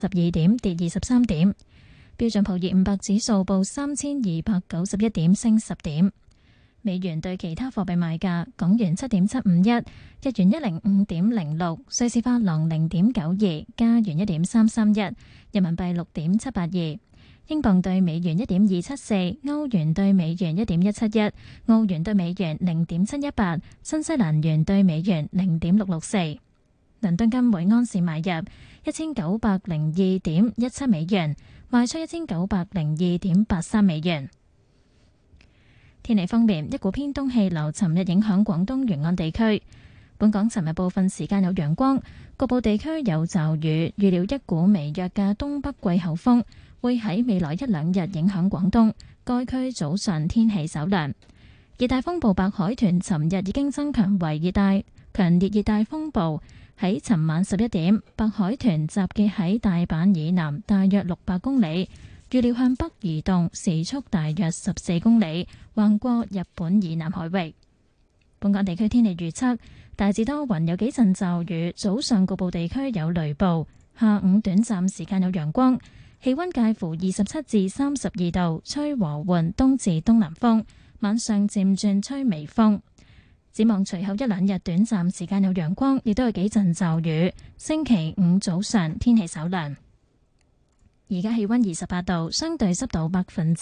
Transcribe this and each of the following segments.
12點，跌23點。標準普爾500指數報3291點，升10點。美元對其他貨幣賣價：港元7.751，日元105.06，瑞士法郎0.92，加元1.331，人民幣6.782，英鎊對美元1.274，歐元對美元1.171，澳元對美元0.718，新西蘭元對美元0.664。倫敦金每安士買入1902.17美元，賣出1902.83美元。天氣方面，一股偏東氣流尋日影響廣東沿岸地區。本港尋日部分時間有陽光，局部地區有驟雨。預料一股微弱嘅東北季候風會喺未來1-2日影響廣東，該區早上天氣稍涼。熱帶風暴白海豚尋日已經增強為強烈熱帶風暴。喺尋晚11點，白海豚集結喺大阪以南大約600公里。預料向北移動，時速大約14公里，橫過日本以南海域。本港地區天氣預測，大致多雲，有幾陣驟雨，早上局部地區有雷暴，下午短暫時間有陽光，氣溫介乎27至32度，吹和緩東至東南風，晚上漸轉吹微風。展望隨後1-2日短暫時間有陽光，亦都有幾陣驟雨。星期5早上天氣稍涼。而家氣溫28度，相對濕度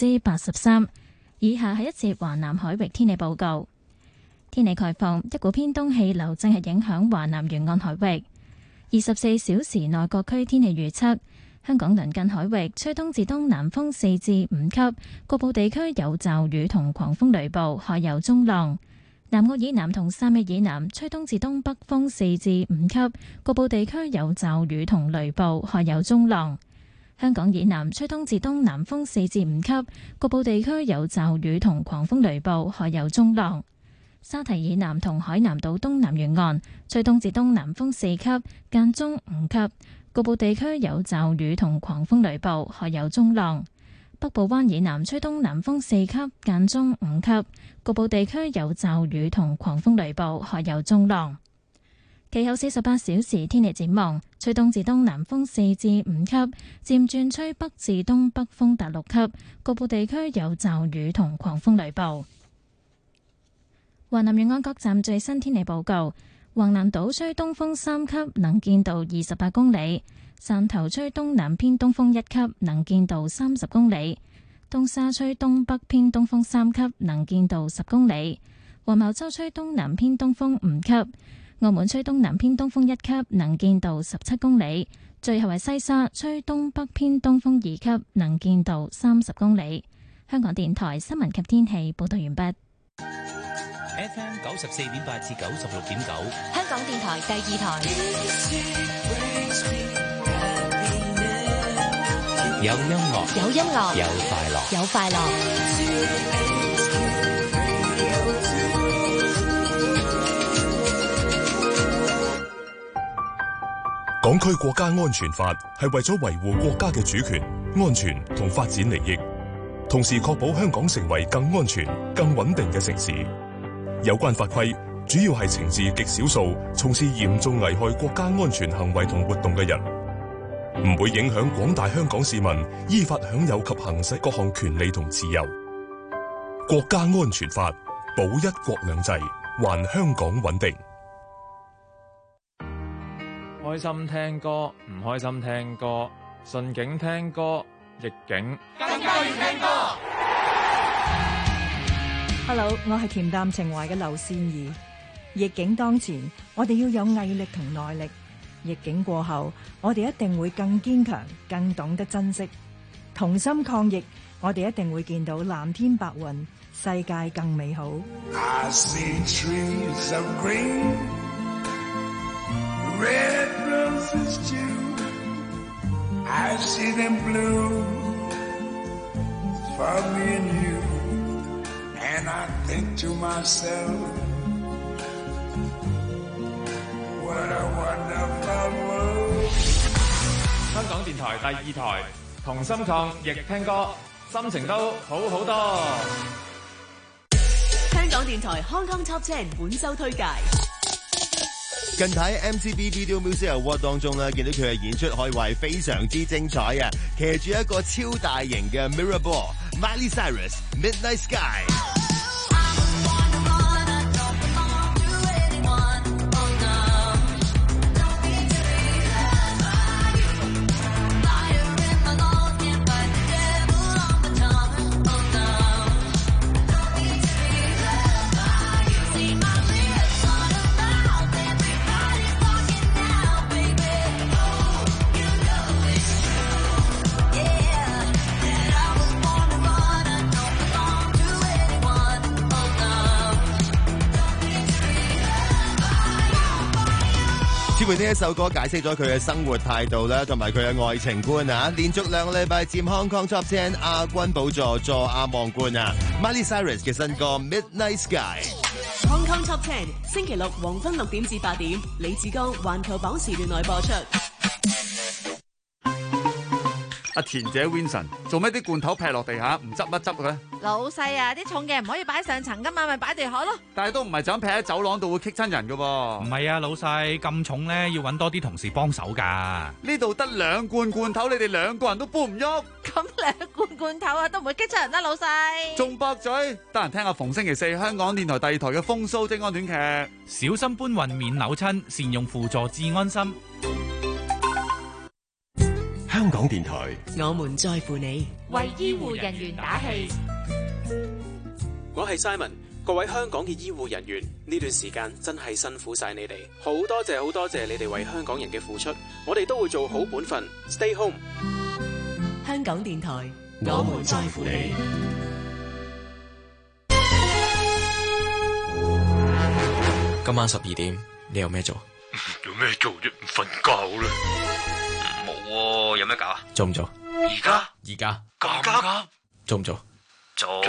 83%。以下係一節華南海域天氣報告。天氣概況，一股偏東氣流正係影響華南沿岸海域。24小時內各區天氣預測：香港鄰近海域吹東至東南風4至5級，局部地區有驟雨同狂風雷暴，海有中浪。南澳以南同汕尾以南吹東至東北風4至5級，局部地區有驟雨同雷暴，海有中浪。香港以南吹東至東南風4至5級，局部地區有驟雨同狂風雷暴，海有中浪。沙堤以南同海南島東南沿岸吹東至東南風4級，間中5級，局部地區有驟雨同狂風雷暴，海有中浪。北部灣以南吹東南風4級，間中5級，局部地區有驟雨同狂風雷暴，海有中浪。其後48小時天氣展望，吹東至東南風4至5級，漸轉吹北至東北風達6級，局部地區有驟雨同狂風雷暴。華南沿岸各站最新天氣報告：橫瀾島吹東風3級，能見度28公里；汕頭吹東南偏東風1級，能見度30公里；東沙吹東北偏東風3級，能見度10公里；黃茅洲吹東南偏東風5級。澳門吹東南偏東風1級，能見度17公里。最後係西沙吹東北偏東風2級，能見度30公里。香港電台新聞及天氣報道完畢。 FM 94.8至96.9， 香港電台第2台。 有音樂， 有音樂， 有快樂， 有快樂。 港區國家安全法係為咗維護國家嘅主權、安全同發展利益，同時確保香港成為更安全、更穩定嘅城市。有關法規主要係懲治極少數從事嚴重危害國家安全行為同活動嘅人，唔會影響廣大香港市民依法享有及行使各項權利同自由。國家安全法保一國兩制，還香港穩定。 開心聽歌，唔開心聽歌，順境聽歌，逆境更加要聽歌。 Hello， 我係恬淡情懷嘅劉善儀。逆境當前，我哋要有毅力同耐力；逆境過後，我哋一定會更堅強，更懂得珍惜。同心抗疫，我哋一定會見到藍天白雲，世界更美好。 I see trees of green, red roses too. I see them blue for me and you. And I think to myself, what a wonderful world. 香港電台第2台，同心抗疫聽歌，心情都好好多。 香港電台 Hong Kong Top 10本周推介。 近睇 MTV Video Music Award 當中咧，見到佢嘅演出可以話係非常之精彩啊！騎住一個超大型嘅 Mirror Ball，Miley Cyrus Midnight Sky。呢一首歌解釋咗佢嘅生活態度啦，同埋佢嘅愛情觀啊！連續2個禮拜佔 Hong Kong Top 10亞軍寶座，坐亞望冠啊 ！Miley Cyrus 嘅新歌 Midnight Sky。Hong Kong Top 10星期六黃昏6點至8點，李志剛環球榜時段內播出。 阿田姐 Vincent 做咩啲罐頭劈落地下唔執一執嘅咧？ 老細啊，啲重嘅唔可以擺上層噶嘛，咪擺地下咯。 但係都唔係就咁劈喺走廊度會棘親人噶喎。 唔係啊，老細咁重咧，要揾多啲同事幫手噶。 呢度得2罐罐頭，你哋2個人都搬唔喐。 咁2罐罐頭啊，都唔會激親人啦，老細。 仲駁嘴，得閒聽下逢星期4香港電台第2台嘅風騷精安短劇。 小心搬運免扭親，善用輔助至安心。 香港電台， 我們在乎你， 為醫護人員打氣。 我係 Simon， 各位香港嘅醫護人員，呢段時間真係辛苦晒你哋，好多謝你哋為香港人嘅付出，我哋都會做好本分 ，Stay home。 香港電台， 我們在乎你。 今晚12點，你有咩做？ 有咩做啫？唔瞓覺啦。冇喎，有咩搞啊？ 做唔做？ 而家咁急？ 做唔做？ 做。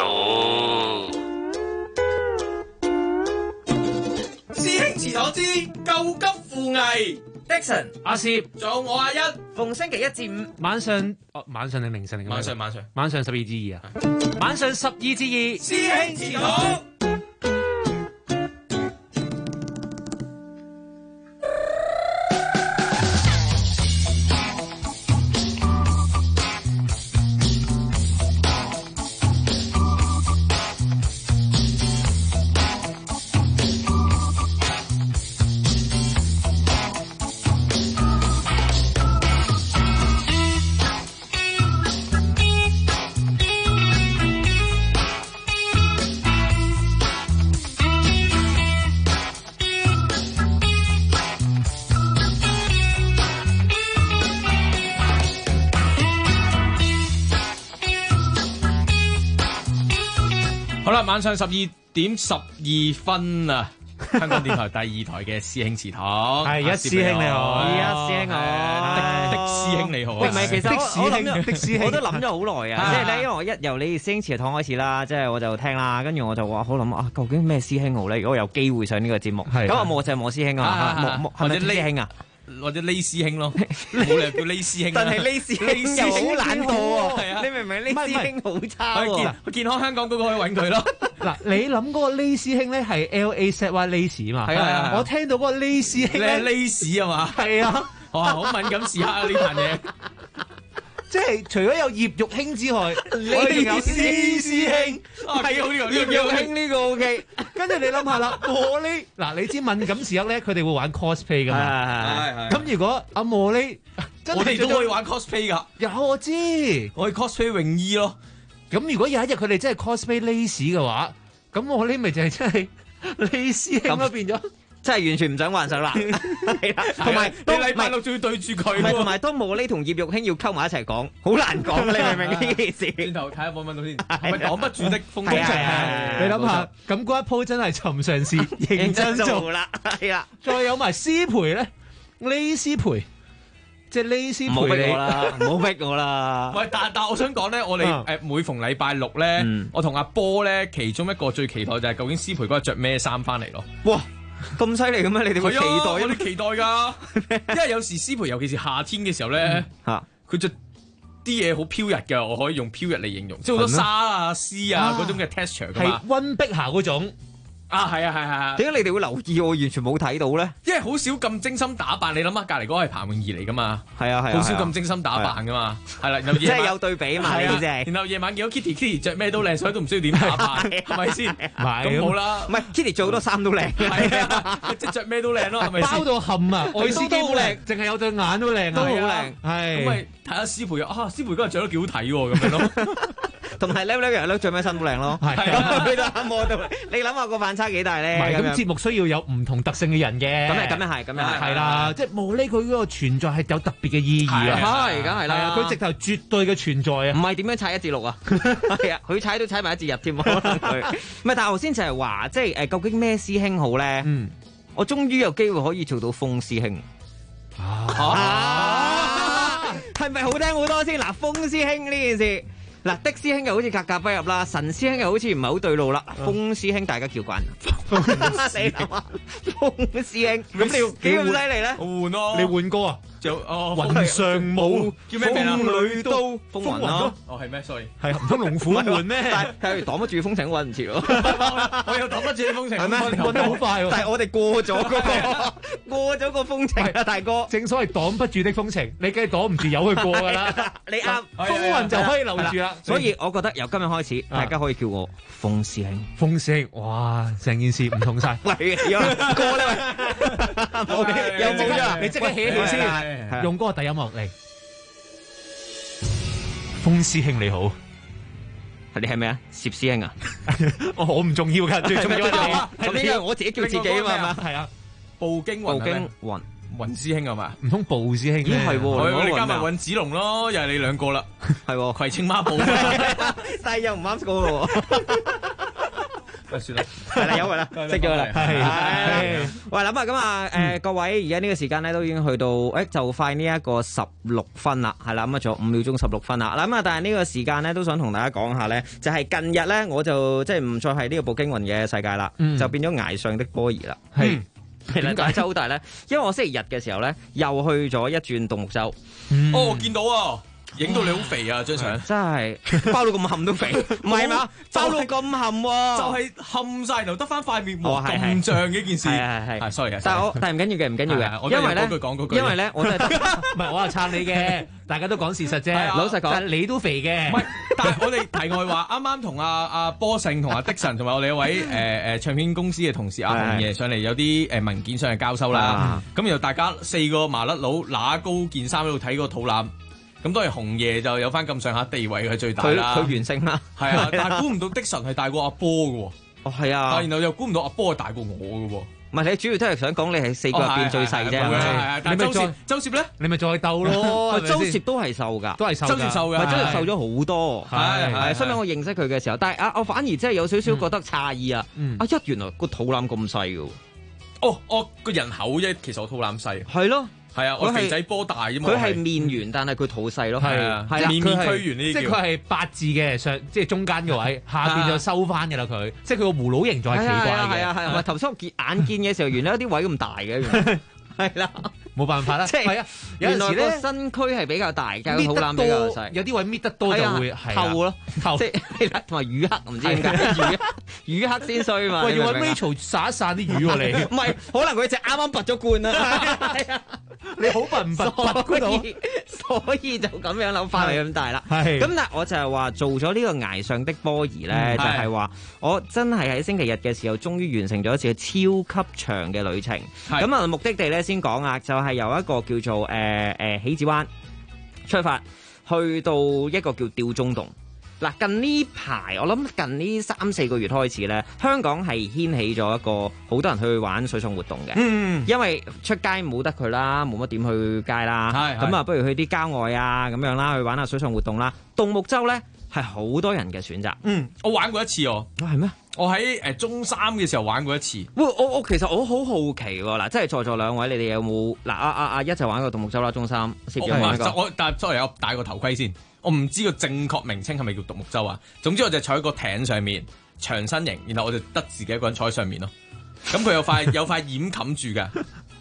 師兄祠堂之救急扶危 ，Dixon 阿攝， 仲有我阿一， 逢星期1至5晚上，晚上定凌晨定？ 晚上 12至2啊！晚上12至2， 師兄祠堂。 好啦，晚上12點12分啊！香港電台第2台嘅師兄祠堂， 係一師兄你好， 一師兄好，的師兄你好。 唔係，其實我都諗咗好耐啊，即係咧，因為我由你師兄祠堂開始啦，即係我就聽啦，跟住我就話好諗啊，究竟咩師兄好咧？如果我有機會上呢個節目，咁啊莫就係莫師兄啊，係咪師兄啊？ 或者呢師兄咯，冇理由叫呢師兄。 但係呢師兄又好懶惰喎，你明唔明？呢師兄好差喎。 健康香港嗰個可以揾佢咯。 嗱，你諗嗰個呢師兄咧係 LAZY lace 嘛？ 係啊， 我聽到嗰個呢師兄咧 ，lace 啊嘛？ 係啊， 哇，好敏感時刻啊！呢壇嘢。 即係除咗有葉玉卿之外，你仲有施師兄， 係好呢個葉玉卿呢個 OK。跟住你諗下啦，茉莉嗱，你知敏感時刻咧，佢哋會玩 cosplay 噶嘛？咁如果阿茉莉， 我哋都可以玩 cosplay 噶。 有我知， 我係 cosplay 泳衣咯。 咁如果有一日佢哋真係 cosplay lace 嘅話，咁茉莉咪就係真係李師兄咯，變咗。真係完全唔想幻想啦，係啦，同埋你禮拜6仲要對住佢， 同埋當茉莉同葉玉卿要溝埋一齊講，好難講，你明唔明呢件事？ 轉頭睇下揾唔揾到先，係咪擋不住的風景？ 你諗下，咁嗰一鋪真係尋常事，認真做啦，係啦，再有埋師培咧，呢師培。即係呢師培，唔好逼我啦，唔好逼我啦。 喂，但我想講咧，我哋每逢禮拜6咧，我同阿波咧，其中一個最期待就係究竟師培嗰日着咩衫翻嚟咯。 哇！咁犀利嘅咩？你哋會期待？ 我哋期待㗎，因為有時師培尤其是夏天嘅時候咧，佢着啲嘢好飄逸嘅，我可以用飄逸嚟形容，即係好多紗啊、絲啊嗰種嘅 texture 㗎嘛。 係溫碧霞嗰種。 啊，係啊， 點解你哋會留意我完全冇睇到咧？ 因為好少咁精心打扮，你諗下隔離嗰個係彭詠儀嚟噶嘛？ 係啊， 好少咁精心打扮噶嘛？係啦，然後即係有對比嘛？呢隻。 然後夜晚見到 Kitty 着咩都靚，所以都唔需要點打扮，係咪先？咁好啦， 唔係 Kitty 做好多衫都靚， 係啊，即係着咩都靚咯，係咪先？ 包到冚啊！愛斯基都靚，淨係有對眼都靚， 都好靚。 係咁咪睇下師培啊！師培嗰日着得幾好睇喎，咁樣咯。 同埋叻日咧着咩衫都靚咯，係你諗下個反差幾大咧？ 咁節目需要有唔同特性嘅人嘅， 咁樣係啦，即係無呢佢嗰個存在係有特別嘅意義啊！ 係，梗係啦， 佢直頭絕對嘅存在啊！ 唔係點樣踩1至6啊？係啊，佢踩都踩埋1至日添，可能佢唔係。但係頭先就係話，即係究竟咩師兄好咧？我終於有機會可以做到風師兄。係咪好聽好多先？嗱，風師兄呢件事。嗱，的師兄又好似格格不入啦，神師兄又好似唔係好對路啦，風師兄大家叫慣。你諗下，風師兄咁你要幾咁犀利咧？ 換咯， 你換歌啊？ 就雲上舞叫咩名啊？ 風裏刀，風雲咯。 哦，係咩 ？sorry， 係唔通龍虎門咩？ 但係擋不住風情，揾唔切喎。 我又擋不住風情， 係咩？ 揾得好快喎！ 但係我哋過咗嗰個風情啊，大哥。 正所謂擋不住的風情，你梗係擋唔住，由佢過㗎啦。 你啱， 風雲就可以留住啦。 所以我覺得由今日開始，大家可以叫我風師兄。 風師兄，哇！成件事唔同晒。 喂，有歌咧，喂，有冇啫？ 你即刻起起先。用嗰個第一幕嚟，風師兄你好， 你係咩啊？攝師兄啊？ 我唔重要噶，最重要係你，因為我自己叫自己啊嘛，係嘛？ 係啊， 步驚雲師兄係嘛？ 唔通步師兄？ 咦係喎， 我哋加埋尹子龍咯，又係你兩個啦， 係喎， 葵青孖寶， 但係又唔啱個咯喎。 算啦， 係啦，有佢啦，識咗佢啦。係，喂，諗下咁啊，各位而家呢個時間咧都已經去到，就快呢一個16分啦，係啦，咁啊仲有5秒鐘16分啦。嗱咁啊，但係呢個時間咧都想同大家講下咧，就係近日咧我就即係唔再係呢個步驚雲嘅世界啦，就變咗崖上的波兒啦。係。點解周大咧？因為我星期日嘅時候咧，又去咗一轉獨木舟。 哦，見到啊！影到你好肥啊！張相真係包到咁冚都肥，唔係嘛？包到咁冚喎， 就係冚晒，然後得翻塊面膜咁脹嘅一件事。係 sorry 啊， 但係唔緊要嘅，唔緊要嘅，因為咧講嗰句， 因為咧我真係唔係我係撐你嘅，大家都講事實啫。 老實講， 你都肥嘅。 唔係，但係我哋題外話，啱啱同阿波勝同阿的神同埋我哋一位唱片公司嘅同事阿紅爺上嚟，有啲文件上嘅交收啦。咁然後大家4個麻甩佬揦高件衫喺度睇個肚腩。咁當然紅爺就有翻咁上下地位，佢最大啦。 佢完勝啦， 係啊！但係估唔到的神係大過阿波嘅喎。 哦，係啊。 然後又估唔到阿波係大過我嘅喎。 唔係，你主要都係想講你係4個入邊最細啫。 係啊，但係周攝咧， 你咪再鬥咯。 周攝都係瘦㗎， 都係瘦。 周攝瘦㗎， 周攝瘦咗好多。係，所以我認識佢嘅時候，但係我反而真係有少少覺得詫異啊！原來個肚腩咁細㗎喎。 哦，個人厚啫，其實我肚腩細。 係咯。 係啊，我肥仔波大啫嘛。 佢係面圓，但係佢肚細咯。 係啊， 面面俱圓呢啲叫。 即係佢係八字嘅上，即係中間嘅位，下邊就收翻嘅啦。佢即係佢個葫蘆形狀係奇怪嘅。 係啊，係啊。頭先我眼見嘅時候，原來有啲位咁大嘅。係啦， 冇辦法啦。即係原來個身軀係比較大，但肚腩比較細。 有啲位搣得多就會透咯，即係同埋魚黑，唔知點解魚黑先衰嘛。 喂，要揾 Rachel 散一散啲魚喎你。 唔係，可能佢隻啱啱拔咗罐啦。係啊。 你好笨唔笨？ 所以就咁樣諗翻嚟咁大啦。咁但我就係話做咗呢個崖上的波兒咧，就係話我真係喺星期日嘅時候，終於完成咗一次超級長嘅旅程。咁啊，目的地咧先講啊，就係由一個叫做喜子灣出發，去到一個叫吊鐘洞。嗱，近呢排我諗近呢3-4個月開始咧，香港係掀起咗一個好多人去玩水上活動嘅。因為出街冇得佢啦，冇乜點去街啦，咁啊不如去啲郊外啊咁樣啦，去玩下水上活動啦。獨木舟咧係好多人嘅選擇。 我玩過一次喎。 係咩？ 我喺中3嘅時候玩過一次。 我其實我好好奇喎，嗱，即係在座兩位，你哋有冇嗱阿一就玩過獨木舟啦，中3攝咗玩過。 我但係sorry，我戴個頭盔先。我唔知個正確名稱係咪叫獨木舟啊？總之我就坐喺個艇上面，長身型，然後我就得自己一個人坐喺上面咯。咁佢有塊掩冚住㗎。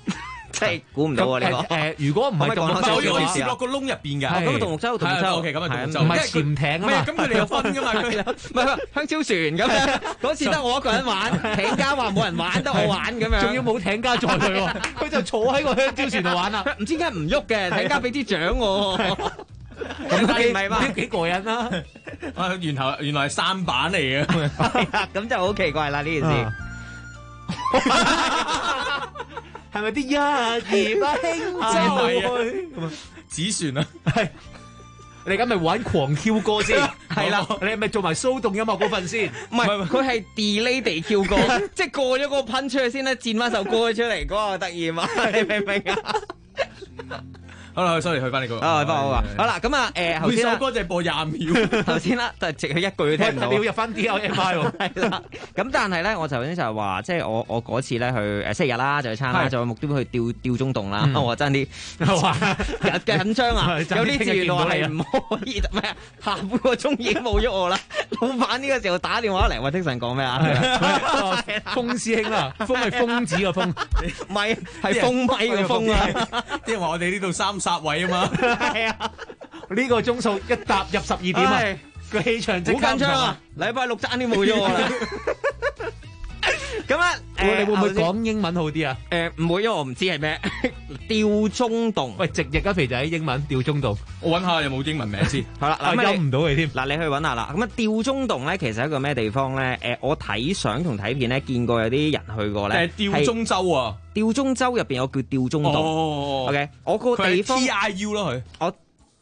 真係估唔到啊！呢個如果唔係獨木舟我以為跌落個窿入邊㗎。 咁獨木舟 ，OK， 咁啊獨木舟， 唔係潛艇啊嘛。 咁佢哋有分㗎嘛？ 唔係香蕉船咁樣，嗰次得我一個人玩，艇家話冇人玩，得我玩咁樣。 仲要冇艇家載佢喎，佢就坐喺個香蕉船度玩啦。 唔知點解唔喐嘅，艇家俾啲獎我。咁唔係嘛？ 幾過癮啦！ 原來係舢板嚟嘅， 咁就好奇怪啦呢件事。 係咪啲一葉輕舟去？ 紙船啊， 係你而家咪玩狂 Q 歌先？係啦，你係咪做埋騷動音樂嗰份先？ 唔係，佢係 delay 地 Q 歌，即係過咗嗰個噴出去先咧，轉翻首歌出嚟，嗰個得意嘛？你明唔明啊？ 好啦，sorry，去翻你個。 好啊，好啦，咁啊，頭先首歌就係播20秒， 頭先啦，就係淨係一句都聽唔到。 你要入翻 DLMI 喎。 係啦，咁但係咧，我頭先就係話，即係我嗰次咧去星期日啦，就去參加，就目標去吊鐘洞啦。我爭啲緊張啊！有啲字原來係唔可以，唔係下半個鐘已經冇咗我啦。老闆呢個時候打電話嚟，話Tiksan講咩啊？ 風師兄啊，風係瘋子個風， 唔係係風咪個風啊！ 啲人話我哋呢度三煞位啊嘛， 係啊， 呢個鐘數一踏入12點啊，個氣場即刻好緊張啊！禮拜六爭啲冇咗我啦。咁啊， 你會唔會講英文好啲啊？ 唔會，因為我唔知係咩。吊鐘洞， 喂，直譯啊，肥仔英文吊鐘洞， 我揾下有冇英文名先。 係啦，嗱， 音唔到你添。 嗱，你去揾下啦。咁啊，吊鐘洞咧，其實係一個咩地方咧？我睇相同睇片咧，見過有啲人去過咧。 吊鐘洲啊！ 吊鐘洲入邊有叫吊鐘洞。 哦 OK， 我個地方 TIU 咯佢。我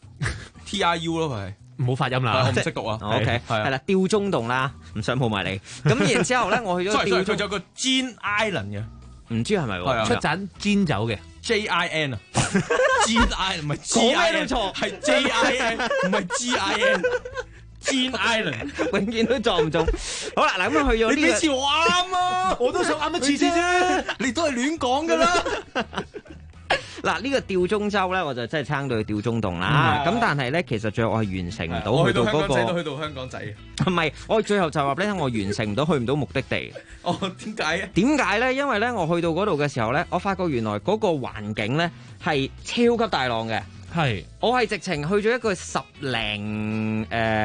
TIU 咯佢。 唔好發音啦， 我唔識讀啊。 OK， 係啦，吊鐘洞啦，唔想抱埋你。咁然之後咧，我去咗吊鐘， 佢仲有個 Gin Island 嘅， 唔知係咪喎？ 出盞 Gin 酒嘅 JIN 啊 ，Gin Island 唔係 GIN， 錯係 JIN， 唔係 GIN。Gin Island 永遠都撞唔中。好啦，嗱咁去咗呢呢次我啱啊，我都想啱一次啫，你都係亂講噶啦。 嗱，呢個吊鐘洲咧，我就真係撐到去吊鐘洞啦。咁但係咧，其實最後我係完成唔到去到嗰個， 去到香港仔。 唔係，我最後就話俾你聽，我完成唔到，去唔到目的地。 哦，點解啊？ 點解咧？因為咧，我去到嗰度嘅時候咧，我發覺原來嗰個環境咧係超級大浪嘅。 係， 我係直情去咗一個十零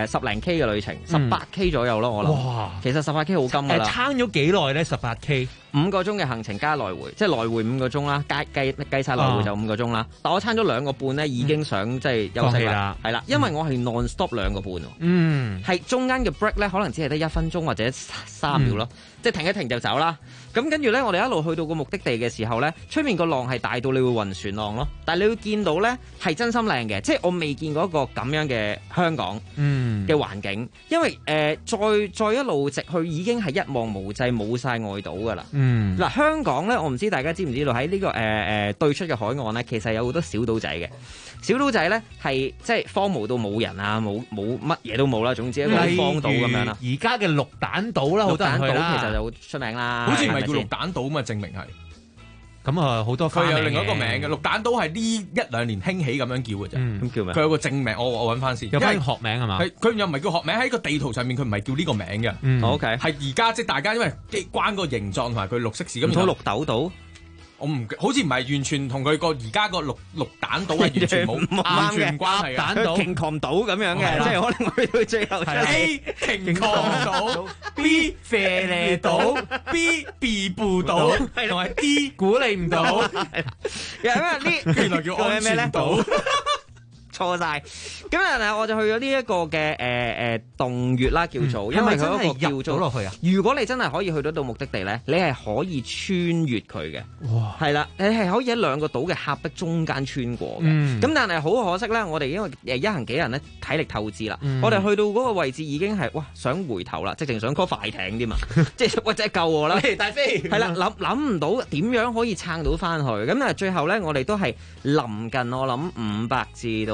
K 嘅旅程，18K 左右咯，我諗。哇！其實18K 好金㗎啦。 撐咗幾耐咧18K？ 5個鐘嘅行程加來回，即係來回5個鐘啦，計晒來回就5個鐘啦。但我撐咗2個半咧，已經想即係休息啦。係啦，因為我係 non stop 2個半喎。係中間嘅 break 咧，可能只係得1分鐘或者3秒咯，即係停一停就走啦。咁跟住咧，我哋一路去到個目的地嘅時候咧，出面個浪係大到你會暈船浪咯。但係你會見到咧係真心靚嘅，即係我未見過一個咁樣嘅香港嘅環境，因為再一路直去已經係一望無際，冇晒外島㗎啦。嗱，香港咧，我唔知大家知唔知道喺呢個對出嘅海岸咧，其實有好多小島仔嘅。小島仔咧係即係荒蕪到冇人啊，冇乜嘢都冇啦。總之一個荒島咁樣啦。 而家嘅綠蛋島啦，好多人去啦。 綠蛋島其實就好出名啦。 好似唔係叫綠蛋島嘛，證明係。 咁啊，好多佢有另外一個名嘅，綠蛋島係呢1-2年興起咁樣叫嘅啫。 咁叫咩？ 佢有個正名，我揾翻先。 有翻學名係嘛？ 佢又唔係叫學名，喺個地圖上面佢唔係叫呢個名嘅。 OK， 係而家即係大家因為關個形狀同埋佢綠色事咁。 唔綠豆島？ 我唔好似唔係完全同佢個而家個綠蛋島係完全冇完全關係嘅。 蛋島、鯨礦島咁樣嘅，即係可能去到最後 A 鯨礦島、B 啡喱島、B 比布島，同埋 D 估你唔到。 原來叫安全島。錯晒，咁但我就去咗呢一個嘅洞穴啦，叫做，因為佢嗰個叫做落去啊。 如果你真係可以去到目的地咧，你係可以穿越佢嘅。哇！係啦，你係可以喺2個島嘅峽壁中間穿過嘅。咁但係好可惜咧，我哋因為一行幾人咧體力透支啦，我哋去到嗰個位置已經係想回頭啦，直情想 call 快艇添啊！即係喂，真係救我啦！ 大飛係啦，諗唔到點樣可以撐到翻去。咁但係最後咧，我哋都係臨近我諗500至到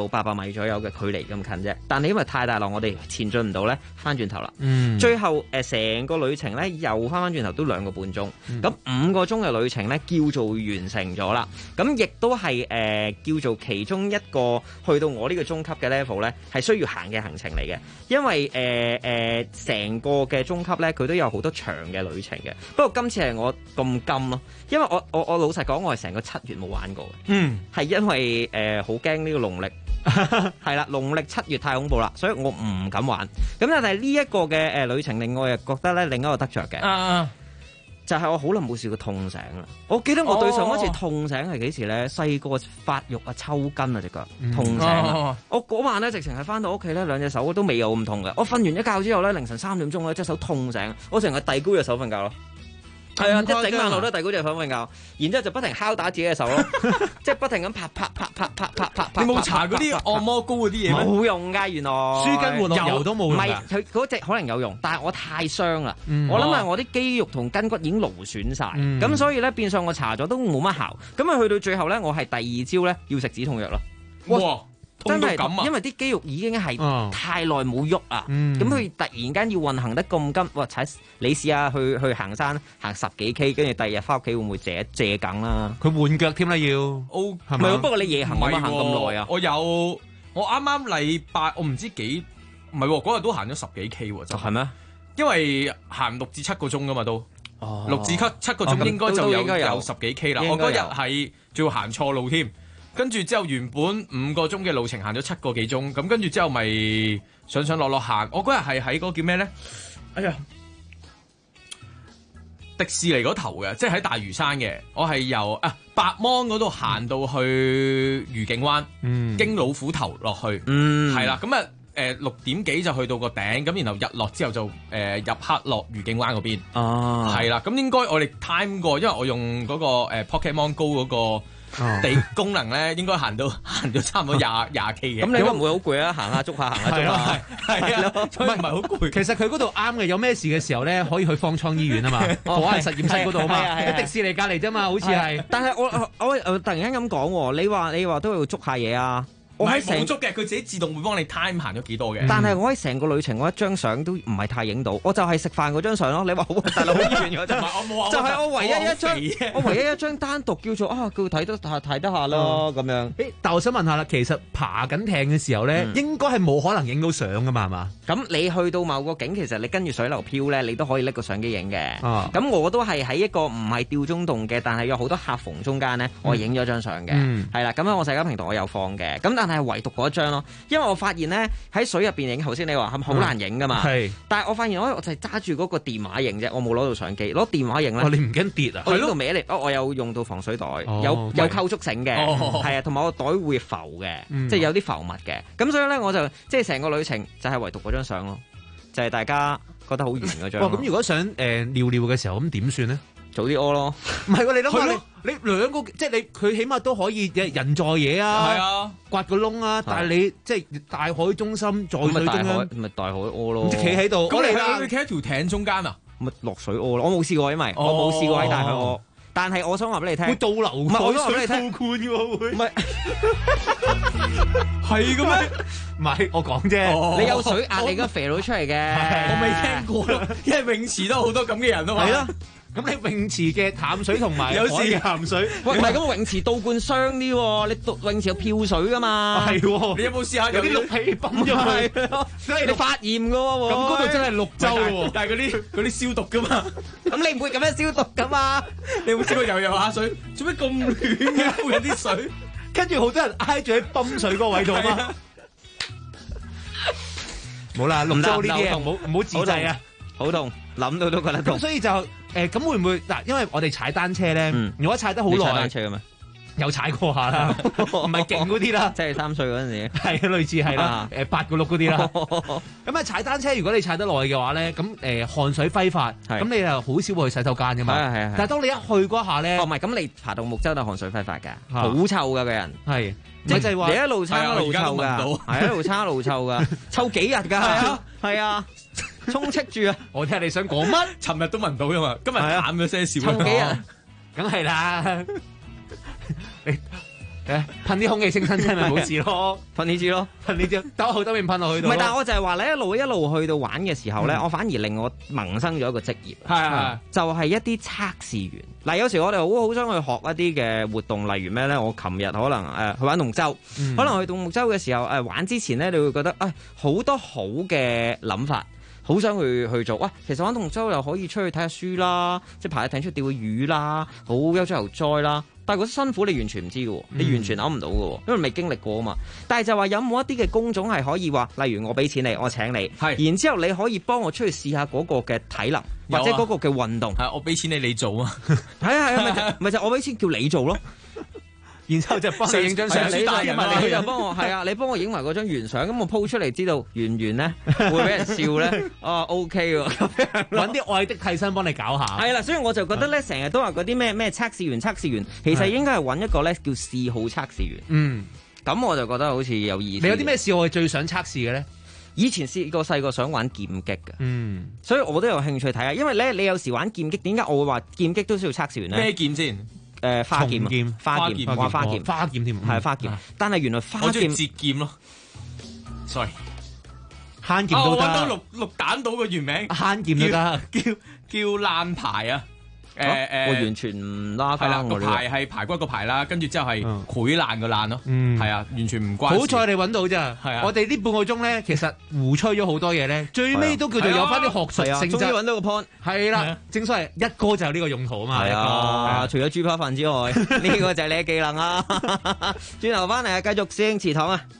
800米左右嘅距離咁近啫。但係因為太大浪，我哋前進唔到咧，翻轉頭啦。最後成個旅程咧又翻轉頭都2個半鐘，咁5個鐘嘅旅程咧叫做完成咗啦。咁亦都係叫做其中一個去到我呢個中級嘅 level 咧，係需要行嘅行程嚟嘅。因為成個嘅中級咧，佢都有好多長嘅旅程嘅。不過今次係我咁金咯，因為我老實講，我係成個7月冇玩過嘅。係因為好驚呢個農曆。係啦，農曆7月太恐怖啦，所以我唔敢玩。咁但係呢一個嘅旅程令我又覺得咧另一個得着嘅，就係我好耐冇試過痛醒啦。我記得我對上一次痛醒係幾時咧？細個發育啊，抽筋啊隻腳痛醒啦。我嗰晚咧直情係翻到屋企咧，兩隻手都未有咁痛嘅。我瞓完一覺之後咧，凌晨3點鐘咧，隻手痛醒，我成日遞高隻手瞓覺咯。係啊，一整晚路都遞高隻手瞓覺，然之後就不停敲打自己嘅手咯，即係不停咁拍。 你冇搽嗰啲按摩膏嗰啲嘢咩？ 冇用㗎，原來舒筋活絡油都冇用。 唔係佢嗰隻可能有用，但係我太傷啦。我諗係我啲肌肉同筋骨已經勞損晒，咁所以咧變相我搽咗都冇乜效。咁啊去到最後咧，我係第2朝咧要食止痛藥咯。哇！真係因為啲肌肉已經係太耐冇喐啊，咁佢突然間要運行得咁急，哇！你試下去行山行10幾 K， 跟住第二日翻屋企會唔會借梗啦？ 佢換腳添啦要， 唔係不過你夜行點解行咁耐啊？ 我啱啱禮拜我唔知幾，唔係嗰日都行咗10幾 K 喎，就係咩？因為行6至7個鐘噶嘛都，6至7個鐘應該就有10幾 K 啦。我嗰日係仲要行錯路添。跟住之後原本5個鐘嘅路程行咗7個幾鐘，咁跟住之後咪上落行。我嗰日係喺嗰個叫咩咧？哎呀，迪士尼嗰頭嘅，即係喺大嶼山嘅。我係由白芒嗰度行到去愉景灣，經老虎頭落去，係啦。咁6點幾就去到個頂，咁然後日落之後就入黑落愉景灣嗰邊。係啦。咁應該我哋 time 過，因為我用嗰個Pokemon Go 嗰個。地功能咧應該行到差唔多廿 K 嘅， 咁你都唔會好攰啊？行下捉下，係啊， 所以唔係好攰。 其實佢嗰度啱嘅，有咩事嘅時候咧，可以去方艙醫院啊嘛，火眼實驗室嗰度啊嘛，喺迪士尼隔離啫嘛，好似係。 但係我突然間咁講，你話都要捉下嘢啊？ 我喺冇捉嘅，佢自己自動會幫你 time 行咗幾多嘅。 但係我喺成個旅程，我一張相都唔係太影到，我就係食飯嗰張相咯。你話好大佬好遠嗰張，就係我唯一一張單獨叫做佢睇得下咯咁樣。 但我想問下啦，其實爬緊艇嘅時候咧，應該係冇可能影到相噶嘛，係嘛？ 咁你去到某個景，其實你跟住水流漂咧，你都可以拎個相機影嘅。咁我都係喺一個唔係吊鐘洞嘅，但係有好多客縫中間咧，我影咗張相嘅。係啦，咁喺我社交平台我有放嘅。咁但係唯獨嗰一張咯，因為我發現咧喺水入邊影，頭先你話係咪好難影噶嘛？但係我發現我就係揸住嗰個電話影啫，我冇攞到相機，攞電話影咧。 你唔驚跌啊？ 我呢度歪嚟，我有用到防水袋，有扣足繩嘅，係啊，同埋我袋會浮嘅，即係有啲浮物嘅。咁所以咧，我就即係成個旅程就係唯獨嗰張相咯，就係大家覺得好圓嗰張。 咁如果想尿尿嘅時候，咁點算咧？ 早啲屙咯， 唔係喎，你諗下你兩個即係佢起碼都可以人在野啊， 係啊， 刮個窿啊，但係你即係大海中心在水中央， 咪大海屙咯， 企喺度， 咁你企喺條艇中間啊， 咪落水屙咯，我冇試過，因為我冇試過喺大海屙，但係我想話俾你聽， 會倒流， 唔係我想話俾你聽， 倒灌嘅喎會， 唔係係嘅咩？ 唔係我講啫， 你有水壓你而家肥佬出嚟嘅， 我未聽過咯，因為泳池都好多咁嘅人啊嘛。 係咯。咁你泳池嘅淡水同埋有時鹹水， 喂唔係咁泳池倒灌傷啲喎，你泳池有漂水噶嘛？ 係喎， 你有冇試下有啲氯氣泵咗去？ 你發炎噶喎， 咁嗰度真係綠洲喎， 但係嗰啲消毒噶嘛？ 咁你唔會咁樣消毒噶嘛？ 你有冇試過游下水？做咩咁暖嘅？附近啲水， 跟住好多人挨住喺泵水嗰位度嘛？冇啦，綠洲呢啲嘢唔好自製啊！ 好痛，諗到都覺得痛。 咁所以就咁會唔會嗱？因為我哋踩單車咧，如果踩得好耐， 踩單車嘅咩？ 有踩過下啦，唔係勁嗰啲啦， 即係3歲嗰陣時， 係類似係啦，8個6嗰啲啦。咁踩單車，如果你踩得耐嘅話咧，咁汗水揮發，咁你又好少會去洗手間噶嘛。係。但係當你一去嗰下咧， 唔係咁，你爬獨木舟都汗水揮發㗎，好臭㗎個人。 係， 就係話你一路撐一路臭㗎，係一路撐一路臭㗎，臭幾日㗎？係啊。充斥住啊！ 我聽你想講乜？ 尋日都聞到㗎嘛，今日淡咗些少。 臭幾日？ 梗係啦！ 噴啲空氣清新劑咪冇事咯， 噴呢支咯， 噴呢支，兜口兜面噴落去度。 唔係，但係我就係話你一路去到玩嘅時候咧，我反而令我萌生咗一個職業， 係就係一啲測試員。嗱，有時我哋好想去學一啲嘅活動，例如咩咧？我琴日可能去玩獨木舟，可能去獨木舟嘅時候玩之前咧，你會覺得好多好嘅諗法。好想去做哇！其實玩獨木舟又可以出去睇下書啦，即係排下艇出去釣個魚啦，好悠哉悠哉啦。但係覺得辛苦，你完全唔知嘅喎，你完全諗唔到嘅喎，因為未經歷過啊嘛。但係就話有冇一啲嘅工種係可以話，例如我俾錢你，我請你，然之後你可以幫我出去試下嗰個嘅體能，或者嗰個嘅運動。 係我俾錢你做啊！ 係啊，咪就我俾錢叫你做咯。 然之後就幫你影張相， 你就幫我係啊，你幫我影埋嗰張原相，咁我 po 出嚟，知道圓圓咧會俾人笑咧，OK 喎， 揾啲愛的替身幫你搞下。 係啦，所以我就覺得咧，成日都話嗰啲咩測試員，其實應該係揾一個咧叫嗜好測試員。咁我就覺得好似有意思。 你有啲咩嗜好係最想測試嘅咧？ 以前試過細個想玩劍擊嘅，所以我都有興趣睇下。因為咧，你有時玩劍擊，點解我會話劍擊都需要測試員咧？ 咩劍先？ 花劍，花劍添，係花劍。但係原來花劍， 我中意折劍咯。sorry， 慳劍都得。 我揾到綠蛋島個原名， 慳劍都得， 叫爛牌啊！ 我完全唔拉更。 係啦，個牌係排骨個牌啦，跟住之後係潰爛個爛咯。係啊，完全唔關。 好彩你揾到咋？係啊，我哋呢半個鐘咧，其實胡吹咗好多嘢咧，最尾都叫做有翻啲學術性質。 終於揾到個 point。係啦，正所謂一哥就有呢個用途啊嘛。 係啊，除咗豬扒飯之外，呢個就係你嘅技能啊！轉頭翻嚟啊，繼續師兄祠堂啊！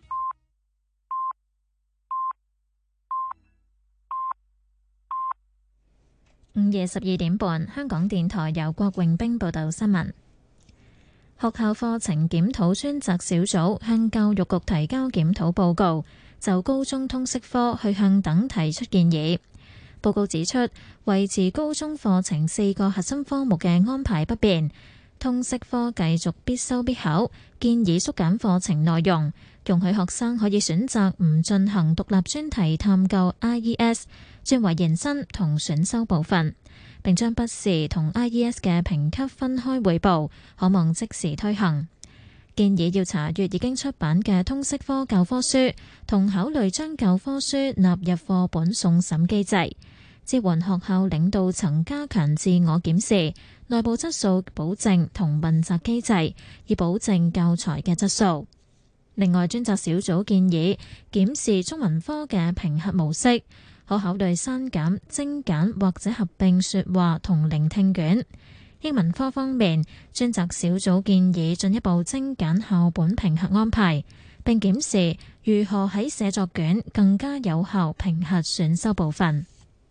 午夜12點半，香港電台由郭榮兵報道新聞。學校課程檢討專責小組向教育局提交檢討報告，就高中通識科去向等提出建議。報告指出，維持高中課程4個核心科目嘅安排不變，通識科繼續必修必考，建議縮減課程內容，容許學生可以選擇唔進行獨立專題探究 IES， 轉為延伸同選修部分，並將筆試同 IES 嘅評級分開匯報，可望即時推行。建議要查閱已經出版嘅通識科教科書，同考慮將教科書納入課本送審機制，支援學校領導層加強自我檢視、內部質素保證同問責機制，以保證教材嘅質素。另外，專責小組建議檢視中文科嘅評核模式，可考慮刪減、精簡或者合併說話同聆聽卷。英文科方面，專責小組建議進一步精簡校本評核安排，並檢視如何喺寫作卷更加有效評核選修部分。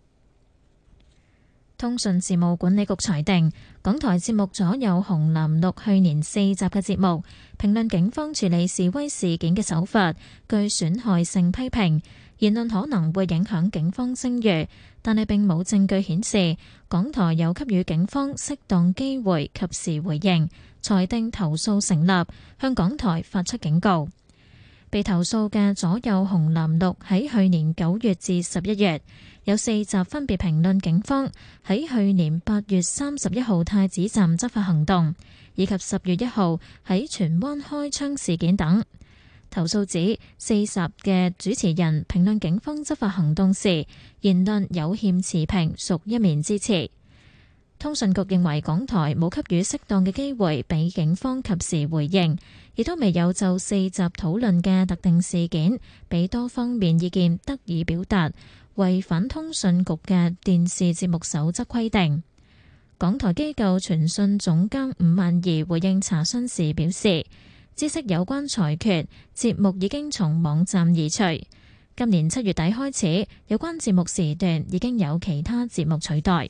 通訊事務管理局裁定，港台節目《左右紅藍綠》去年4集嘅節目，評論警方處理示威事件嘅手法，具損害性批評，言論可能會影響警方聲譽，但係並冇證據顯示港台有給予警方適當機會及時回應，裁定投訴成立，向港台發出警告。被投訴嘅《左右紅藍綠》喺去年9月至11月有4集分別評論警方喺去年8月31號太子站執法行動，以及10月1號喺荃灣開槍事件等。投訴指4集嘅主持人評論警方執法行動時，言論有欠持平，屬一面之詞。通訊局認為港台冇給予適當嘅機會俾警方及時回應，亦都未有就4集討論嘅特定事件俾多方面意見得以表達，違反通訊局嘅電視節目守則規定。港台機構傳訊總監伍萬儀回應查詢時表示，知悉有關裁決，節目已經從網站移除。今年7月底開始，有關節目時段已經有其他節目取代。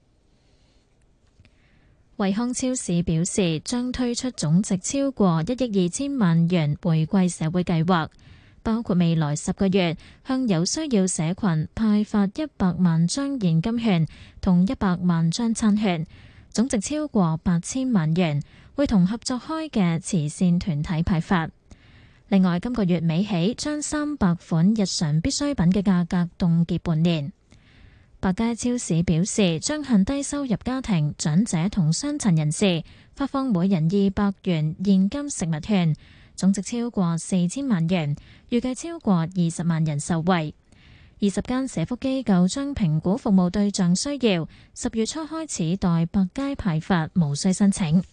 惠康超市表示，將推出總值超過1億2千萬元回饋社會計劃，包括未來10個月向有需要社群派發100萬張現金券同100萬張餐券，總值超過8000萬元，會同合作開嘅慈善團體派發。另外，今個月尾起將300款日常必需品嘅價格凍結半年。 百佳超市表示，將向低收入家庭、長者同傷殘人士發放每人200元現金食物券，總值超過4000萬元，預計超過20萬人受惠。20間社福機構將評估服務對象需要，10月初開始代百佳派發，無需申請。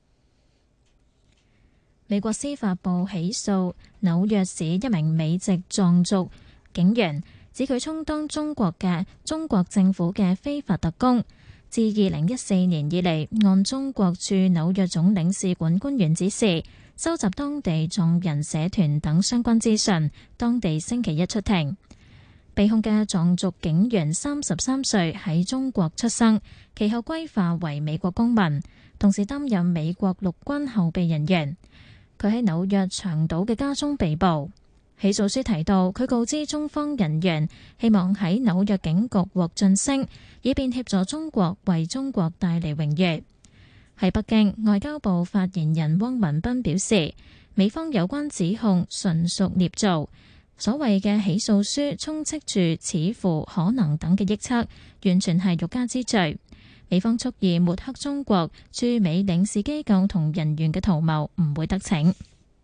美國司法部起訴紐約市一名美籍藏族警員，指佢充當中國政府嘅非法特工，自2014年以嚟，按中國駐紐約總領事館官員指示，收集當地藏人社團等相關資訊。當地星期一出庭。被控嘅藏族警員33歲，喺中國出生，其後歸化為美國公民，同時擔任美國陸軍後備人員。佢喺紐約長島嘅家中被捕。起訴書提到，佢告知中方人員希望喺紐約警局獲晉升，以便協助中國為中國帶嚟榮譽。喺北京，外交部發言人汪文斌表示，美方有關指控純屬捏造，所謂嘅起訴書充斥住似乎、可能等嘅臆測，完全係欲加之罪。美方蓄意抹黑中國駐美領事機構同人員嘅圖謀唔會得逞。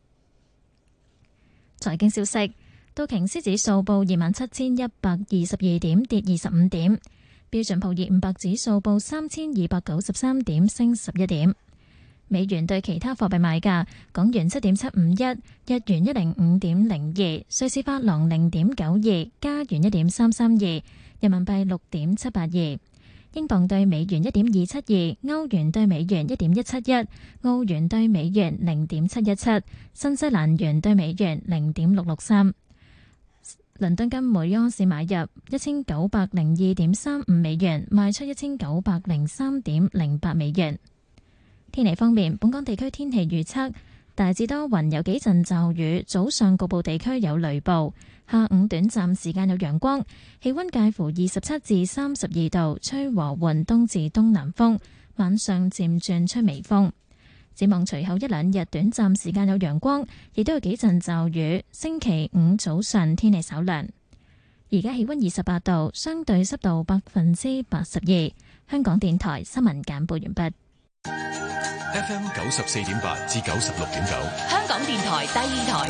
財經消息，道瓊斯指數報27,122點，跌25點；標準普爾500指數報3,293點，升11點。美元對其他貨幣賣價：港元7.751，日元105.02，瑞士法郎0.92，加元1.332，人民幣6.782。英鎊對美元1.272，歐元對美元1.171，澳元對美元0.717，新西蘭元對美元0.663。倫敦金每盎司買入1902.35美元，賣出1903.08美元。天氣方面，本港地區天氣預測大致多雲，有幾陣驟雨，早上局部地區有雷暴，下午短暫時間有陽光，氣溫介乎27至32度，吹和緩東至東南風，晚上漸轉吹微風。展望隨後一兩日短暫時間有陽光，亦都有幾陣驟雨。星期5早上天氣稍涼。而家氣溫28度，相對濕度82%。香港電台新聞簡報完畢。 FM 94.8至96.9， 香港電台第二台，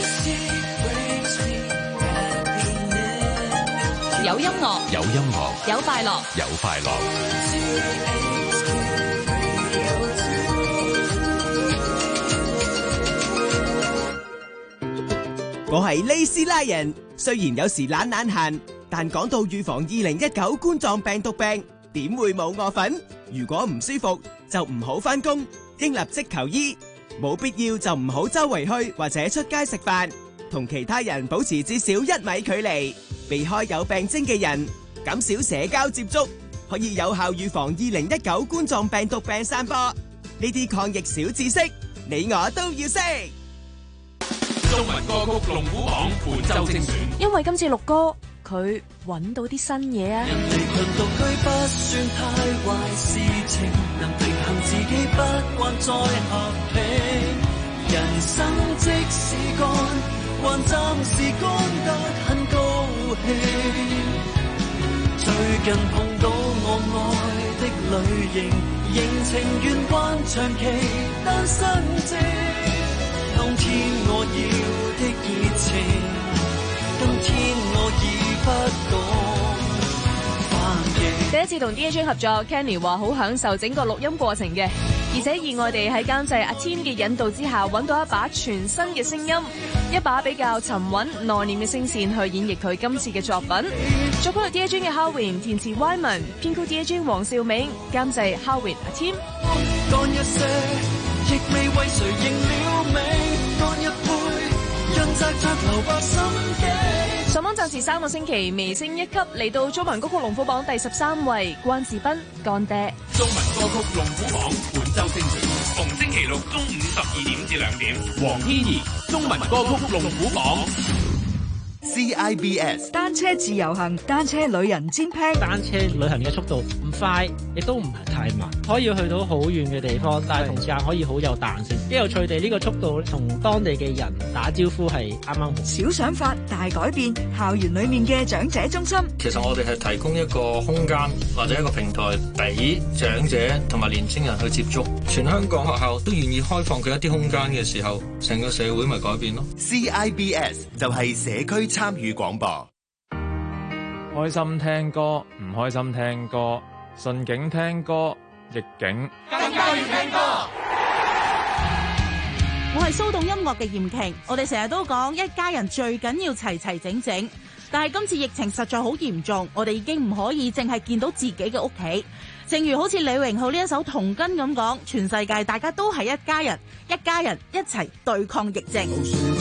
有音樂， 有音樂， 有快樂， 有快樂。 我係利斯拉人，雖然有時懶閒，但講到預防2019冠狀病毒病，點會冇我份？如果唔舒服，就唔好返工，應立即求醫。冇必要就唔好周圍去或者出街食飯，同其他人保持至少1米距離，避開有病徵嘅人，減少社交接觸，可以有效預防2019冠狀病毒病散播。呢啲抗疫小知識，你我都要識。 中文歌曲龍虎榜本周精選， 因為今次錄歌，佢揾到啲新嘢啊！ 人離群獨居不算太壞事情，能平衡自己不慣再合併。人生即使乾，還暫時乾得很高興。最近碰到我愛的類型，仍情願還長期單身症。當天我要的熱情，今天我已不懂反應。 第一次同 DJ 合作 ，Kenny 話好享受整個錄音過程嘅，而且意外地喺監製阿 Tim 嘅引導之下，揾到一把全新嘅聲音，一把比較沉穩內斂嘅聲線去演繹佢今次嘅作品。作曲係 DJ 嘅 Howin， 填詞 Wyman， 編曲 DJ 黃兆銘，監製 Howin 阿 Tim。 乾一些，亦未為誰認了命，乾一杯，印扎着留白心機。 上網暫時3個星期，微升1級，嚟到中文歌曲龍虎榜第13位，關智斌乾爹。 中文歌曲龍虎榜本周精選，逢星期六中午12點至2點，黃天怡中文歌曲龍虎榜。 CIBS 單車自由行，單車旅人尖拼。 單車旅行嘅速度唔快，亦都唔係太慢，可以去到好遠嘅地方，但係同時間可以好有彈性。幾有趣地呢個速度同當地嘅人打招呼係啱啱好。 小想法大改變，校園裏面嘅長者中心。 其實我哋係提供一個空間或者一個平台俾長者同埋年輕人去接觸。全香港學校都願意開放佢一啲空間嘅時候，成個社會咪改變咯。 CIBS 就係社區參與廣播。 開心聽歌，唔開心聽歌，順境聽歌，逆境更加要聽歌。 我係騷動音樂嘅嚴瓊，我哋成日都講一家人最緊要齊齊整整，但係今次疫情實在好嚴重，我哋已經唔可以淨係見到自己嘅屋企。正如好似李榮浩呢一首《童根》咁講，全世界大家都係一家人，一家人一齊對抗疫症。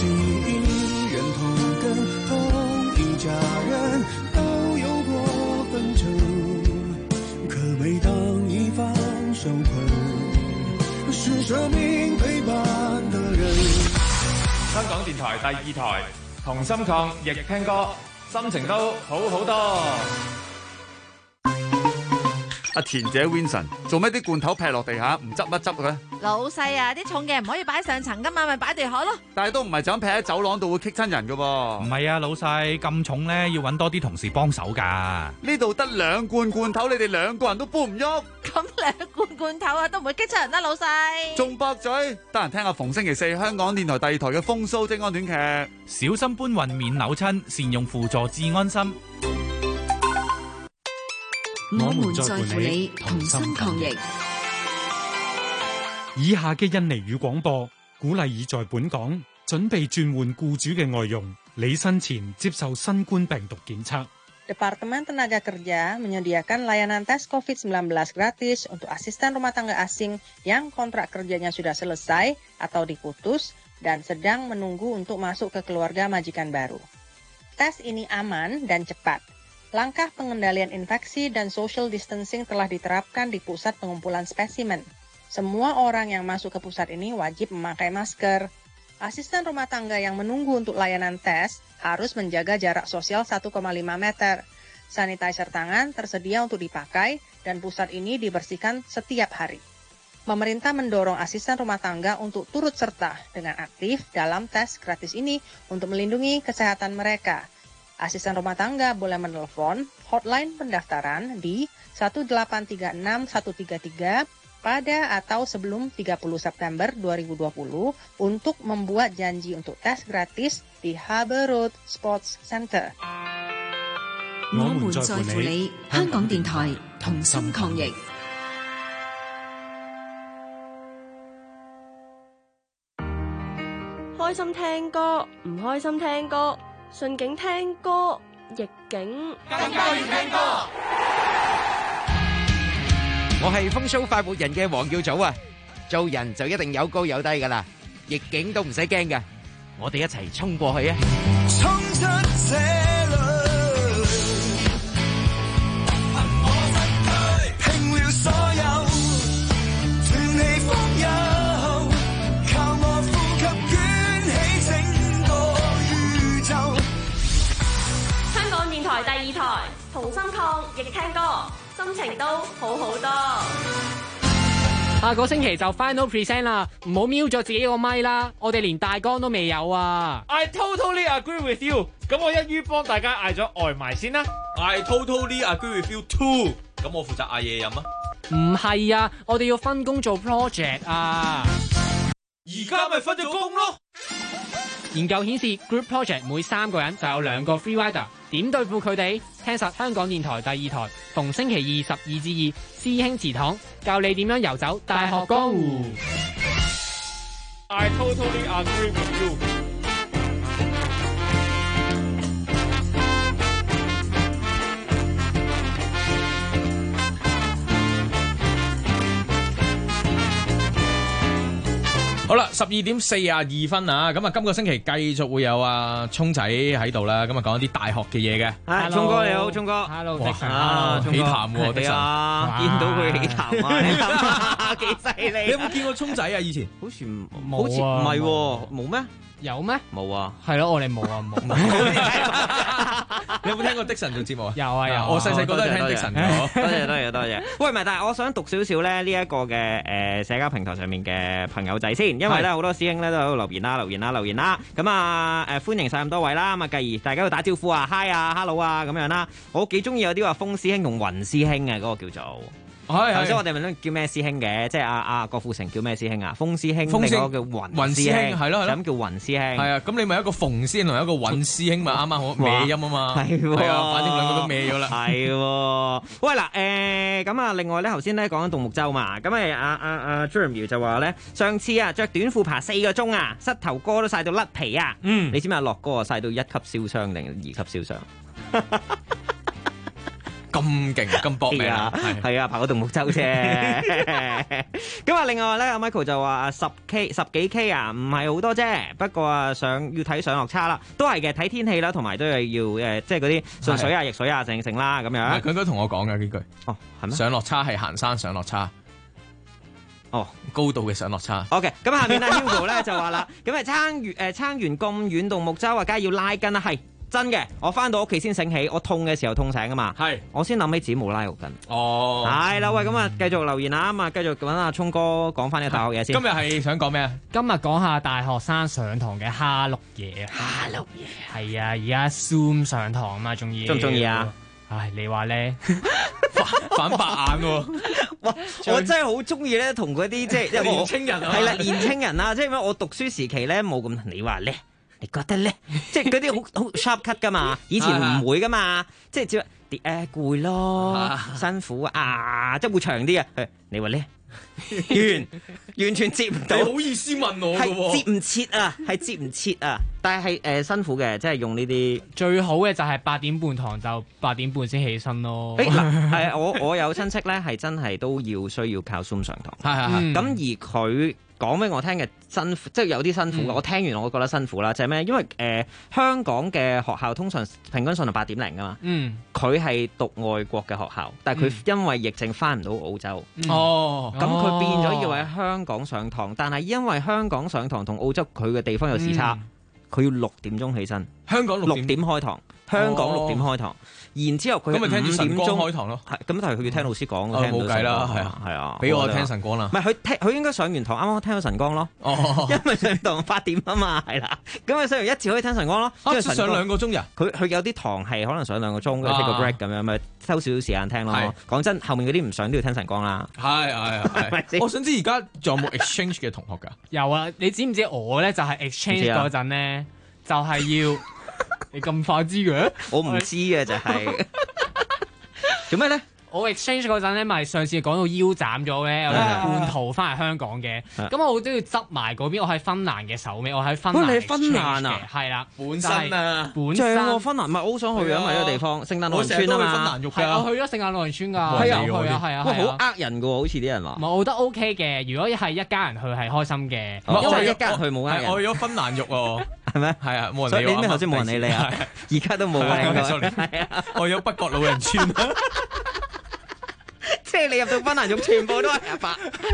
家人都有過紛爭，可每當一方受困，是生命陪伴的人。 香港電台第2台，同心抗疫聽歌，心情都好好多。 阿田姐 Vincent 做咩啲罐頭劈落地下唔執一執嘅咧？ 老細啊，啲重嘅唔可以擺上層噶嘛，咪擺地海咯。 但係都唔係就咁劈喺走廊度會棘親人噶噃。 唔係啊，老細咁重咧，要揾多啲同事幫手噶。 呢度得2罐罐頭，你哋2個人都搬唔喐。 咁2罐罐頭啊，都唔會激親人啦，老細。 仲駁嘴，得閒聽下逢星期4香港電台第2台嘅風騷精安短劇。 小心搬運免扭親，善用輔助至安心。 我們在乎你，同心抗疫。 以下嘅印尼語廣播鼓勵已在本港準備轉換僱主嘅外傭，履新前接受新冠病毒檢測。 Departemen Tenaga Kerja menyediakan layanan tes COVID-19 gratis untuk asisten rumah tangga asing yang kontrak kerjanya sudah selesai atau diputus dan sedang menunggu untuk masuk ke keluarga majikan baru. Tes ini aman dan cepat. Langkah pengendalian infeksi dan social distancing telah diterapkan di pusat pengumpulan spesimen. Semua orang yang masuk ke pusat ini wajib memakai masker. Asisten rumah tangga yang menunggu untuk layanan tes harus menjaga jarak sosial 1,5 meter. Sanitizer tangan tersedia untuk dipakai dan pusat ini dibersihkan setiap hari. Pemerintah mendorong asisten rumah tangga untuk turut serta dengan aktif dalam tes gratis ini untuk melindungi kesehatan mereka. Asisten rumah tangga boleh menelpon hotline pendaftaran di 1836 133 pada atau sebelum 30 September 2020 untuk membuat janji untuk tes gratis di Harbour Road Sports Center. 我們在乎你，香港電台同心抗疫。 開心聽歌，唔開心聽歌。順境聽歌，逆境更加要聽歌。 我係風騷快活人嘅黃耀祖啊！做人就一定有高有低噶啦，逆境都唔使驚噶，我哋一齊衝過去啊！衝出這裏，憑我身軀，拼了所有，斷氣風有。 台第2台，同心抗疫聽歌，心情都好好多。 下個星期就 final present 啦，唔好瞄咗自己個咪啦，我哋連大綱都未有啊。 I totally agree with you。咁我一於幫大家嗌咗外賣先啦。I totally agree with you too。咁我負責嗌嘢飲啊。 唔係啊，我哋要分工做 project 啊。 而家咪分咗工咯。 研究顯示 group project 每3個人就有2個 free rider。點對付佢哋？聽實香港電台第2台，逢星期2 12至2，師兄祠堂教你點樣遊走大學江湖。 I totally agree with you。 好啦， 12:42啊！咁啊，今個星期繼續會有阿聰仔喺度啦，咁啊講一啲大學嘅嘢嘅。 係，聰哥你好，聰哥。 Hello， 哇， 起痰喎， 係啊，見到佢起痰啊，幾犀利！ 你有冇見過聰仔啊？以前好似冇， 好似唔係喎，冇咩？ 有咩？ 冇啊， 係咯，我哋冇啊，冇。 你有冇聽過的神做節目啊？ 有啊有。 我細細個都係聽的神嘅。 多謝。喂，唔係，但係我想讀少少咧呢一個嘅社交平台上面嘅朋友仔先，因為咧好多師兄咧都喺度留言啦。咁啊歡迎晒咁多位啦。咁啊，繼而大家要打招呼啊 ，hi 啊 ，hello 啊咁樣啦。我幾中意有啲話風師兄同雲師兄嘅嗰個叫做。頭先我哋問咗叫咩師兄嘅，即係阿郭富城叫咩師兄啊？風師兄，另一個叫雲師兄，係咯，咁叫雲師兄。係啊，咁你咪一個馮師兄同一個雲師兄咪啱啱好歪音啊嘛。係啊，反正兩個都歪咗啦。 係，喂嗱，咁啊，另外咧，頭先咧講緊獨木舟嘛，咁阿朱仁苗就話咧，上次啊着短褲爬4個鐘啊，膝頭哥都曬到甩皮啊。你知唔知阿樂哥啊曬到1級燒傷定2級燒傷？ 咁勁咁搏命啊！ 係啊，爬個獨木舟啫。咁啊，另外咧，阿 Michael 就話10幾 K 啊，唔係好多啫。不過啊，要睇上落差啦，都係嘅，睇天氣啦，同埋都係要即係嗰啲順水啊、逆水啊、剩啦咁樣。 佢應該同我講嘅呢句。 哦，係咩？ 上落差係行山上落差。 哦， 高度嘅上落差。 OK， 咁下面阿 Hugo 咧就話啦，咁啊撐完咁遠獨木舟啊，梗係要拉筋啦，係。真嘅，我翻到屋企先醒起，我痛嘅時候痛醒啊嘛，係，我先諗起自己冇拉毛巾。哦，係啦，喂，咁啊，繼續留言啊，咁啊，繼續揾阿聰哥講翻啲大學嘢先。 今日係想講咩啊？ 今日講下大學生上堂嘅蝦碌嘢。蝦碌嘢。係啊，而家 Zoom 上堂啊嘛，中意。 中唔中意啊？ 唉，你話咧？ 反白眼喎！哇，我真係好中意咧，同嗰啲即係年青人啊， 係啦，年青人啊，即係因為我讀書時期咧冇咁，你話咧？你覺得咧，即係嗰啲好 sharp cut 噶嘛？以前唔會噶嘛，即係只係攰咯，辛苦啊，即係會長啲啊。你話咧，完全接唔到。 你好意思問我嘅喎？ 係接唔切啊，係接唔切啊。但係辛苦嘅，即係用呢啲最好嘅就係8點半堂就8點半先起身咯。 我有親戚咧係真係都需要靠 Zoom 上堂。係。咁而佢講俾我聽嘅辛苦，即係有啲辛苦嘅。我聽完我覺得辛苦啦，就係咩？因為香港嘅學校通常平均上係8點零㗎嘛。佢係讀外國嘅學校，但係佢因為疫症翻唔到澳洲。咁佢變咗要喺香港上堂，但係因為香港上堂同澳洲佢嘅地方有時差，佢要6點鐘起身。香港6點開堂，香港6點開堂。然之後佢咁咪聽住晨光開堂咯， 咁但係佢要聽老師講， 冇計啦，係啊，俾我聽晨光啦。 唔係佢應該上完堂啱啱聽到晨光咯，因為上堂8點啊嘛，係啦，咁啊上完一次可以聽晨光咯， 即係上2個鐘呀？ 佢有啲堂係可能上2個鐘，跟住 take 個 break 咁樣，咪收少少時間聽咯。講真，後面嗰啲唔上都要聽晨光啦。 係，我想知而家仲有冇 exchange 嘅同學㗎？ 有啊，你知唔知我咧就係 exchange 嗰陣咧，就係要。你咁快知嘅？ 我唔知嘅就係做咩咧？ 我 exchange 嗰陣咧，咪上次講到腰斬咗咧，有半途翻嚟香港嘅，咁我都要執埋嗰邊。我喺芬蘭嘅首尾，我喺芬蘭。你喺芬蘭啊？ 係啦， 本身芬蘭咪我好想去啊！咪呢個地方，聖誕老人村啊嘛。 我去咗聖誕老人村㗎。 係啊，哇，好呃人㗎喎，好似啲人話。 我覺得 OK 嘅，如果係一家人去係開心嘅。 因為一家人去冇呃人。 我去咗芬蘭浴喎。 係咩？ 係啊，冇人理我。 你咩頭先冇人理你啊？而家都冇啊。係啊， 我去咗北角老人村。 即係你入到芬蘭浴，全部都係阿伯，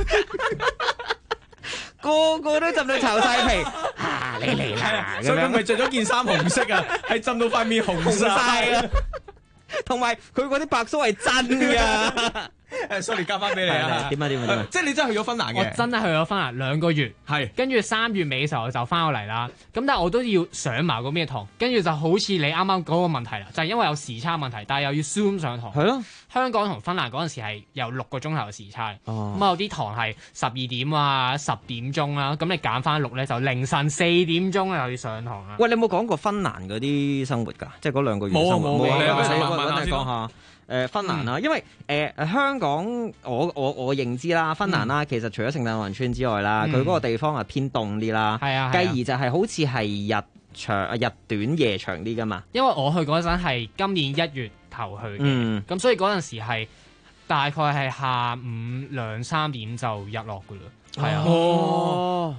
個個都浸到巢晒皮。你嚟啦！ 所以佢咪着咗件衫紅色啊？係浸到塊面紅晒啊！ 同埋佢嗰啲白鬚係真㗎。 sorry 加翻俾你啊！ 點啊！ 即係你真係去咗芬蘭嘅？ 我真係去咗芬蘭2個月，係跟住3月尾嘅時候就翻咗嚟啦。咁但係我都要上埋嗰邊嘅堂，跟住就好似你啱啱嗰個問題啦，就係因為有時差問題，但係又要 Zoom 上堂。係咯，香港同芬蘭嗰陣時係有6個鐘頭嘅時差，咁有啲堂係12點啊、10點鐘啦，咁你減翻6咧就凌晨4點鐘又要上堂啦。 喂，你有冇講過芬蘭嗰啲生活㗎？即係嗰2個月生活。冇，你講下。芬蘭啦，因為香港我認知啦，芬蘭啦，其實除咗聖誕老人村之外啦，佢嗰個地方係偏凍啲啦，繼而就係好似係日短夜長啲噶嘛。 因為我去嗰陣係今年1月頭去嘅，咁所以嗰陣時係大概係下午2-3點就日落噶啦。係啊。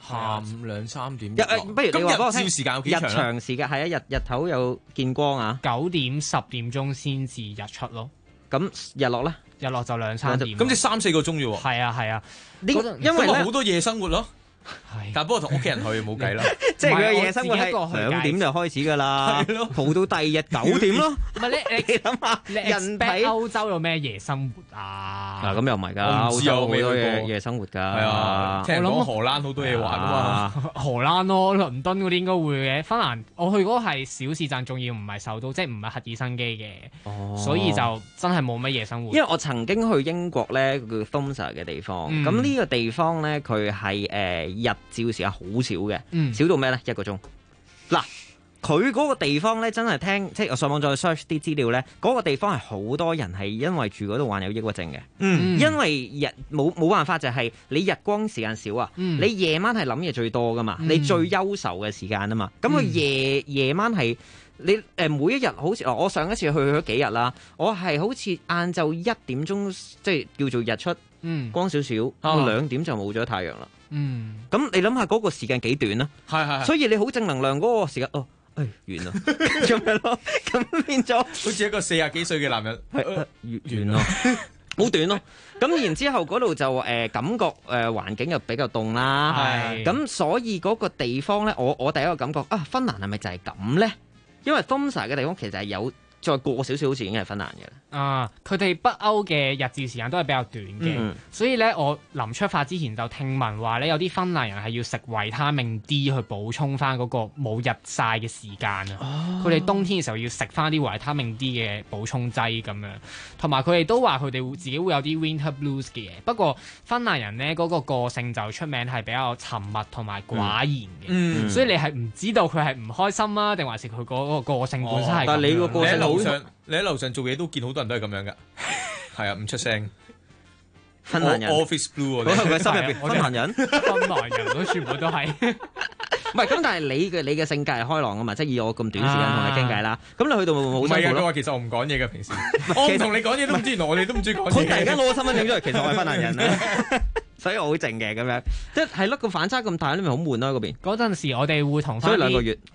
下午2、3點。 不如你話俾我聽， 日照時間有幾長？ 日長時間係啊，日頭有見光啊 ，9點10點鐘先至日出咯。 咁日落咧？ 日落就2、3點。 咁即係3-4個鐘啫喎。 係啊， 因為好多夜生活咯。但不過同屋企人去冇計啦， 即係佢嘅夜生活係2點就開始㗎啦，蒲到第二日9點咯。 唔係你諗下，人哋歐洲有咩夜生活啊？ 嗱咁又唔係㗎，歐洲好多夜生活㗎。係啊，聽講荷蘭好多嘢玩㗎嘛。 荷蘭咯，倫敦嗰啲應該會嘅。芬蘭我去嗰個係小市鎮，仲要唔係首都，即係唔係赫爾辛基嘅，所以就真係冇乜夜生活。 因為我曾經去英國咧，叫 Tromsø 嘅地方，咁呢個地方咧佢係日照時間好少嘅，少到咩咧？1個鐘。嗱，佢嗰個地方咧，真係即係我上網再 search 啲資料咧，嗰個地方係好多人係因為住嗰度患有抑鬱症嘅。因為冇辦法就係你日光時間少啊，你夜晚係諗嘢最多噶嘛，你最憂愁嘅時間啊嘛，咁佢夜晚係。你每一日好似我上一次去咗幾日啦，我係好似晏晝1點鐘，即係叫做日出，光少少，2點就冇咗太陽啦。咁你諗下嗰個時間幾短啊？係，所以你好正能量嗰個時間，完啦，咁樣咯，咁變咗好似一個40幾歲嘅男人， 完咯，好短咯。咁然之後嗰度就感覺環境又比較凍啦，咁所以嗰個地方咧，我第一個感覺芬蘭係咪就係咁咧？因為 Tromsø 嘅地方其實係有再過少少好似已經係芬蘭嘅啦。 佢哋北歐嘅日照時間都係比較短嘅，所以咧我臨出發之前就聽聞話咧有啲芬蘭人係要食維他命 D 去補充翻嗰個冇日曬嘅時間啊。佢哋冬天嘅時候要食翻啲維他命 D 嘅補充劑咁樣，同埋佢哋都話佢哋自己會有啲 winter blues 嘅嘢。不過芬蘭人咧嗰個個性就出名係比較沉默同埋寡言嘅，所以你係唔知道佢係唔開心啊，定還是佢嗰個個性本身係。 但係你個個性你喺樓上做嘢都見好多人都係咁樣噶，係啊，唔出聲。 芬蘭人 Office Blue 嗰係佢心入邊芬蘭人， 芬蘭人都全部都係。 唔係咁，但係你嘅性格係開朗噶嘛？即係以我咁短時間同你傾偈啦。咁你去到會唔會好辛苦？ 唔係啊，佢話其實我唔講嘢嘅平時。我唔同你講嘢都唔知，原來我哋都唔中意講嘢。 佢突然間攞個身份證出嚟，其實我係芬蘭人啦。所以我好靜嘅咁樣，即係咯個反差咁大，你咪好悶咯嗰邊。 嗰陣時我哋會同翻。 所以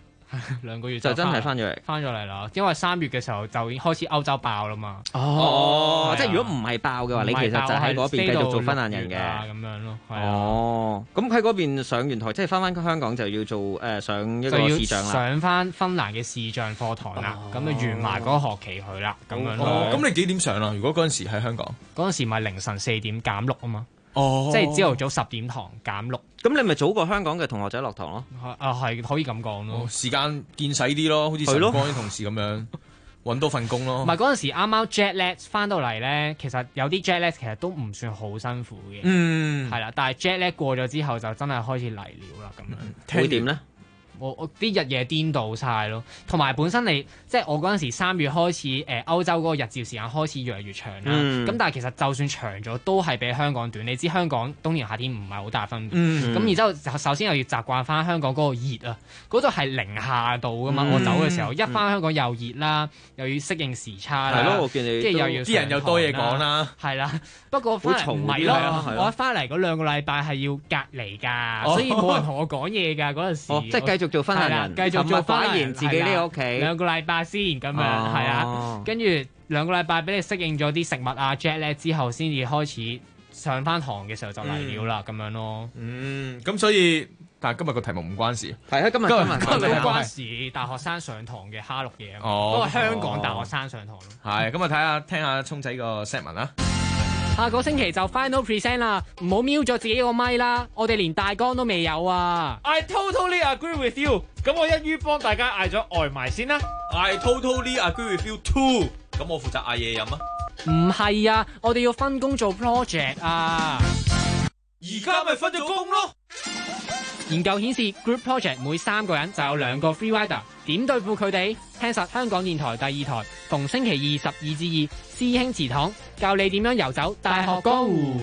2個月就真係翻咗嚟啦，因為3月嘅時候就已經開始歐洲爆啦嘛。 即係如果唔係爆嘅話，你其實就喺嗰邊繼續做芬蘭人嘅咁樣咯。 咁喺嗰邊上完台，即係翻香港就要做上一個視像啦， 上翻芬蘭嘅視像課堂啦，咁就完埋嗰個學期去啦，咁樣咯。 咁你幾點上啊？如果嗰陣時喺香港， 嗰陣時咪凌晨4點減6啊嘛。即係朝頭早10點堂減6， 咁你咪早過香港嘅同學仔落堂咯？ 係可以咁講咯。 時間見使啲咯，好似晨光啲同事咁樣揾多份工咯。 唔係嗰陣時啱啱 jet lag 翻到嚟咧，其實有啲 jet lag 其實都唔算好辛苦嘅。係啦，但係 jet lag 過咗之後就真係開始嚟了啦咁樣。 會點咧？ 我啲日夜顛倒晒咯，同埋本身你即係我嗰陣時3月開始歐洲嗰個日照時間開始越嚟越長啦。咁但係其實就算長咗都係比香港短。你知香港冬天夏天唔係好大分別。咁然之後首先又要習慣翻香港嗰個熱啊，嗰度係0下度噶嘛。我走嘅時候一翻香港又熱啦，又要適應時差啦。 係咯，我見你跟住又要啲人又多嘢講啦。 係啦，不過翻嚟唔係咯。我一翻嚟嗰2個禮拜係要隔離㗎，所以冇人同我講嘢㗎嗰陣時。 即係繼續做芬蘭人， 繼續做反言自己呢個屋企 2個禮拜先咁樣，係啊，跟住2個禮拜俾你適應咗啲食物啊 jet lag 之後，先至開始上翻堂嘅時候就嚟了啦，咁樣咯。 咁所以但係今日個題目唔關事， 係啊，今日好關事，大學生上堂嘅蝦碌嘢，不過香港大學生上堂咯。 係咁啊，聽下聰仔個 set 文啦。 下個星期就 final present 啦，唔好瞄咗自己個咪啦，我哋連大綱都未有啊。 I totally agree with you。咁我一於幫大家嗌咗外賣先啦。 I totally agree with you too。咁我負責嗌嘢飲啊。 唔係啊，我哋要分工做 project 啊。 而家咪分咗工咯。 研究顯示 group project 每3個人就有2個 free rider， 點對付佢哋？聽實香港電台第2台，逢星期二12至2，師兄祠堂教你點樣遊走大學江湖。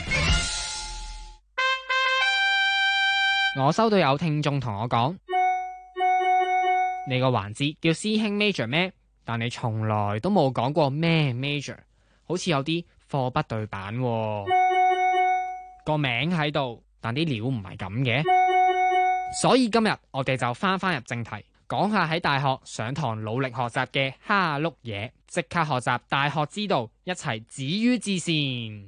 我收到有聽眾同我講，你個環節叫師兄 major 咩？但你從來都冇講過咩 major， 好似有啲貨不對版喎。個名喺度，但啲料唔係咁嘅。 所以今日我哋就翻入正題，講下喺大學上堂努力學習嘅蝦碌嘢，即刻學習大學之道，一齊止於至善。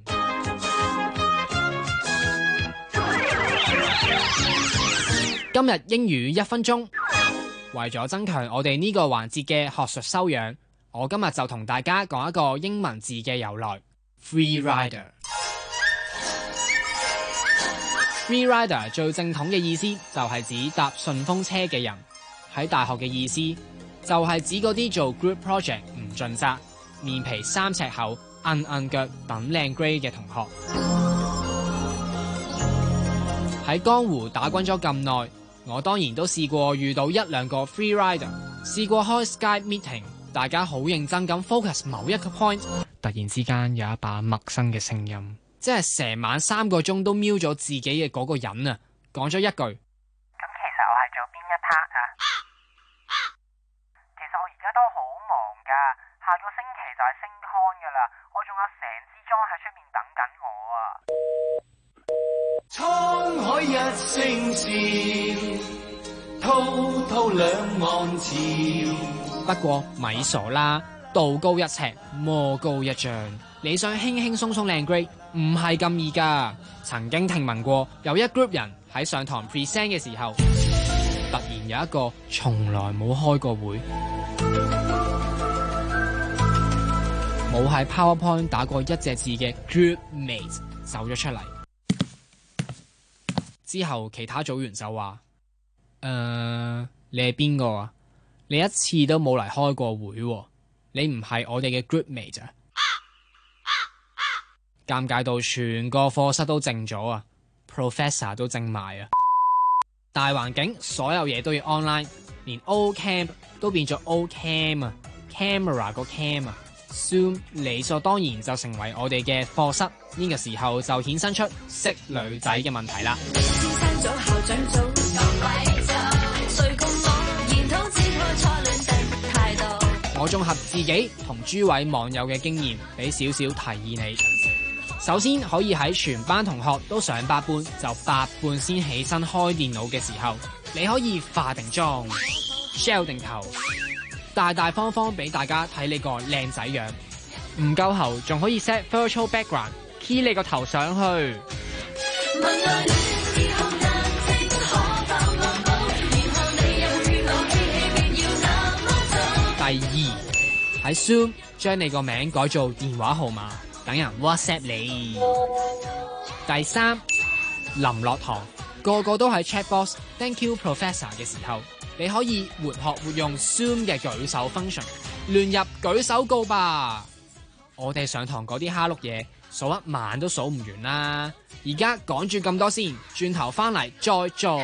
今日英語1分鐘，為咗增強我哋呢個環節嘅學術修養，我今日就同大家講一個英文字嘅由來 ，free rider。free rider 最正統嘅意思就係指搭順風車嘅人，喺大學嘅意思就係指嗰啲做 group project 唔盡責、面皮3尺厚、硬腳等靚 grade 嘅同學。喺江湖打滾咗咁耐，我當然都試過遇到1、2個 free rider， 試過開 Skype meeting， 大家好認真咁 focus 某一個 point， 突然之間有一把陌生嘅聲音。即係成晚3個鐘都瞄咗自己嘅嗰個人啊，講咗一句：咁其實我係做邊一 part 啊？其實我而家都好忙噶，下個星期就係升 con 噶啦，我仲有成支裝喺出面等緊我啊！滄海一聲笑，滔滔兩岸潮。不過咪傻啦，道高1尺，魔高1丈，你想輕輕鬆鬆靚 grade？唔係咁易㗎。曾經聽聞過有一 group 人喺上堂 present 嘅時候，突然有一個從來冇開過會、冇喺 PowerPoint 打過一隻字嘅 group mate 走咗出嚟。之後其他組員就話：你係邊個啊？你一次都冇嚟開過會喎，你唔係我哋嘅 group mate 啊！尷尬到全個課室都靜咗啊 ，Professor 都靜埋啊！大環境所有嘢都要 online， 連 O Cam 都變咗 O Cam 啊 ，camera 個 cam 啊 ，Zoom 理所當然就成為我哋嘅課室。呢個時候就衍生出識女仔嘅問題啦。我綜合自己同諸位網友嘅經驗，俾少少提議你。首先可以喺全班同學都上8半，就8半先起身開電腦嘅時候，你可以化定妝 ，shell 定頭，大大方方俾大家睇你個靚仔樣。唔夠喉仲可以 set virtual background，key 你個頭上去。第2，喺 Zoom 將你個名改做電話號碼，等人 WhatsApp 你。第3，臨落堂個個都喺 chat box Thank you Professor 嘅時候，你可以活學活用 Zoom 嘅舉手 function， 亂入舉手告吧。我哋上堂嗰啲蝦碌嘢數一晚都數唔完啦，而家講住咁多先，轉頭翻嚟再做。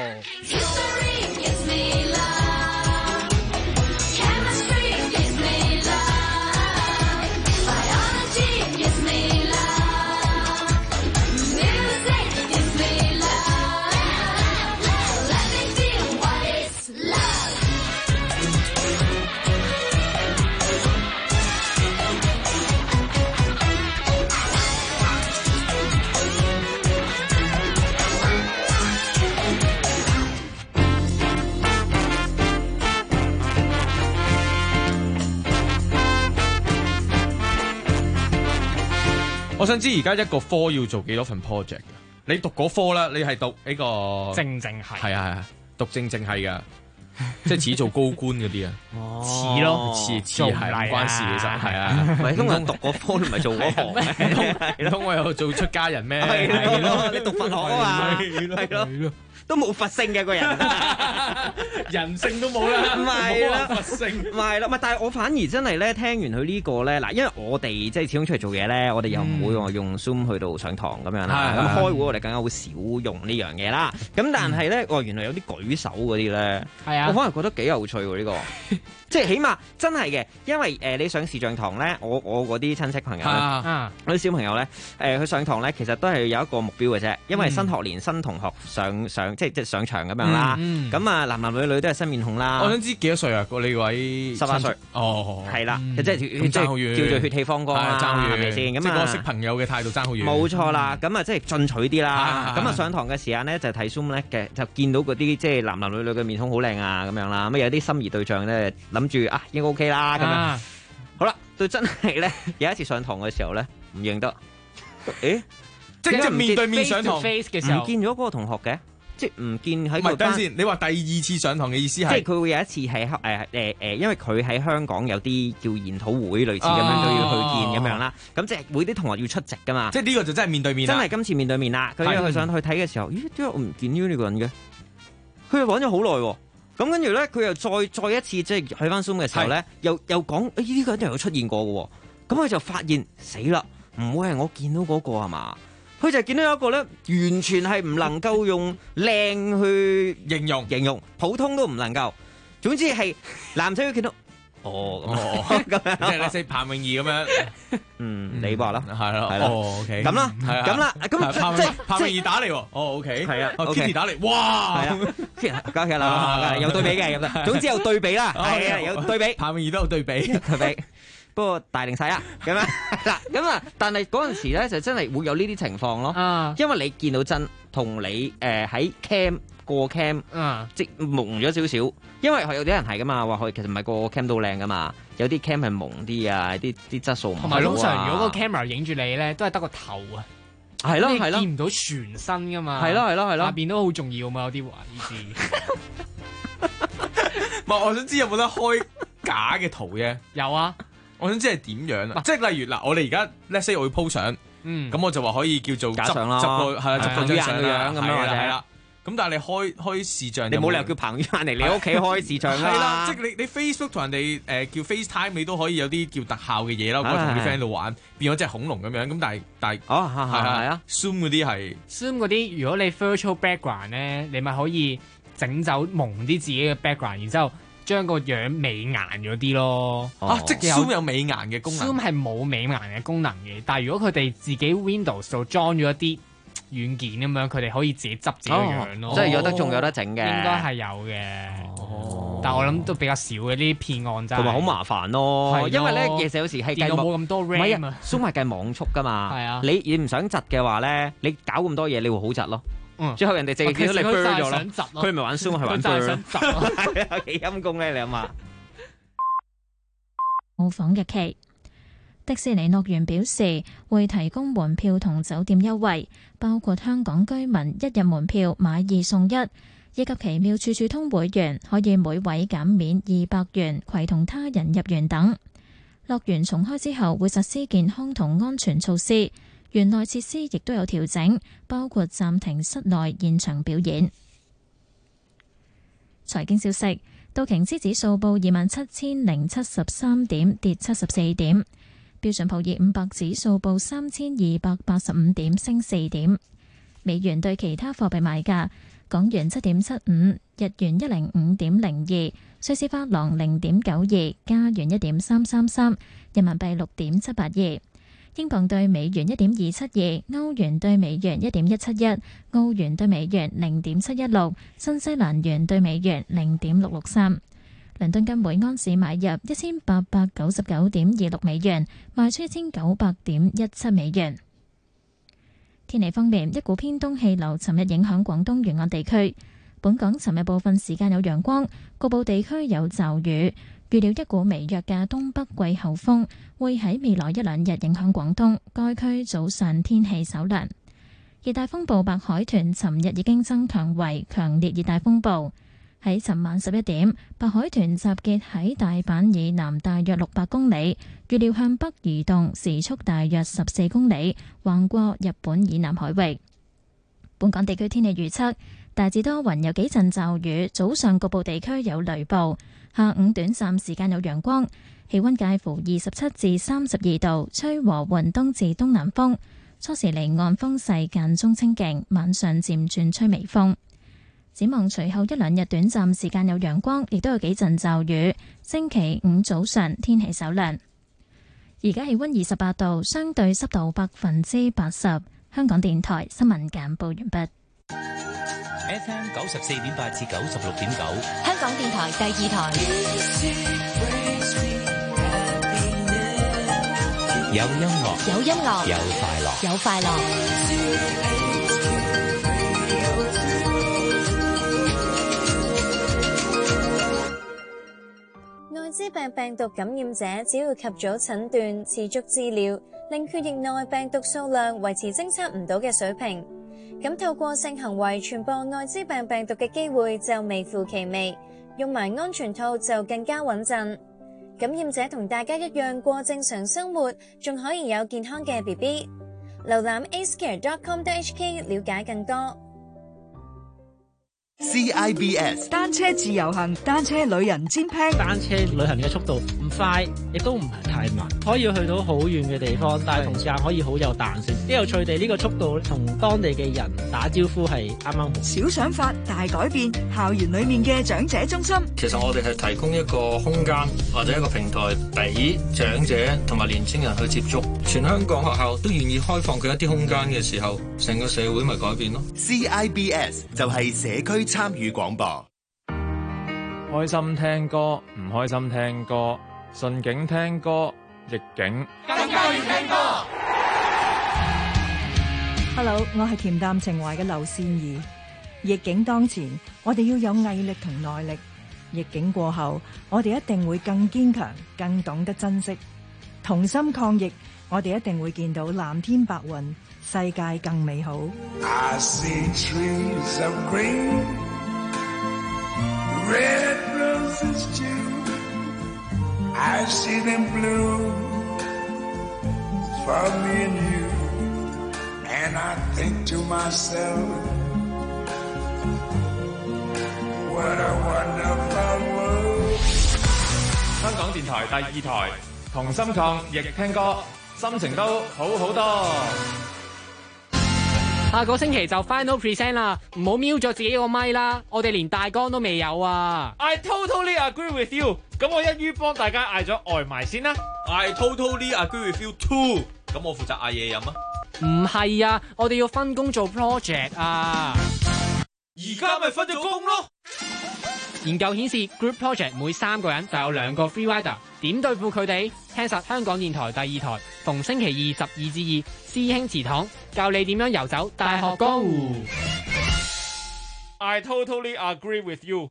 我想知而家一個科要做幾多份 project 嘅？你讀嗰科啦，你係讀呢個正係係啊，讀正係㗎，即係似做高官嗰啲啊， 似咯， 似係唔關事其實係啊， 唔係通常讀嗰科唔係做嗰行咩？ 唔通我又做出家人咩？ 係咯，你讀佛學啊嘛，係咯。都冇佛性嘅個人， 人性都冇啦， 唔係啦， 佛性唔係啦，但係我反而真係咧聽完佢呢個咧，嗱，因為我哋即係始終出嚟做嘢咧，我哋又唔會用 Zoom 去到上堂咁樣啦，咁開會我哋更加會少用呢樣嘢啦。咁但係咧，原來有啲舉手嗰啲咧，我反而覺得幾有趣喎呢個。即係起碼真係嘅，因為你上視像堂咧，我嗰啲親戚朋友咧，嗰啲小朋友咧，佢上堂咧，其實都係有一個目標嘅啫。因為新學年新同學上即係上場咁樣啦。咁啊男男女女女都係新面孔啦。 我想知幾多歲啊？你位 18歲。 哦， 係啦，即係叫做血氣方剛啦， 爭好遠係咪先？咁即係個識朋友嘅態度爭好遠。 冇錯啦，咁啊即係進取啲啦。咁啊上堂嘅時間咧就睇 Zoom 咧嘅，就見到嗰啲即係男男女女嘅面孔好靚啊咁樣啦。咁有啲心儀對象咧諗住應該 OK 啦咁樣。好啦，到真係咧有一次上堂嘅時候咧唔認得，誒， 即係面對面上堂嘅時候，唔見咗嗰個同學嘅。即係唔見喺個班。唔係，等陣先。你話第二次上堂嘅意思係？即係佢會有一次係因為佢喺香港有啲叫研討會類似咁樣都要去見咁樣啦。咁即係會啲同學要出席㗎嘛。 即係呢個就真係面對面啦。 真係今次面對面啦。佢因為佢上去睇嘅時候，咦？點解我唔見咗呢個人嘅？佢又揾咗好耐喎。咁跟住咧，佢又再一次即係去翻 Zoom 嘅時候咧，又講呢個人又有出現過嘅喎。咁佢就發現死啦，唔會係我見到嗰個係嘛？佢就見到有一個咧，完全係唔能夠用靚去形容，普通都唔能夠。總之係男仔會見到，咁樣， 即係你識彭詠儀咁樣， 你話啦， 係咯， 係啦 ，OK， 咁啦，咁啦，咁即係彭詠儀打嚟喎，OK， 係啊 ，Kitty 打嚟，哇， 係啊，Kitty 梗係啦，有對比嘅，咁總之有對比啦，係啊，有對比， 彭詠儀都有對比， 不過大定細啦，咁樣嗱，咁啊，但係嗰陣時咧就真係會有呢啲情況咯，因為你見到真同你喺 cam 過 cam，即蒙咗少少，因為有啲人係噶嘛，話佢其實唔係個 cam 都靚噶嘛，有啲 cam 係蒙啲啊，啲質素唔好啊。 同埋通常如果個 camera 影住你咧，都係得個頭啊， 係咯係咯， 見唔到全身噶嘛， 係咯係咯係咯， 下邊都好重要嘛，有啲話呢啲。 唔係，我想知有冇得開假嘅圖啫？ 有啊。 我想知係點樣啊？即係例如嗱，我哋而家 let's say 我要 po 相，咁我就話可以叫做執個係啦，執個張相啦，咁樣係啦。咁但係你開視像， 你冇理由叫彭于晏嚟你屋企開視像啦。 係啦，即係你 Facebook 同人哋叫 FaceTime，你都可以有啲叫特效嘅嘢啦。我同啲 friend 度玩，變咗隻恐龍咁樣。咁但係係啊 Zoom 嗰啲係 Zoom 嗰啲，如果你 virtual background 咧，你咪可以整走蒙啲自己嘅 background，然之後將個樣美顏咗啲咯。 即係 Zoom 有美顏嘅功能。 Zoom 係冇美顏嘅功能嘅，但係如果佢哋自己 Windows 度裝咗一啲軟件咁樣，佢哋可以自己執自己嘅樣咯。 即係有得仲有得整嘅。 應該係有嘅。但係我諗都比較少嘅呢啲騙案真係。 同埋好麻煩咯，因為咧其實有時係電腦冇咁多 RAM 啊。 Zoom 係計網速㗎嘛。 係啊。 你唔想窒嘅話咧，你搞咁多嘢，你會好窒咯。最後人哋淨係見到你 blur 咗咯，佢唔係玩 Zoom 係玩 blur，係啊，幾陰功咧？你諗下。 冇訪日期，迪士尼樂園表示會提供門票同酒店優惠，包括香港居民一日門票買2送1，以及奇妙處處通會員可以每位減免200元，攜同他人入園等。樂園重開之後會實施健康同安全措施。園內設施亦都有調整，包括暫停室內現場表演。財經消息，道瓊斯指數報27,073點，跌74點；標準普爾500指數報3,285點，升4點。美元對其他貨幣賣價：港元7.75，日元105.02，瑞士法郎0.92，加元1.333，人民幣6.782。英鎊對美元1.272，歐元對美元1.171，澳元對美元0.716，新西蘭元對美元0.663。倫敦金每安士買入1899.26美元，賣出1900.17美元。天氣方面，一股偏東氣流尋日影響廣東沿岸地區，本港尋日部分時間有陽光，局部地區有驟雨。預料一股微弱嘅東北季候風會喺未來1-2日影響廣東，該區早上天氣稍涼。熱帶風暴白海豚尋日已經增強為強烈熱帶風暴。喺尋晚11點，白海豚集結喺大阪以南大約600公里，預料向北移動，時速大約14公里，橫過日本以南海域。本港地區天氣預測，大致多雲，有幾陣驟雨，早上局部地區有雷暴，下午短暫時間有陽光，氣溫介乎27至32度，吹和緩東至東南風，初時離岸風勢間中清勁，晚上漸轉吹微風。展望隨後1-2日短暫時間有陽光，亦都有幾陣驟雨。星期5早上天氣稍涼。而家氣溫28度，相對濕度80%。香港電台新聞簡報完畢。 FM 94.8至96.9， 香港電台第二台。 有音樂， 有音樂， 有快樂， 有快樂。 艾滋病病毒感染者只要及早診斷、持續治療，令血液內病毒數量維持偵測唔到嘅水平，咁透過性行為傳播艾滋病病毒嘅機會就微乎其微，用埋安全套就更加穩陣。感染者同大家一樣過正常生活，仲可以有健康嘅 BB。瀏覽 acecare.com.hk 了解更多。 CIBS 單車自由行，單車旅人尖拼。 單車旅行嘅速度唔快，亦都唔係太慢，可以去到好遠嘅地方，但係同時間可以好有彈性。啲有趣地呢個速度同當地嘅人打招呼係啱啱好。 小想法，大改變，校園裏面嘅長者中心。 其實我哋係提供一個空間或者一個平台，俾長者同埋年輕人去接觸。全香港學校都願意開放佢一啲空間嘅時候，成個社會咪改變咯。 CIBS 就係社區參與廣播。 開心聽歌，唔開心聽歌，順境聽歌，逆境更加要聽歌。 Hello， 我係恬淡情懷嘅劉善儀。逆境當前，我哋要有毅力同耐力；逆境過後，我哋一定會更堅強，更懂得珍惜。同心抗疫，我哋一定會見到藍天白雲，世界更美好。 I see trees of green, red roses too. I see them blue for me and you. And I think to myself, what a wonderful world. 香港電台第二台，同心抗疫聽歌，心情都好好多。 下個星期就 final present 啦，唔好瞄咗自己個咪啦，我哋連大綱都未有啊。 I totally agree with you。咁我一於幫大家嗌咗外賣先啦。 I totally agree with you too。咁我負責嗌嘢飲啊。 唔係啊，我哋要分工做 project 啊。 而家咪分咗工咯。 研究顯示 group project 每3個人就有2個 free rider， 點對付佢哋？聽實香港電台第二台，逢星期二12至2，師兄祠堂教你點樣遊走大學江湖。 I totally agree with you。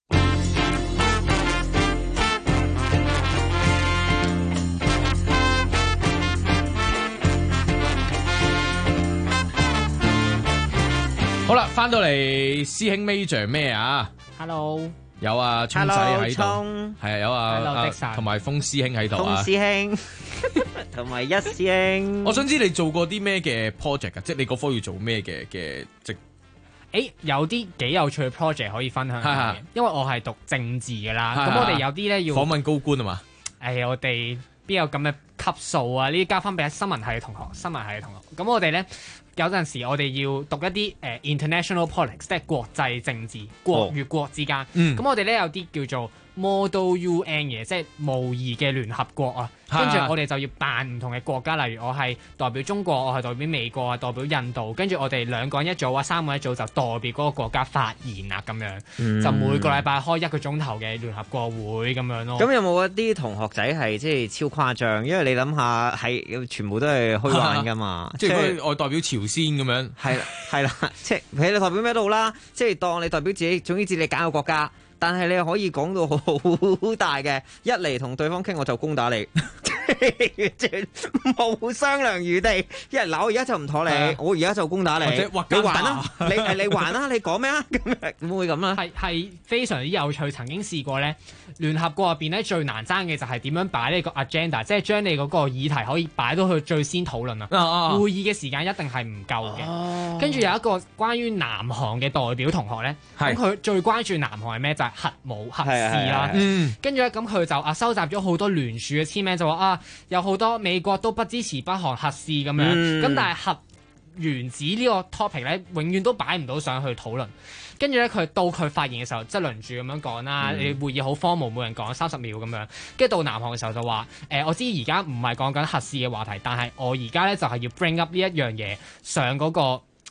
好啦，翻到嚟師兄 Major 咩啊 ？Hello， 有啊，聰仔喺度，係啊，有啊，同埋風師兄喺度啊， 風師兄同埋一師兄。 我想知你做過啲咩嘅 project 啊？即係你嗰科要做咩嘅即？ 有啲幾有趣嘅 project 可以分享下嘅，因為我係讀政治㗎啦，咁我哋有啲咧要訪問高官啊嘛。 我哋邊有咁嘅級數啊？呢啲交翻俾新聞系嘅同學，咁我哋咧。有陣時我哋要讀一啲international politics， 即係國際政治，國與國之間。咁我哋咧有啲叫做 Model UN 嘅，即係模擬嘅聯合國啊。跟住我哋就要扮唔同嘅國家，例如我係代表中國，我係代表美國啊，代表印度。跟住我哋2個人一組啊，3個人一組就代表嗰個國家發言啊，咁樣。就每個禮拜開1個鐘頭嘅聯合國會咁樣咯。 咁有冇一啲同學仔係即係超誇張？因為你諗下係全部都係虛幻㗎嘛。 即係我代表朝鮮咁樣。 係啦，即係你代表咩都好啦，即係當你代表自己，總之你揀個國家。但係你可以講到好大嘅，一嚟同對方傾我就攻打你，完全冇商量餘地。一嚟我而家就唔妥你，我而家就攻打你，你還啦，你還啦，你講咩啊？咁會咁啊？ 係非常之有趣。曾經試過咧，聯合國入邊咧最難爭嘅就係點樣擺呢個 agenda， 即係將你嗰個議題可以擺到去最先討論啊。會議嘅時間一定係唔夠嘅。跟住有一個關於南韓嘅代表同學咧，咁佢最關注南韓係咩？就係核武核試啦，跟住咧咁佢就收集咗好多聯署嘅簽名，就話有好多美國都不支持北韓核試咁樣，咁但係核原子呢個 topic 咧，永遠都擺唔到上去討論。跟住咧佢到佢發言嘅時候，即係輪住咁樣講啦，你會議好荒謬，每人講30秒咁樣。跟住到南韓嘅時候就話我知而家唔係講緊核試嘅話題，但係我而家咧就係要 bring up 呢一樣嘢上嗰個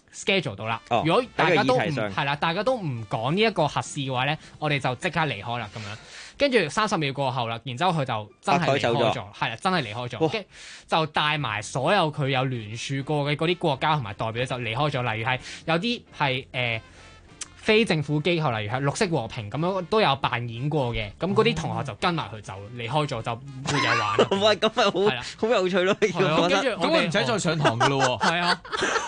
schedule 到啦。 哦如果大家都唔喺個議題上係啦，大家都唔講呢一個核試嘅話咧，我哋就即刻離開啦咁樣。跟住30秒過後啦，然之後佢就真係離開咗，係啦，真係離開咗，跟就帶埋所有佢有聯署過嘅嗰啲國家同埋代表就離開咗。例如係有啲係非政府機構，例如係綠色和平咁樣都有扮演過嘅，咁嗰啲同學就跟埋佢走，離開咗就冇嘢玩啦。 喂，咁咪好有趣咯！ 跟住咁我唔使再上堂噶咯喎。 係啊，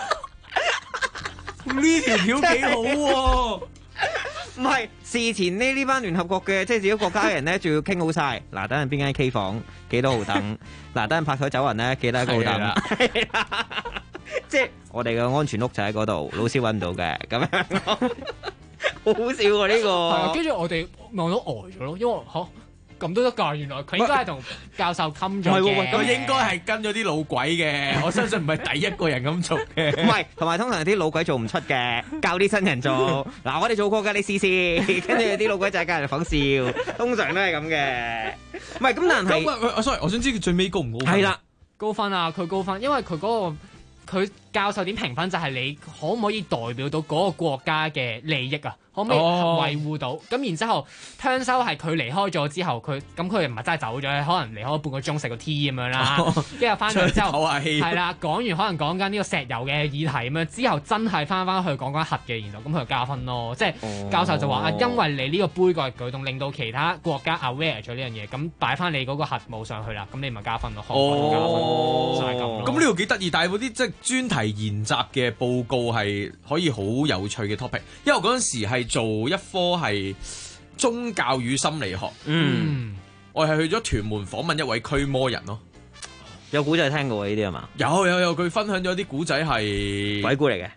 呢條橋幾好喎。 唔係事前呢班聯合國嘅即係自己國家嘅人咧，仲要傾好晒。嗱，等陣邊間 K 房幾多號凳？嗱，等陣拍台走人咧，幾多個凳？即係我哋嘅安全屋就喺嗰度，老師揾唔到嘅咁樣，好好笑喎呢個。 係啊，跟住我哋望到呆咗咯，因為咁都得㗎，原來佢應該係同教授冚咗嘅。 咁應該係跟咗啲老鬼嘅，我相信唔係第一個人咁做嘅。 唔係，同埋通常啲老鬼做唔出嘅，教啲新人做。嗱，我哋做過㗎，你試試。跟住啲老鬼就係教人仿笑，通常都係咁嘅。唔係咁，但係 ，sorry，我想知佢最尾高唔高分？ 係啦，高分啊，佢高分，因為佢嗰個。佢教授點評分就係你可唔可以代表到嗰個國家嘅利益啊？可唔可以維護到？咁然之後，聽收係佢離開咗之後，佢唔係真係走咗，可能離開半個鐘食個 tea 咁樣啦。跟住翻嚟之後，係啦，講完可能講緊呢個石油嘅議題咁樣，之後真係翻去講緊核嘅研究，咁佢就加分咯。即係教授就話因為你呢個杯葛嘅舉動，令到其他國家 aware 咗呢樣嘢，咁擺翻你嗰個核武上去啦，咁你咪加分咯。加分就係咁。 咁呢個幾得意，但係嗰啲即係專題研習嘅報告係可以好有趣嘅 topic，因為我嗰陣時係做一科係宗教與心理學，我係去咗屯門訪問一位驅魔人咯。 有古仔聽過呢啲係嘛？ 有，佢分享咗啲古仔係鬼故嚟嘅。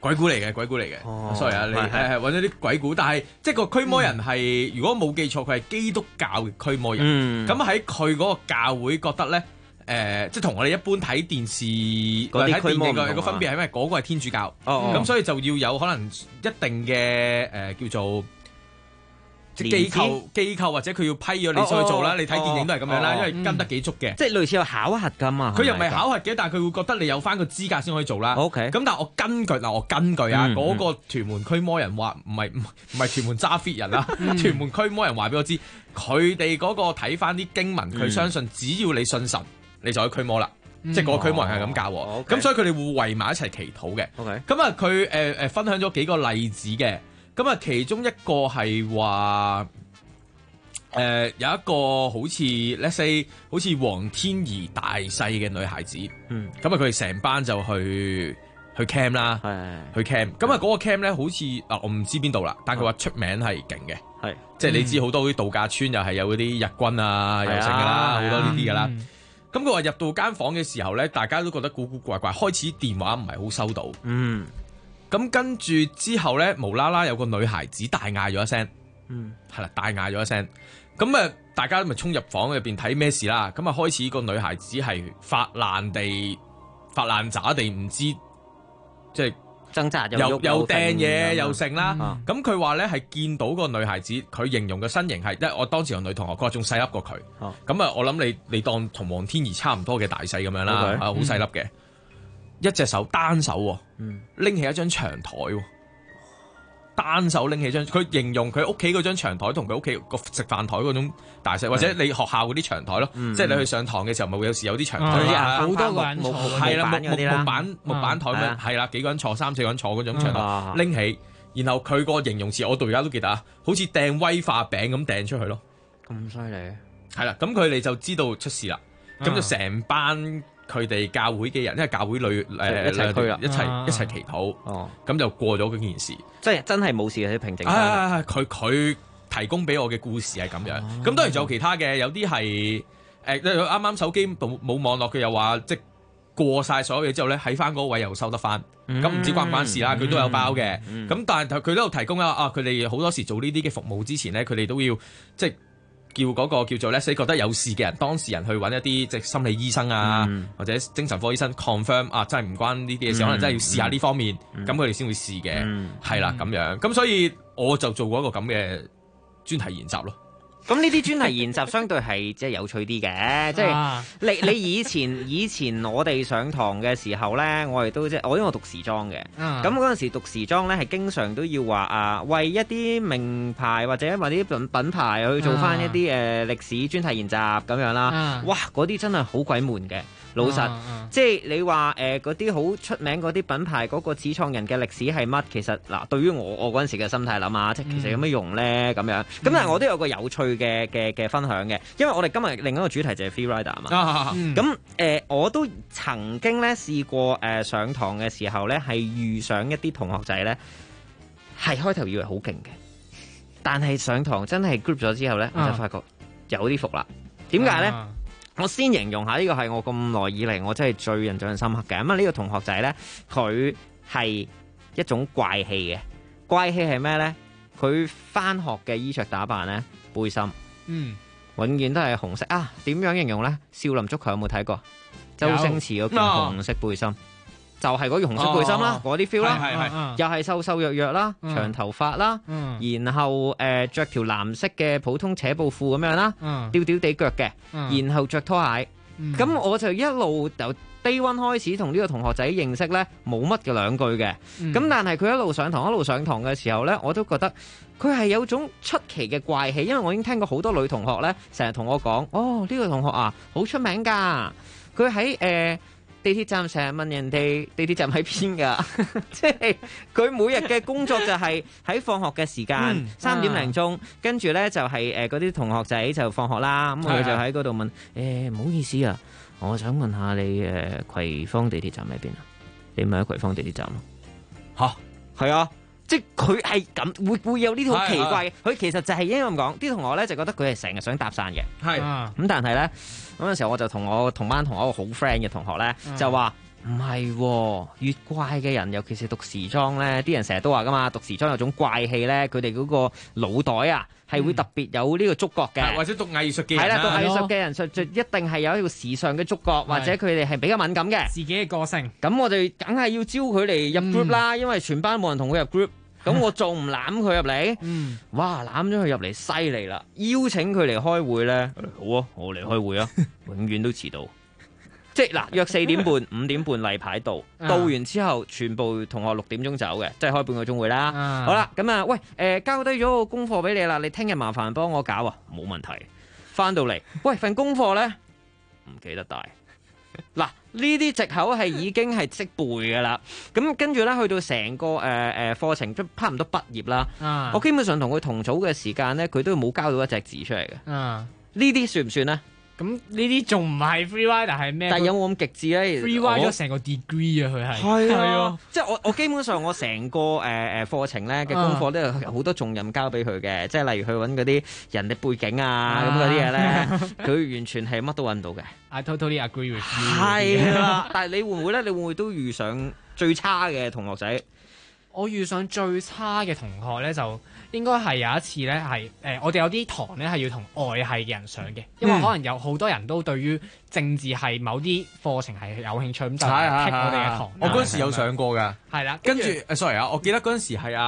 sorry 啊，你係揾咗啲鬼故，但係即係個驅魔人係，如果冇記錯，佢係基督教嘅驅魔人。咁喺佢嗰個教會覺得咧。即係同我哋一般睇電視嗰啲驅魔有個分別係咩？嗰個係天主教，咁所以就要有可能一定嘅叫做即係機構或者佢要批咗你先去做啦。你睇電影都係咁樣啦，因為跟得幾足嘅。 即係類似有考核㗎嘛。 佢又唔係考核嘅，但係佢會覺得你有翻個資格先可以做啦。 OK。 咁但係我根據啊，嗰個屯門驅魔人話唔係屯門揸 fit 人啦，屯門驅魔人話俾我知，佢哋嗰個睇翻啲經文，佢相信只要你信神。你就可以驅魔啦，即係個驅魔人係咁教喎，咁所以佢哋會圍埋一齊祈禱嘅。咁啊，佢分享咗幾個例子嘅，咁啊，其中一個係話有一個好似 let's say 好似黃天怡大細嘅女孩子，咁啊，佢哋成班就去 camp 啦，去 camp。咁啊，嗰個 camp 咧好似我唔知邊度啦，但佢話出名係勁嘅，即係你知好多啲度假村又係有嗰啲日軍啊，又成㗎啦，好多呢啲㗎啦。咁佢話入到間房嘅時候咧，大家都覺得古古怪怪，開始電話唔係好收到。咁跟住之後咧，無啦啦有個女孩子大嗌咗一聲，係啦，大嗌咗一聲。咁啊，大家咪衝入房入邊睇咩事啦。咁啊，開始個女孩子係發爛渣地，唔知即係掙扎又掟嘢又剩啦。咁佢話咧係見到個女孩子，佢形容嘅身形係，因為我當時個女同學，佢話仲細粒過佢。咁啊，我諗你當同黃天怡差唔多嘅大細咁樣啦，好細粒嘅，一隻手單手拎起一張長台，單手拎起張，佢形容佢屋企嗰張長台同佢屋企個食飯台嗰種大細，或者你學校嗰啲長台咯，即係你去上堂嘅時候咪會有時有啲長台， 好多個人坐， 係啦， 木板台咩？係啦，幾個人坐3-4個人坐嗰種長台，拎起，然後佢個形容詞我到而家都記得啊，好似掟威化餅咁掟出去咯， 咁犀利， 係啦，咁佢哋就知道出事啦，咁就成班佢哋教會嘅人，因為教會裏一齊去啦， 一齊祈禱，咁就過咗嗰件事， 即係真係冇事嘅，平靜翻。 佢提供俾我嘅故事係咁樣，咁當然仲有其他嘅，有啲係啱啱手機冇網絡，佢又話即係過晒所有嘢之後咧，喺翻嗰位又收得翻，咁唔知關唔關事啦，佢都有包嘅，咁但係佢都有提供啦，佢哋好多時做呢啲嘅服務之前咧，佢哋都要即係。叫嗰個叫做咧，死覺得有事嘅人，當事人去揾一啲即係心理醫生啊，或者精神科醫生 confirm 真係唔關呢啲嘢事，可能真係要試下呢方面，咁佢哋先會試嘅，係啦咁樣。咁所以我就做過一個咁嘅專題研習咯。 咁呢啲專題研習相對係即係有趣啲嘅，即係你以前我哋上堂嘅時候咧，我哋都即係因為我讀時裝嘅，咁嗰陣時讀時裝咧係經常都要話為一啲名牌或者啲品牌去做翻一啲歷史專題研習咁樣啦，哇嗰啲真係好鬼悶嘅。老實，即係你話嗰啲好出名嗰啲品牌嗰個始創人嘅歷史係乜？其實嗱，對於我嗰陣時嘅心態諗下，即係其實有咩用咧咁樣？咁但係我都有個有趣嘅分享嘅，因為我哋今日另一個主題就係 free rider 啊嘛。咁我都曾經咧試過上堂嘅時候咧，係遇上一啲同學仔咧，係開頭以為好勁嘅，但係上堂真係 group 咗之後咧，我就發覺有啲服啦。點解咧？我先形容下呢個係我咁耐以嚟我真係最印象深刻嘅。咁啊呢個同學仔咧，佢係一種怪氣嘅。怪氣係咩咧？佢返學嘅衣着打扮咧，背心，永遠都係紅色啊。點樣形容咧？少林足球有冇睇過？周星馳嗰件紅色背心，就係嗰件紅色背心啦，嗰啲 feel 啦，又係瘦瘦弱弱啦，長頭髮啦，然後着條藍色嘅普通扯布褲咁樣啦，吊吊地腳嘅，然後着拖鞋。咁我就一路由 day one 開始同呢個同學仔認識咧，冇乜嘅兩句嘅。咁但係佢一路上堂嘅時候咧，我都覺得佢係有種出奇嘅怪氣，因為我已經聽過好多女同學咧，成日同我講，哦呢個同學啊，好出名㗎，佢喺地鐵站成日問人哋地鐵站喺邊㗎，即係佢每日嘅工作就係喺放學嘅時間3點零鐘，跟住咧就係嗰啲同學仔就放學啦，咁佢就喺嗰度問唔好意思啊，我想問下你葵芳地鐵站喺邊啊？你咪喺葵芳地鐵站咯？嚇，係啊！即係佢係咁會有呢啲好奇怪嘅，佢其實就係應該咁講，啲同學咧就覺得佢係成日想搭訕嘅，咁但係咧嗰陣時候我就同班同學一個好 friend 嘅同學咧就話唔係，越怪嘅人，尤其是讀時裝咧，啲人成日都話噶嘛，讀時裝有種怪氣咧，佢哋嗰個腦袋啊係會特別有呢個觸覺嘅， 或者讀藝術嘅人， 係啦，讀藝術嘅人就一定係有一個時尚嘅觸覺，或者佢哋係比較敏感嘅， 自己嘅個性。 咁我哋梗係要招佢嚟入 group 啦，因為全班冇人同佢入 group。咁我仲唔攬佢入嚟？哇，攬咗佢入嚟犀利啦！邀請佢嚟開會咧，好啊，我嚟開會啊，永遠都遲到。即係嗱，約4點半、5點半例牌到完之後，全部同學6點鐘走嘅，即係開半個鐘會啦。好啦，咁啊，喂，交低咗個功課俾你啦，你聽日麻煩幫我搞啊，冇問題。翻到嚟，喂，份功課咧唔記得帶。嗱，呢啲藉口係已經係識背㗎啦。咁跟住咧，去到成個課程都差唔多畢業啦。我基本上同佢同組嘅時間咧，佢都冇交到一隻字出嚟嘅。呢啲算唔算咧？ 咁呢啲仲唔係 free rider 係咩？ 但係有冇咁極致咧 ？free rider 咗成個 degree 啊，佢係係啊，即係我基本上我成個課程咧嘅功課都有好多重任交俾佢嘅，即係例如去揾嗰啲人嘅背景啊咁嗰啲嘢咧，佢完全係乜都揾到嘅。 I totally agree with you。 係啦，但係你會唔會咧？你會唔會都遇上最差嘅同學仔？ 我遇上最差嘅同學咧就。應該係有一次咧，係我哋有啲堂咧係要同外系嘅人上嘅，因為可能有好多人都對於政治係某啲課程係有興趣，咁就剔我哋嘅堂。 我嗰陣時有上過㗎， 係啦， 跟住sorry 啊，我記得嗰陣時係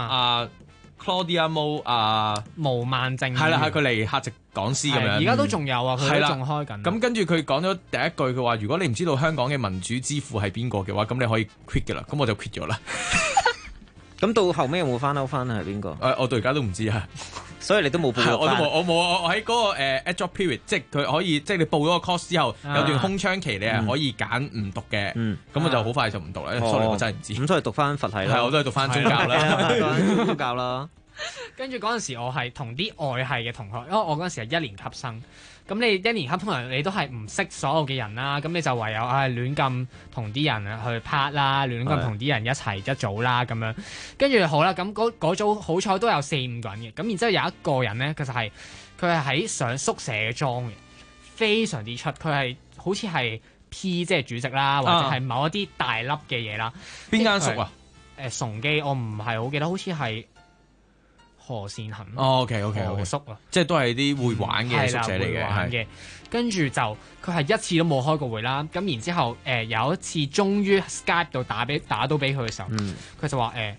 Claudia Mo 毛孟靜， 係啦，係佢嚟客席講師咁樣， 而家都仲有啊，佢都仲開緊。 咁跟住佢講咗第一句，佢話：如果你唔知道香港嘅民主之父係邊個嘅話，咁你可以 quit 㗎啦。咁我就 quit 咗啦。 咁到後尾有冇翻係邊個？ 我到而家都唔知啊， 所以你都冇報過班。 我冇，我喺嗰個adjunct period，即係佢可以，即係你報咗個 course 之後，有段空窗期，你係可以揀唔讀嘅。咁我就好快就唔讀啦。sorry，我真係唔知。 咁所以讀翻佛系啦。 係，我都係讀翻宗教啦， 宗教啦。 跟住嗰陣時，我係同啲外系嘅同學，因為我嗰陣時係1年級生。咁你1年級通常你都係唔識所有嘅人啦，咁你就唯有亂咁同啲人去拍啦，亂咁同啲人一齊一組啦咁樣。跟住好啦，咁嗰組好彩都有4-5個人嘅，咁然之後有一個人咧，其實係佢係喺上宿舍嘅裝嘅，非常之出。佢係好似係 P 即係主席啦，或者係某一啲大粒嘅嘢啦。 邊間宿啊？ 崇基，我唔係好記得，好似係。何善衡 OK， 何宿啊， 即係都係啲會玩嘅宿舍嚟嘅， 係。跟住就佢係一次都冇開過會啦。咁然之後有一次終於 Skype 到打到俾佢嘅時候，佢就話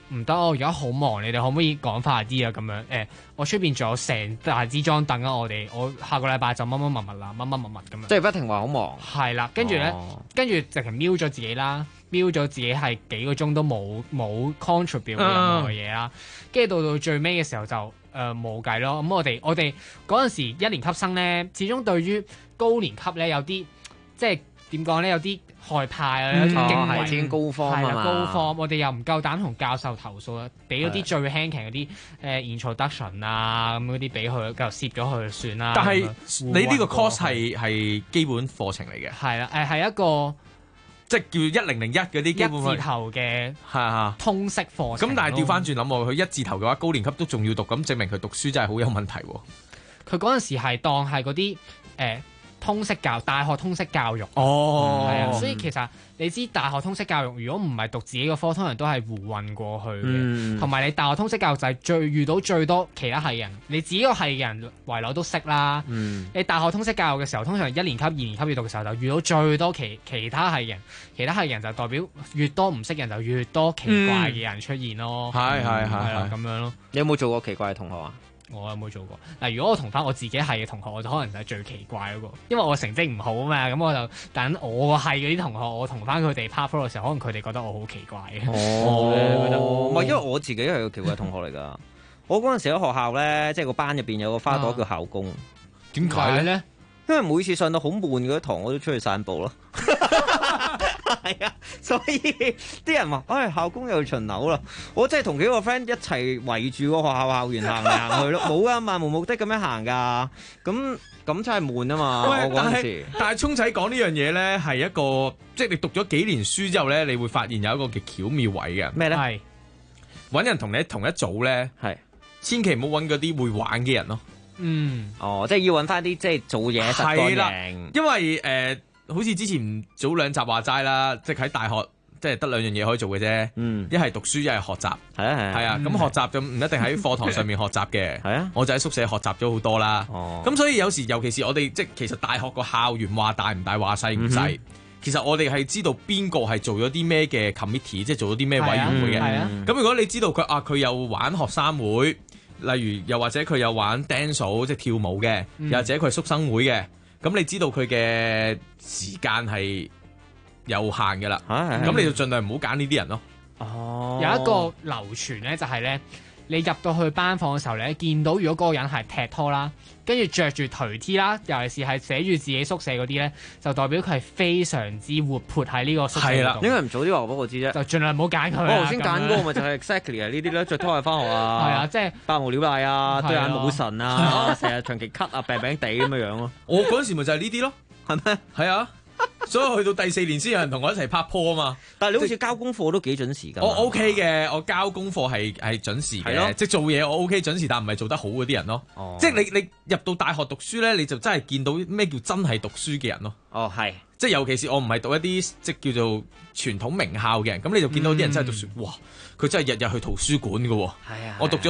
唔得，我而家好忙，你哋可唔可以趕快啲啊？咁樣我出邊仲有成大支裝等啊！我下個禮拜就乜乜物啦，乜乜物咁樣。 即係不停話好忙。 係啦，跟住咧，跟住直情瞄咗自己啦，瞄咗自己係幾個鐘都冇 contribute 任何嘢啦。跟住到最尾嘅時候就冇計咯。咁我哋嗰陣時一年級生咧，始終對於高年級咧有啲即係點講咧，有啲害怕啊，有啲驚畏， 已經高科啊嘛， 高科，我哋又唔夠膽同教授投訴啊，俾嗰啲最輕騎嗰啲introduction 啊咁嗰啲俾佢，就攝咗佢算啦。 但係你呢個 course 係基本課程嚟嘅， 係啦，係一個即係叫1001嗰啲基本一字頭嘅通識課程。 咁但係調翻轉諗喎，佢一字頭嘅話，高年級都仲要讀，咁證明佢讀書真係好有問題喎。 佢嗰陣時係當係嗰啲大學通識教育，係啊，所以其實你知大學通識教育，如果唔係讀自己個科，通常都係胡混過去嘅。同埋你大學通識教育就係遇到最多其他系人，你自己個系人圍內都識啦。你大學通識教育嘅時候，通常1年級、2年級要讀嘅時候，就遇到最多其他系人，其他系人就代表越多唔識人就越多奇怪嘅人出現咯。係咁樣咯。 你有冇做過奇怪嘅同學啊？ 我有冇做過？嗱，如果我同翻我自己係嘅同學，我就可能就係最奇怪嗰個，因為我成績唔好啊嘛，咁我就等我係嗰啲同學，我同翻佢哋 part four 嘅時候，可能佢哋覺得我好奇怪嘅。 唔係，因為我自己係個奇怪同學嚟㗎。我嗰陣時喺學校咧，即係個班入邊有個花朵叫校工。 點解咧？ 因為每次上到好悶嗰啲堂，我都出去散步咯。係啊，所以啲人話，校工又巡樓啦。我真係同幾個 friend 一齊圍住個學校校園行嚟行去咯，冇啊，漫無目的咁樣行㗎。咁真係悶啊嘛！我嗰陣時， 但係聰仔講呢樣嘢咧，係一個即係你讀咗幾年書之後咧，你會發現有一個極巧妙位嘅。 咩咧？ 係揾人同你同一組咧， 係千祈唔好揾嗰啲會玩嘅人咯。 即係要揾翻啲即係做嘢實幹型。 因為好似之前早2集話齋啦，即係喺大學即係得2樣嘢可以做嘅啫。一係讀書，一係學習。係啊。咁學習就唔一定喺課堂上面學習嘅。係啊。我就喺宿舍學習咗好多啦。咁所以有時尤其是我哋即係其實大學個校園話大唔大話細唔細，其實我哋係知道邊個係做咗啲咩嘅 committee， 即係做咗啲咩委員會嘅。咁如果你知道佢又玩學生會，例如又或者佢有玩 dance 即係跳舞嘅，又或者佢係宿生會嘅。咁你知道佢嘅時間係有限嘅啦，咁你就盡量唔好揀呢啲人咯。 有一個流傳咧，就係咧，你入到去班房嘅時候咧，見到如果嗰個人係踢拖啦，跟住着住頹 T 啦，尤其是係寫住自己宿舍嗰啲咧，就代表佢係非常之活潑喺呢個宿舍度。 應該唔早啲話俾我知啫， 就盡量唔好揀佢。 我頭先揀嗰個咪就係 exactly 係呢啲咧，着拖係翻學啊， 係啊，即係百無聊賴啊，對眼冇神啊，成日長期咳啊，病病地咁樣樣咯。 我嗰陣時咪就係呢啲咯， 係咩？ 係啊。所以去到第4年先有人同我一齊拍拖啊嘛！ 但係你好似交功課都幾準時㗎。 我 OK 嘅，我交功課係準時嘅，即係做嘢我 OK 準時，但唔係做得好嗰啲人咯。即係你入到大學讀書咧，你就真係見到咩叫真係讀書嘅人咯。 係，即係尤其是我唔係讀一啲即係叫做傳統名校嘅人，咁你就見到啲人真係讀書，哇！佢真係日日去圖書館㗎喎。係啊！我讀咗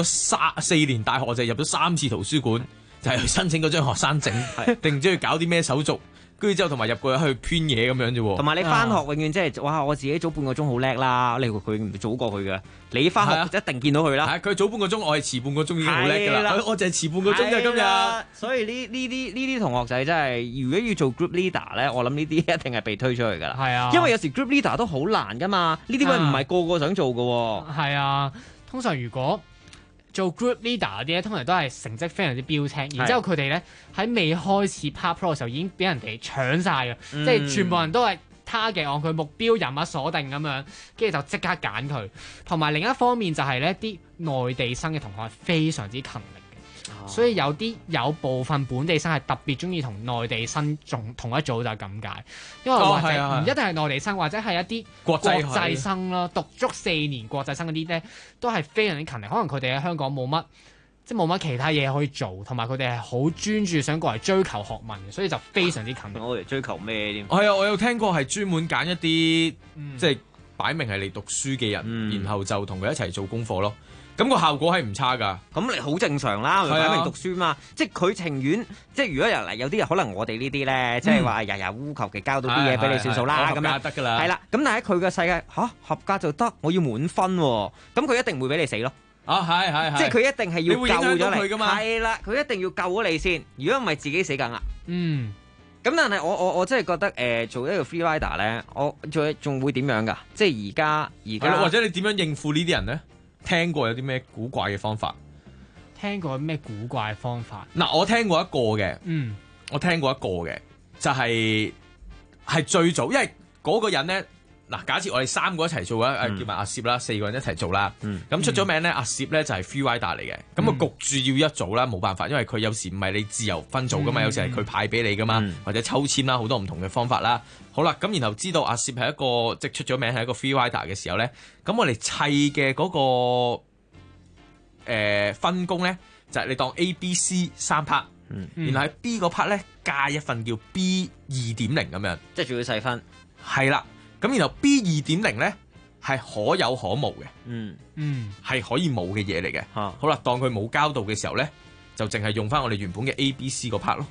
4年大學，我就入咗3次圖書館，就係去申請嗰張學生證，定唔知去搞啲咩手續。跟住之後同埋入過去編嘢咁樣啫喎， 同埋你翻學永遠即係哇！我自己早半個鐘好叻啦，你佢唔早過去嘅，你翻學一定見到佢啦。 佢早半個鐘，我係遲半個鐘已經好叻㗎啦。我就係遲半個鐘啫今日。 所以呢啲同學仔真係，如果要做 group leader 咧，我諗呢啲一定係被推出去㗎啦。係啊，因為有時 group leader 都好難㗎嘛，呢啲位唔係個個想做㗎喎。 係啊，通常如果做 group leader 嗰啲咧，通常都係成績非常之標青，然之後佢哋咧喺未開始 part pro 嘅時候已經俾人哋搶晒嘅，即係全部人都係 target 按佢目標人物鎖定咁樣，跟住就即刻揀佢。同埋另一方面就係咧，啲內地生嘅同學係非常之勤力嘅，所以有部分本地生係特別中意同內地生同一組就係咁解，因為或者唔一定係內地生，或者係一啲國際生咯，讀足4年國際生嗰啲咧，都係非常之勤力。可能佢哋喺香港冇乜其他嘢可以做，同埋佢哋係好專注想過嚟追求學問嘅，所以就非常之勤力。 我嚟追求咩添？ 係啊，我有聽過係專門揀一啲即係擺明係嚟讀書嘅人，然後就同佢一齊做功課咯。 咁個效果係唔差㗎。 咁你好正常啦，擺明讀書嘛。即係佢情願，即係如果有啲人可能我哋呢啲咧，即係話日日烏求其交到啲嘢俾你算數啦，咁樣得㗎啦。 係啦，咁但係喺佢嘅世界合格就得，我要滿分喎，咁佢一定會俾你死咯。 係， 即係佢一定係要救咗你㗎嘛。 係啦，佢一定要救咗你先，如果唔係自己死梗啦。咁但係我真係覺得做一個 free rider 咧，我仲會點樣㗎？即係而家或者你點樣應付呢啲人咧？聽過有啲咩古怪嘅方法？ 聽過咩古怪嘅方法？ 嗱，我聽過一個嘅，我聽過一個嘅，就係最早，因為嗰個人咧，嗱，假設我哋3個一齊做啦，叫埋阿攝啦，4個人一齊做啦，咁出咗名咧，阿攝咧就係 free rider 嚟嘅，咁啊焗住要一組啦，冇辦法，因為佢有時唔係你自由分組噶嘛，有時係佢派俾你噶嘛，或者抽籤啦，好多唔同嘅方法啦。好啦，咁然後知道阿攝係一個即係出咗名係一個 free rider 嘅時候咧，咁我哋砌嘅嗰個分工咧，就係你當 A、B、C 3 part，然後喺 B 嗰 part 咧加一份叫 B 2.0咁樣， 即係仲要細分。 係啦，咁然後 B 2.0咧係可有可無嘅，係可以冇嘅嘢嚟嘅。好啦，當佢冇交到嘅時候咧，就淨係用翻我哋原本嘅 A、B、C 嗰 part 咯。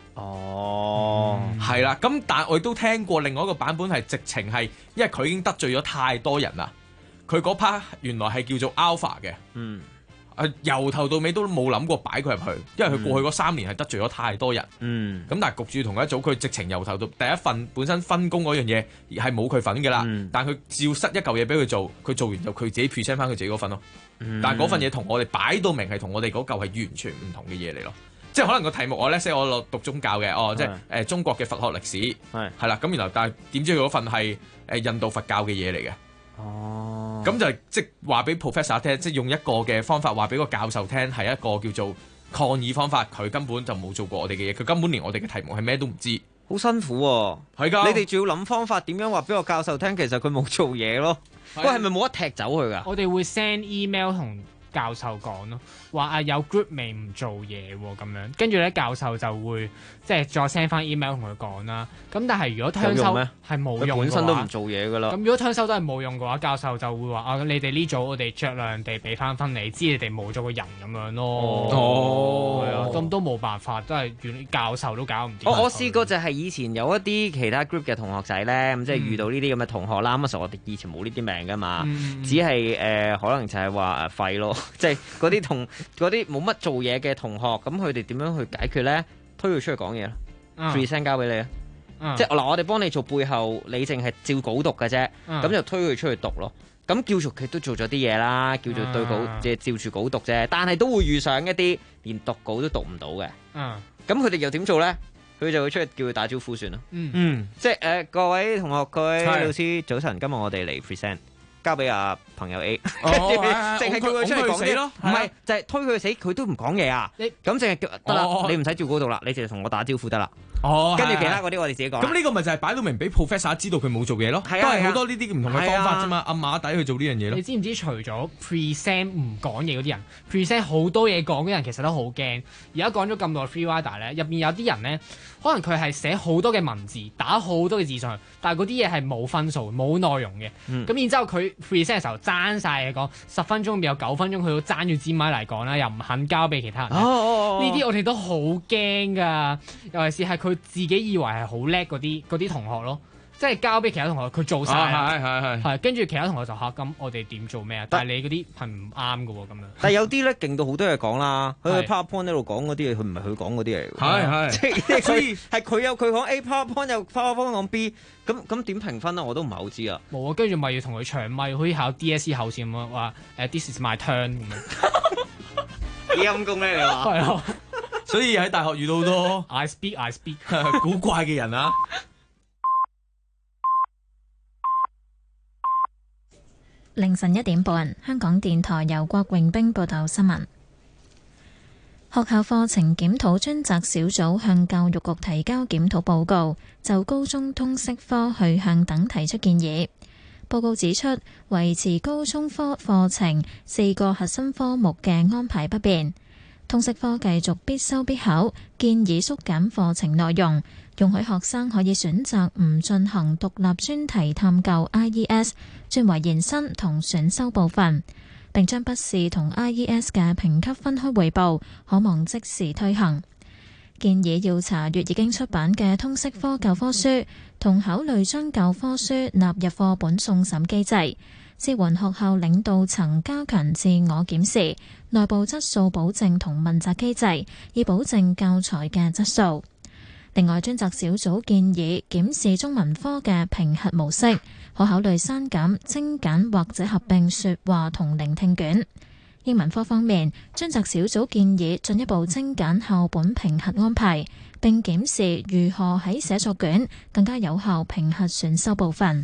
係啦，咁但係我亦都聽過另外一個版本係直情係，因為佢已經得罪咗太多人啦，佢嗰 part 原來係叫做 alpha 嘅，由頭到尾都冇諗過擺佢入去，因為佢過去嗰3年係得罪咗太多人，咁但係焗住同佢一組，佢直情由頭到第一份本身分工嗰樣嘢係冇佢份噶啦，但係佢照塞一嚿嘢俾佢做，佢做完就佢自己 present 翻佢自己嗰份咯，但係嗰份嘢同我哋擺到明係同我哋嗰嚿係完全唔同嘅嘢嚟咯。即係可能個題目我咧，即係我落讀宗教嘅，即係中國嘅佛學歷史係啦，咁然後但係點知佢嗰份係印度佛教嘅嘢嚟嘅，咁就即係話俾 professor 聽，即係用一個嘅方法話俾個教授聽，係一個叫做抗議方法，佢根本就冇做過我哋嘅嘢，佢根本連我哋嘅題目係咩都唔知， 好辛苦喎。 係㗎， 你哋仲要諗方法點樣話俾個教授聽，其實佢冇做嘢咯。喂，係咪冇得踢走佢㗎？ 我哋會 send email 同教授講咯，話有 group 未唔做嘢喎咁樣，跟住咧教授就會即係再 send 翻 email 同佢講啦。咁但係如果聽收係冇用嘅話， 本身都唔做嘢㗎啦。 咁如果聽收都係冇用嘅話，教授就會話你哋呢組我哋酌量地俾翻分你，知你哋冇咗個人咁樣咯。係啊，咁都冇辦法，都係教授都搞唔掂。 我試過就係以前有一啲其他 group 嘅同學仔咧，咁即係遇到呢啲咁嘅同學啦。咁嗰時候我哋以前冇呢啲名㗎嘛，只係可能就係話廢咯。即係嗰啲同嗰啲冇乜做嘢嘅同學，咁佢哋點樣去解決咧？推佢出去講嘢咯，present 交俾你啊！即係嗱，我哋幫你做背後，你淨係照稿讀嘅啫，咁就推佢出去讀咯。咁叫做佢都做咗啲嘢啦，叫做對稿即係照住稿讀啫。但係都會遇上一啲連讀稿都讀唔到嘅。咁佢哋又點做咧？佢就會出去叫佢打招呼算啦。即係各位同學、各位老師，早晨，今日我哋嚟 present。交俾阿朋友 A，跟住淨係叫佢出嚟講啲，唔係就係推佢死，佢都唔講嘢啊！咁淨係叫得啦，你唔使照嗰度啦，你淨係同我打招呼得啦。跟住其他嗰啲我哋自己講。咁呢個咪就係擺到明俾 professor 知道佢冇做嘢咯，都係好多呢啲唔同嘅方法啫嘛，暗馬底去做呢樣嘢咯。 你知唔知除咗 present 唔講嘢嗰啲人 present 好多嘢講嘅人其實都好驚。而家講咗咁耐 free rider 咧，入邊有啲人咧，可能佢係寫好多嘅文字，打好多嘅字上去，但係嗰啲嘢係冇分數、冇內容嘅。咁然之後佢 present 嘅時候爭晒嘢講，10分鐘入邊有9分鐘佢都爭住支咪嚟講啦，又唔肯交俾其他人。呢啲我哋都好驚㗎，尤其是係佢自己以為係好叻嗰啲同學咯。即係交俾其他同學，佢做晒，係跟住其他同學就嚇咁，我哋點做咩啊？但係你嗰啲係唔啱㗎喎，咁樣。 但係有啲咧勁到好多嘢講啦，佢喺 PowerPoint 呢度講嗰啲嘢，佢唔係佢講嗰啲嚟。 係即係所以係佢有佢講 A PowerPoint 又 PowerPoint 講 B， 咁點評分啊？我都唔係好知啊。 冇啊，跟住咪要同佢長咪，好似考 DSE 考試咁樣話This is my turn 咁樣。 幾陰功咧？你話係啊， 所以喺大學遇到好多 I speak 古怪嘅人啊。 凌晨1點半，香港電台由郭榮兵報道新聞。學校課程檢討專責小組向教育局提交檢討報告，就高中通識科去向等提出建議。報告指出，維持高中科課程4個核心科目嘅安排不變，通識科繼續必修必考，建議縮減課程內容，容許學生可以選擇唔進行獨立專題探究 IES， 轉為延伸同選修部分。 並將筆試同 IES 嘅評級分開匯報，可望即時推行。建議要查閱已經出版嘅通識科教科書，同考慮將教科書納入課本送審機制，支援學校領導層加強自我檢視、內部質素保證同問責機制，以保證教材嘅質素。另外，專責小組建議檢視中文科嘅評核模式，可考慮刪減、精簡或者合併說話同聆聽卷。英文科方面，專責小組建議進一步精簡校本評核安排，並檢視如何喺寫作卷更加有效評核選修部分。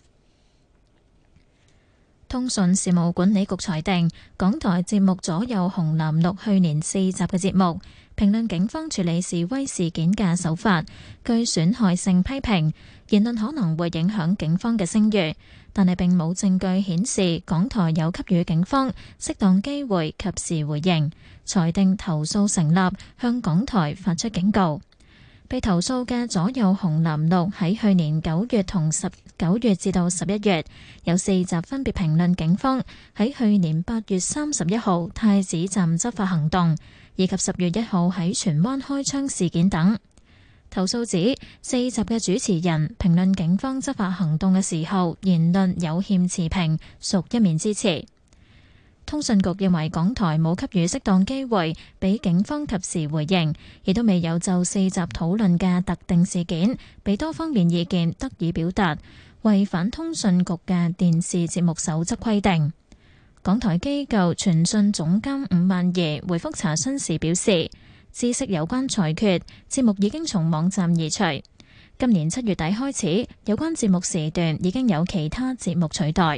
通訊事務管理局裁定，港台節目《左右紅藍綠》去年4集嘅節目，評論警方處理示威事件嘅手法，具損害性批評，言論可能會影響警方嘅聲譽，但係並冇證據顯示港台有給予警方適當機會及時回應，裁定投訴成立，向港台發出警告。被投訴嘅左右紅藍綠喺去年9月同19月至到11月有4集分別評論警方喺去年8月31號太子站執法行動，以及10月1號喺荃灣開槍事件等。投訴指4集嘅主持人評論警方執法行動嘅時候，言論有欠持平，屬一面之詞。通訊局認為港台冇給予適當機會俾警方及時回應，亦都未有就4集討論嘅特定事件俾多方面意見得以表達，違反通訊局嘅電視節目守則規定。港台機構傳訊總監伍萬儀回覆查詢時表示，知悉有關裁決，節目已經從網站移除。今年7月底開始，有關節目時段已經有其他節目取代。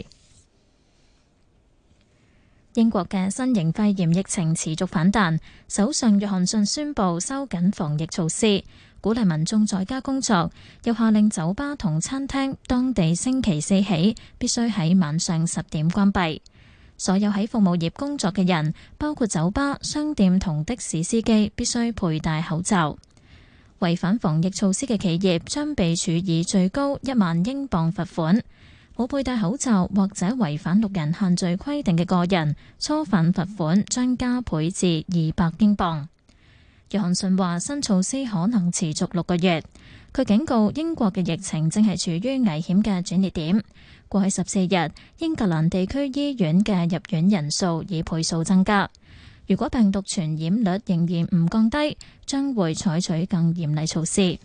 英國嘅新型肺炎疫情持續反彈，首相約翰遜宣布收緊防疫措施，鼓勵民眾在家工作，又下令酒吧同餐廳當地星期4起必須喺晚上10點關閉。所有喺服務業工作嘅人，包括酒吧、商店同的士司機，必須佩戴口罩。違反防疫措施嘅企業將被處以最高1萬英鎊罰款。冇佩戴口罩或者違反6人限聚規定嘅個人，初犯罰款將加倍至200英鎊。約翰遜話新措施可能持續6個月。佢警告英國嘅疫情正係處於危險嘅轉捩點。過去14日，英格蘭地區醫院嘅入院人數以倍數增加。如果病毒傳染率仍然唔降低，將會採取更嚴厲措施。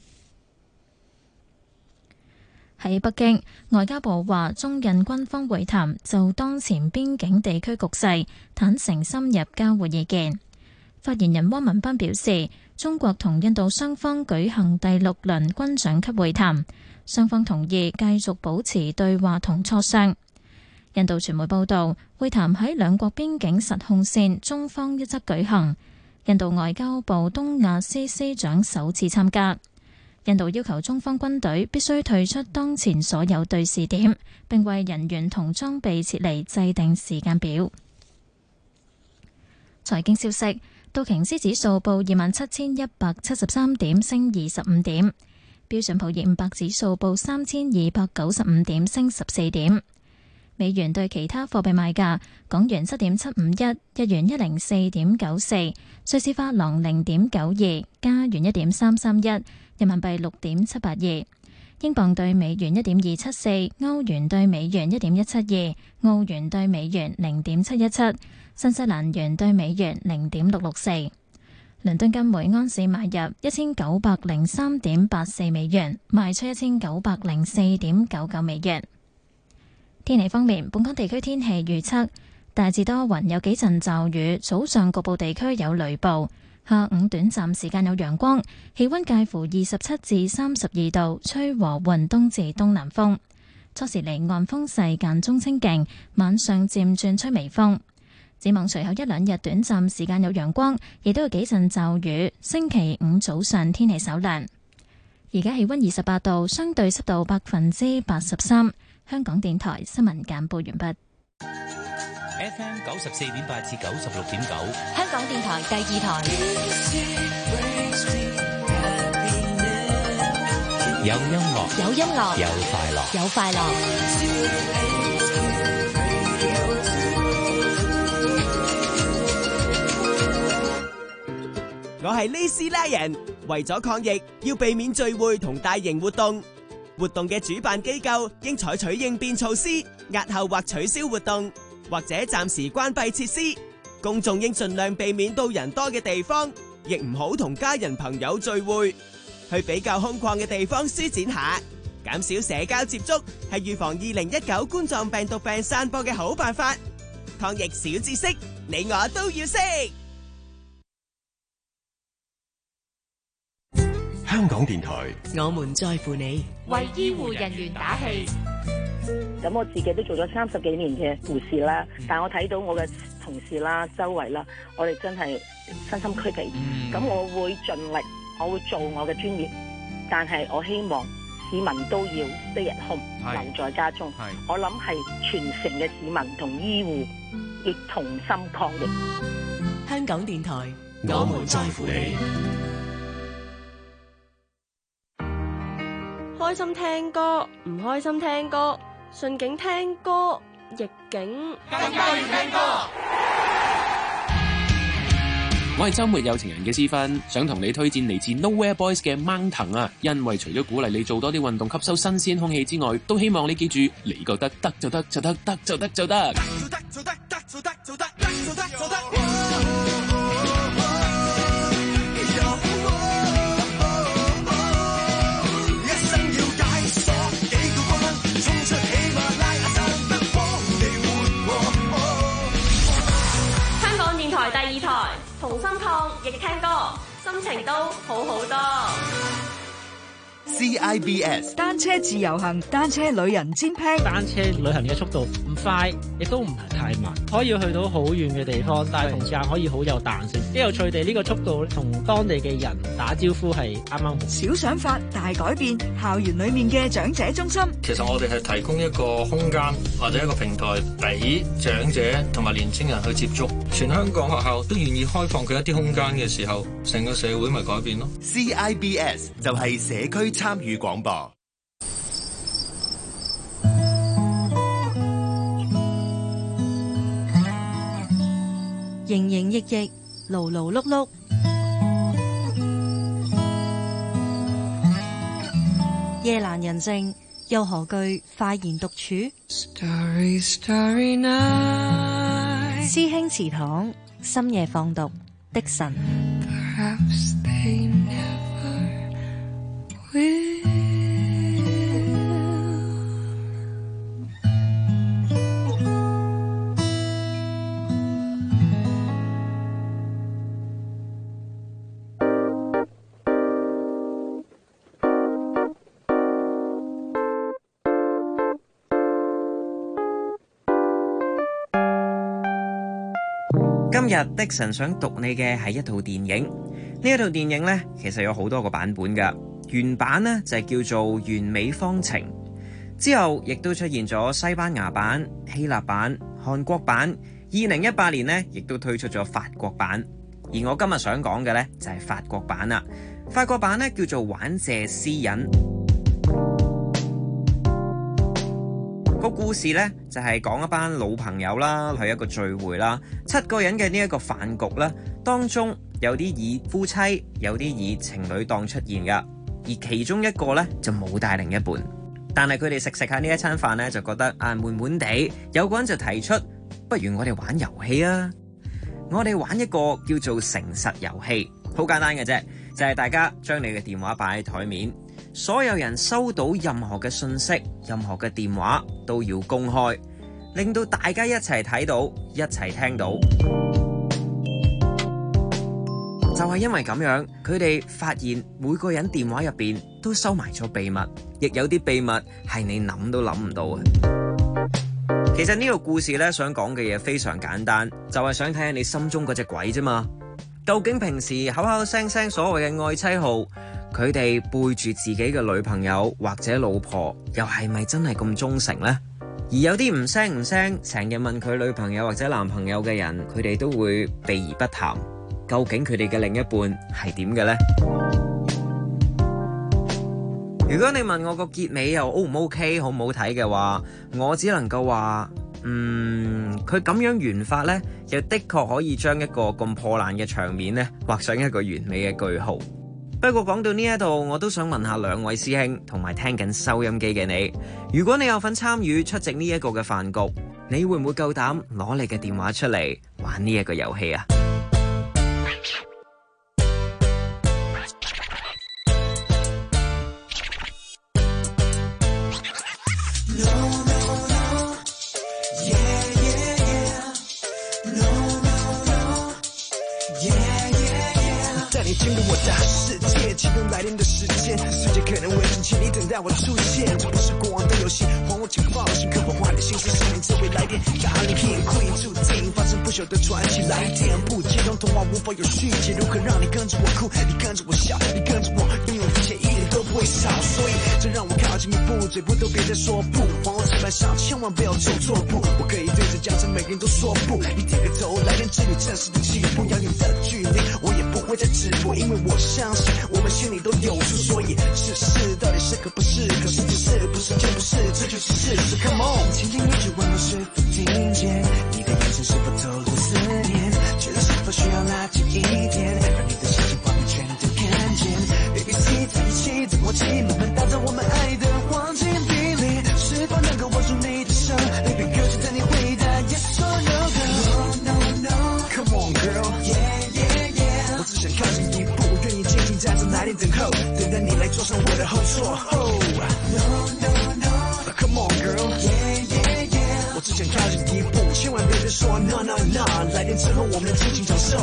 喺北京，外交部話中印軍方會談就當前邊境地區局勢坦誠深入交換意見。發言人汪文斌表示，中國同印度雙方舉行第6輪軍長級會談，雙方同意繼續保持對話同磋商。印度傳媒報道，會談喺兩國邊境實控線中方一側舉行，印度外交部東亞司司長首次參加。印度要求中方軍隊必須退出當前所有對視點，並為人員同裝備撤離制定時間表。財經消息，道瓊斯指數報27,173點，升25點；標準普爾500指數報3,295點，升14點。美元對其他貨幣賣價：港元7.751，日元104.94，瑞士法郎0.92，加元1.331，人民幣6.782，英鎊對美元1.274，歐元對美元1.172，澳元對美元0.717，新西蘭元對美元0.664。倫敦金每安士買入1903.84美元，賣出1904.99美元。天氣方面，本港地區天氣預測大致多雲，有幾陣驟雨，早上局部地區有雷暴，下午短暫時間有陽光，氣溫介乎27至32度，吹和緩東至東南風。初時離岸風勢間中清勁，晚上漸轉吹微風。展望隨後一兩日短暫時間有陽光，亦都有幾陣驟雨。星期五早上天氣稍涼。而家氣溫28度，相對濕度83%。香港電台新聞簡報完畢。 FM 94.8至96.9， 香港電台第2台。 有音樂， 有音樂， 有快樂， 有快樂。 我係呢斯拉人。為咗抗疫，要避免聚會同大型活動。活動嘅主辦機構應採取應變措施，押後或取消活動，或者暫時關閉設施。公眾應盡量避免到人多嘅地方，亦唔好同家人朋友聚會。去比較空曠嘅地方舒展下，減少社交接觸，係預防2019冠狀病毒病散播嘅好辦法。抗疫小知識，你我都要識。 香港電台， 我們在乎你， 為醫護人員打氣。 咁我自己都做咗30幾年嘅護士啦，但我睇到我嘅同事啦、周圍啦，我哋真係身心俱疲。咁我會盡力，我會做我嘅專業，但係我希望市民都要 stay at home， 留在家中。我諗係全城嘅市民同醫護亦同心抗疫。 香港電台， 我們在乎你。 開心聽歌，唔開心聽歌，順境聽歌，逆境更加要聽歌。我係周末有情人嘅思芬，想同你推薦嚟自 Nowhere Boys 嘅掹藤啊！因為除咗鼓勵你做多啲運動，吸收新鮮空氣之外，都希望你記住，你覺得得就得就得，得就得就得。 第2台同心抗疫聽歌，心情都好好多。 CIBS 單車自由行，單車旅人尖拼。 單車旅行嘅速度唔快，亦都唔係太慢，可以去到好遠嘅地方，但係同時間可以好有彈性。一有趣地呢個速度同當地嘅人打招呼係啱啱好。 小想法大改變，校園裏面嘅長者中心。 其實我哋係提供一個空間或者一個平台，俾長者同埋年青人去接觸。全香港學校都願意開放佢一啲空間嘅時候，成個社會咪改變咯。 CIBS 就係社區參與廣播。 營營役役，勞勞碌碌，夜闌人靜，又何懼快言獨處？Starry, starry night， 師兄祠堂，深夜放毒，的神。Perhaps they never will。 今日的神想讀你嘅係一套電影，呢一套電影呢，其實有好多個版本噶。原版呢，就係叫做《完美方程》，之後亦都出現咗西班牙版、希臘版、韓國版。2018年呢，亦都推出咗法國版。而我今日想講嘅呢，就係法國版啦。法國版呢，叫做《玩謝私隱》。個故事呢，就係講一班老朋友啦，去一個聚會啦，7個人嘅呢一個飯局啦，當中有啲以夫妻，有啲以情侶檔出現噶，而其中一個呢，就冇帶另一半，但係佢哋食下呢一餐飯呢，就覺得悶悶地，有個人就提出，不如我哋玩遊戲啊！我哋玩一個叫做誠實遊戲，好簡單嘅啫，就係大家將你嘅電話擺喺台面。所有人收到任何嘅信息、任何嘅電話都要公開，令到大家一齊睇到、一齊聽到。就係因為咁樣，佢哋發現每個人電話入邊都收埋咗秘密，亦有啲秘密係你諗都諗唔到嘅。其實呢個故事咧，想講嘅嘢非常簡單，就係想睇下你心中嗰隻鬼啫嘛。究竟平時口口聲聲所謂嘅愛妻號，佢哋背住自己嘅女朋友或者老婆，又係咪真係咁忠誠呢？而有啲唔聲，成日問佢女朋友或者男朋友嘅人，佢哋都會避而不談。究竟佢哋嘅另一半係點嘅呢？如果你問我個結尾又 O 唔 OK，好唔好睇嘅話，我只能夠話佢咁樣圓法呢，又的確可以將一個咁破爛嘅場面呢畫上一個完美嘅句號。不過講到呢一度，我都想問下兩位師兄同埋聽緊收音機嘅你，如果你有份參與出席呢一個嘅飯局，你會唔會夠膽攞你嘅電話出嚟玩呢一個遊戲啊？ 进入我的世界，启动来电的时间，世界可能会请请你等待我出现。这不是过往的游戏，还我请放心，刻画的心思是你这位来电，大力片刻意注定发生不朽的传奇。来电不接通，童话无法有续集，如何让你跟着我哭，你跟着我笑，你跟着我拥有一切，一点都不会少。所以，就让我靠近一步，嘴不都别再说不，还我纸板上，千万不要走错步。我可以对着江山每个人都说不，你点个头，来电之旅正式的起步，遥远的距离，我也不会再止步。因为我相信我们心里都有数，所以是事到底是可不是，可是就是不是就不是，这就是事实。Come on， 轻轻一句问我是否听见，你的眼神是否透露思念，觉得是否需要拉近一点，让你的心情画面全都看见。ABC 在一起的默契，慢慢打造我们爱的黄金比例，是否能够握住你的手 ，Baby girl， 就等你回答 Yes or No。No， Come on girl，Yeah。我只想靠近一步，愿意静静站着来电等候，等待你来坐上我的后座。No， Come on girl，Yeah。我只想靠近一步，千万别再说 No No No， 来电之后我们尽情享受。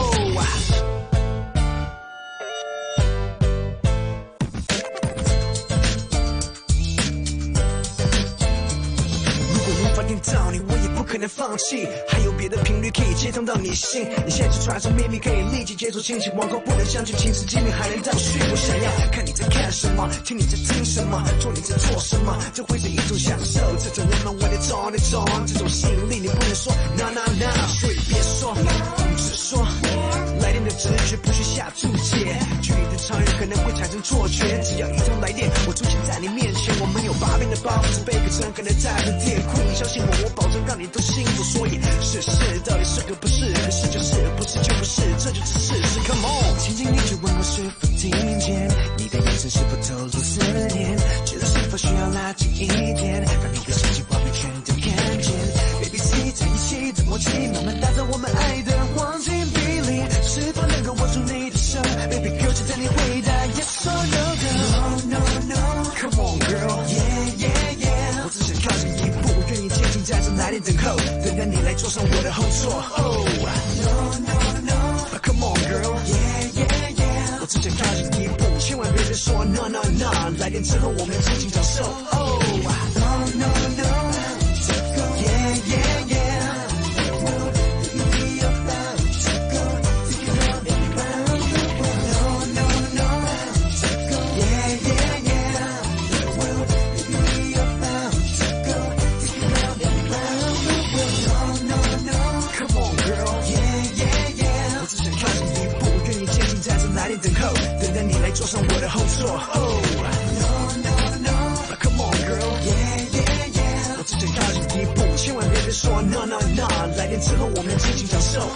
如果无法听到你，我也不可能放弃，还有别的频率可以接通到你心。你现在就传送秘密，可以立即解除亲情，往后不能相聚，情史机密还能倒叙。我想要看你在看什么，听你在听什么，做你在做什么，这会是一种享受。这种温暖我的撞的撞，这种吸引力你不能说 No No No， 所以别说，只说来电的直觉不需下注解，距离的长远可能会产生错觉，只要一通来电，我出现在你面前，我们有8遍的包袱，被个诚恳的在乎电哭，相信我，我保证让你都幸福。所以是事到底是可不是，可是就是不是就不是，这就是事实。Come on， 轻轻一句问我是否听见，你的眼神是否透露思念，觉得是否需要拉近一点，让你的心情画面全都看见。ABC 在一起的默契，慢慢打造我们爱的黄金比例，是否能够握住你的手 ，Baby girl， 就等你回答 Yes or No，No， Come on girl，Yeah，我只想靠近一步，愿意静静站着来电等候，等待你来坐上我的后座。No，Come on girl，Yeah，我只想靠近一步，千万别再说 No No No， 来电之后我们尽情享受。等候，等待你来坐上我的后座。Come on girl，Yeah，我只想靠近一步，千万别再说 No No No， 来电之后我们尽情享受。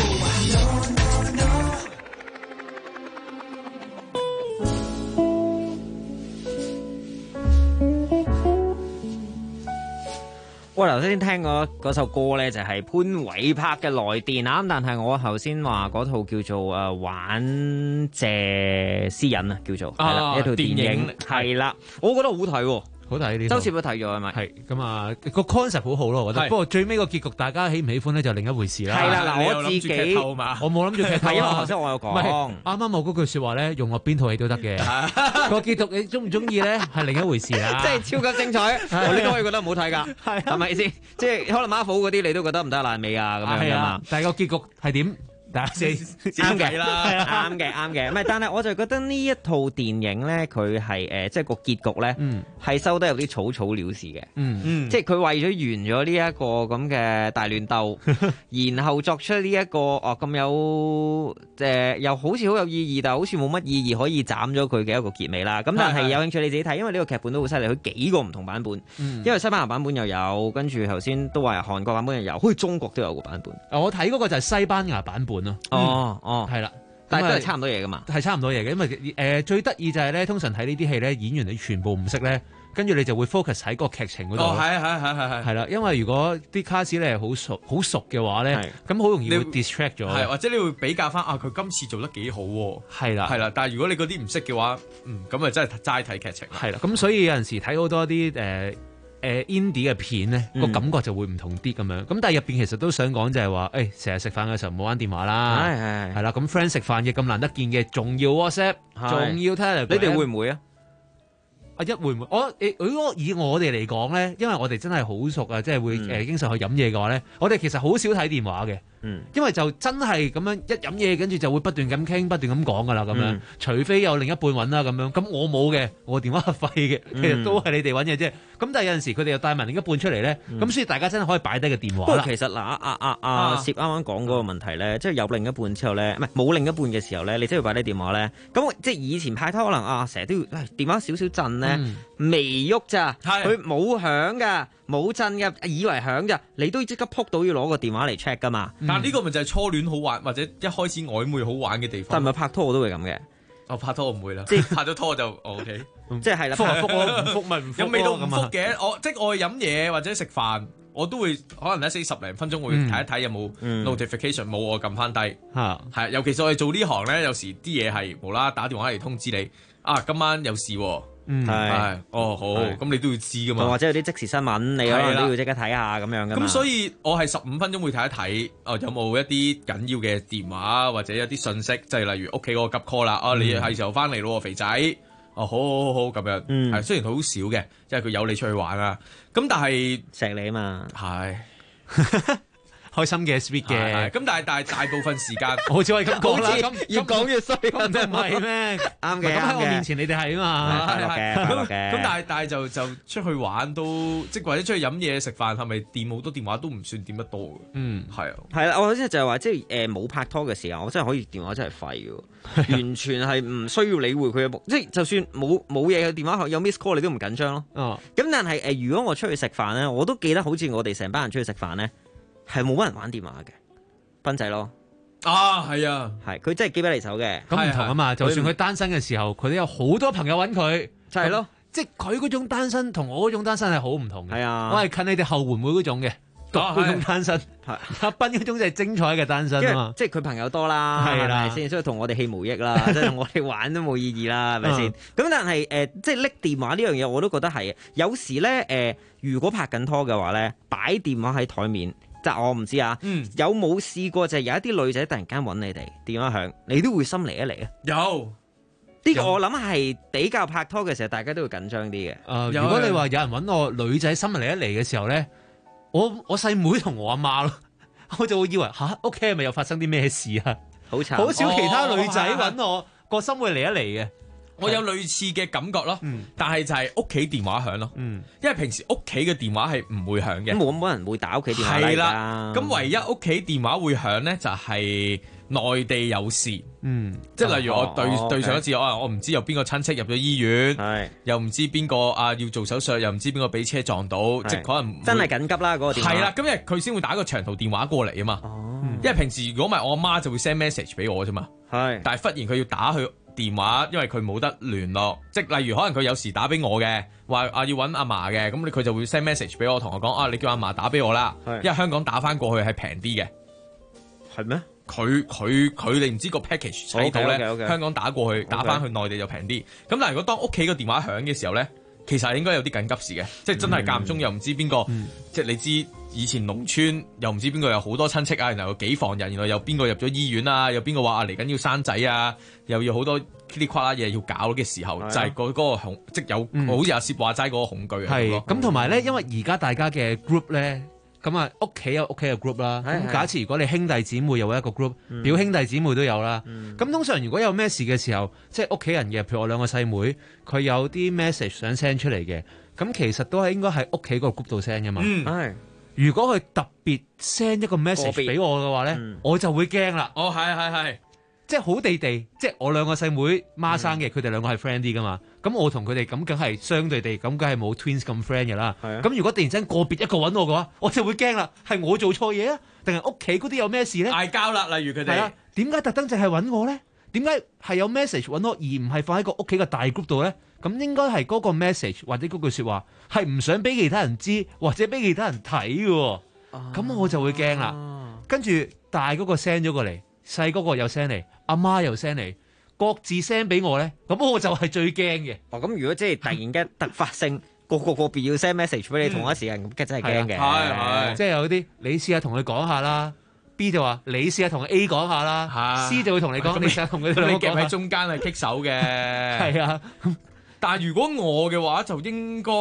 我頭先聽嗰首歌咧，就係潘瑋柏嘅來電啊！但係我頭先話嗰套叫做玩謝私隱啊，叫做係啦，一套電影係啦，我覺得好睇喎。 好睇呢？ 周攝都睇咗係咪？ 係咁啊，個 concept 好好咯，我覺得。不過最尾個結局大家喜唔喜歡咧，就另一回事啦。 係啦，嗱，我自己我冇諗住劇透啊。 因為頭先我有講， 啱啱我嗰句説話咧，用我邊套戲都得嘅。個結局你中唔中意咧，係另一回事啦。 即係超級精彩，你都可以覺得唔好睇㗎，係咪先？即係可能 Marvel 嗰啲你都覺得唔得爛尾啊咁樣㗎嘛。 但係個結局係點？ 大家先啱嘅啦，啱嘅。唔係，但係我就覺得呢一套電影咧，佢係即係個結局咧，係收得有啲草草了事嘅。即係佢為咗完咗呢一個咁嘅大亂鬥，然後作出呢一個咁有又好似好有意義，但係好似冇乜意義可以斬咗佢嘅一個結尾啦。咁但係有興趣你自己睇，因為呢個劇本都好犀利，佢幾個唔同版本，因為西班牙版本又有，跟住頭先都話韓國版本又有，好似中國都有個版本。 我睇嗰個就係西班牙版本咯。係啦。 但係都係差唔多嘢噶嘛， 係差唔多嘢嘅，因為最得意就係咧，通常睇呢啲戲咧，演員你全部唔識咧，跟住你就會 focus 喺個劇情嗰度。係啦，因為如果啲卡士你係好熟嘅話咧，咁好容易會 distract 咗。 係或者你會比較翻佢今次做得幾好喎。 係啦， 但係如果你嗰啲唔識嘅話，咁啊真係齋睇劇情。 係啦，咁所以有陣時睇好多啲indie 嘅片咧，個感覺就會唔同啲咁樣。咁但係入邊其實都想講就係話，成日食飯嘅時候唔好玩電話啦。係啦，咁 friend 食飯嘅咁難得見嘅，仲要 WhatsApp，仲要 Telegram。 你哋會唔會啊？ 會唔會？如果以我哋嚟講咧，因為我哋真係好熟啊，即係會經常去飲嘢嘅話咧，我哋其實好少睇電話嘅。因為就真係咁樣一飲嘢，跟住就會不斷咁傾，不斷咁講噶啦咁樣。除非有另一半揾啦咁樣，咁我冇嘅，我電話係廢嘅，其實都係你哋揾嘅啫。咁但係有陣時佢哋又帶埋另一半出嚟咧，咁所以大家真係可以擺低個電話啦。 不過其實嗱，攝啱啱講嗰個問題咧，即係有另一半之後咧，唔係冇另一半嘅時候咧，你真係要擺低電話咧。咁即係以前拍拖可能成日都要電話少少震咧，微喐咋，佢冇響㗎。冇震嘅，以為響咋，你都即刻撲到要攞個電話嚟 check 噶嘛。 但係呢個咪就係初戀好玩，或者一開始曖昧好玩嘅地方。 但係咪拍拖我都會咁嘅？ 拍拖我唔會啦，即係拍咗拖就 OK。 即係啦， 覆咪覆咯，唔覆咪唔覆咯。 有味道唔覆嘅，即係我去飲嘢或者食飯，我都會可能10零分鐘會睇一睇有冇 notification，冇我撳翻低。係，尤其是我哋做呢行咧，有時啲嘢係無啦啦打電話嚟通知你，今晚有事喎。好，咁你都要知噶嘛， 或者有啲即時新聞，你可能都要即刻睇下咁樣噶嘛。 咁所以我係15分鐘會睇一睇，有冇一啲緊要嘅電話或者一啲信息，即係例如屋企嗰個急 call 啦，你係時候翻嚟咯，肥仔，好咁樣，係雖然好少嘅，即係佢有你出去玩啊，咁但係錫你啊嘛， 係。 開心嘅 sweet 嘅， 咁但係大部分時間， 好似可以咁講啦，咁越講越衰， 唔係咩？啱嘅，咁喺我面前你哋係啊嘛， 咁但係就出去玩都，即係或者出去飲嘢食飯，係咪掂好多電話都唔算掂得多嘅？係啊， 係啦，我即係話，即係冇拍拖嘅時候，我真係可以電話真係廢嘅，完全係唔需要理會佢嘅，即係就算冇嘢嘅電話有 miss call 你都唔緊張咯。咁但係如果我出去食飯咧，我都記得好似我哋成班人出去食飯咧。係冇乜人玩電話嘅，斌仔咯。 係啊， 係佢真係機不離手嘅。 咁唔同啊嘛，就算佢單身嘅時候，佢都有好多朋友揾佢。 就係咯， 即係佢嗰種單身同我嗰種單身係好唔同嘅。 係啊， 我係近你哋後援會嗰種嘅，嗰種單身。阿斌嗰種就係精彩嘅單身啊嘛。 即係佢朋友多啦，係咪先？所以同我哋戲無益啦，即係同我哋玩都冇意義啦，係咪先？咁但係即係拎電話呢樣嘢，我都覺得係。有時咧如果拍緊拖嘅話咧，擺電話喺台面。我唔知啊，有冇試過就係有一啲女仔突然間揾你哋電話響，你都會心嚟一嚟啊？ 有呢個我諗係比較拍拖嘅時候，大家都會緊張啲嘅。 如果你話有人揾我女仔心嚟一嚟嘅時候咧，我細妹同我阿媽咯，我就會以為屋企係咪又發生啲咩事啊？ 好慘， 好少其他女仔揾我個心會嚟一嚟嘅。 我有類似嘅感覺咯，但係就係屋企電話響咯，因為平時屋企嘅電話係唔會響嘅， 冇人會打屋企電話嚟㗎。係啦， 咁唯一屋企電話會響咧就係內地有事，即係例如我對上一次我唔知有邊個親戚入咗醫院，又唔知邊個要做手術，又唔知邊個俾車撞到，即係可能真係緊急啦嗰個電話。 係啦，咁因為佢先會打個長途電話過嚟啊嘛，因為平時如果唔係我阿媽就會 send message 俾我啫嘛，但係忽然佢要打去電話，因為佢冇得聯絡，即係例如可能佢有時打俾我嘅，話要揾阿嫲嘅，咁佢就會 send message 俾我，同我講你叫阿嫲打俾我啦，因為香港打翻過去係平啲嘅。 係咩？ 佢哋唔知個 package 睇到咧，香港打過去打翻去內地就平啲。咁但係如果當屋企個電話響嘅時候咧，其實應該有啲緊急事嘅，即係真係間唔中又唔知邊個，即係你知以前農村又唔知邊個有好多親戚啊，然後有幾房人，然後有邊個入咗醫院啊，有邊個話嚟緊要生仔啊，又要好多噼里呱啦嘢要搞嘅時候，就係嗰個即有好似阿攝話齋嗰個恐懼啊。 係咁同埋咧，因為而家大家嘅 group 咧咁啊屋企有屋企嘅 group 啦。咁假設如果你兄弟姊妹有一個 group，表兄弟姊妹都有啦。咁通常如果有咩事嘅時候，即係屋企人嘅，譬如我兩個細妹，佢有啲 message 想 send 出嚟嘅，咁其實都係應該喺屋企嗰個 group 度 send 噶嘛。如果佢特別 send 一個 message 俾我嘅話咧，我就會驚啦。 係。 即係好地地，即係我兩個細妹孖生嘅，佢哋兩個係 friend 啲噶嘛。咁我同佢哋咁梗係相對地，咁梗係冇 twins 咁 friend 嘅啦。咁如果突然間個別一個揾我嘅話，我就會驚啦。係我做錯嘢啊，定係屋企嗰啲有咩事咧？ 嗌交啦，例如佢哋點解特登淨係揾我咧？點解係有 message 揾我，而唔係放喺個屋企嘅大 group 度咧？咁應該係嗰個 message 或者嗰句説話係唔想俾其他人知，或者俾其他人睇嘅。咁我就會驚啦。跟住大嗰個 send 咗過嚟。細嗰個又 send 嚟，阿媽又 send 嚟，各自 send 俾我咧，咁我就係最驚嘅。 咁如果即係突然間突發性，個別要 send message 俾你同一時間，咁真係驚嘅。 係，即係有啲你試下同佢講下啦 ，B 就話你試下同 A 講下啦 ，C 就會同你講，你試下同佢哋兩個講。 你夾喺中間係棘手嘅。 係啊， 但係如果我嘅話，就應該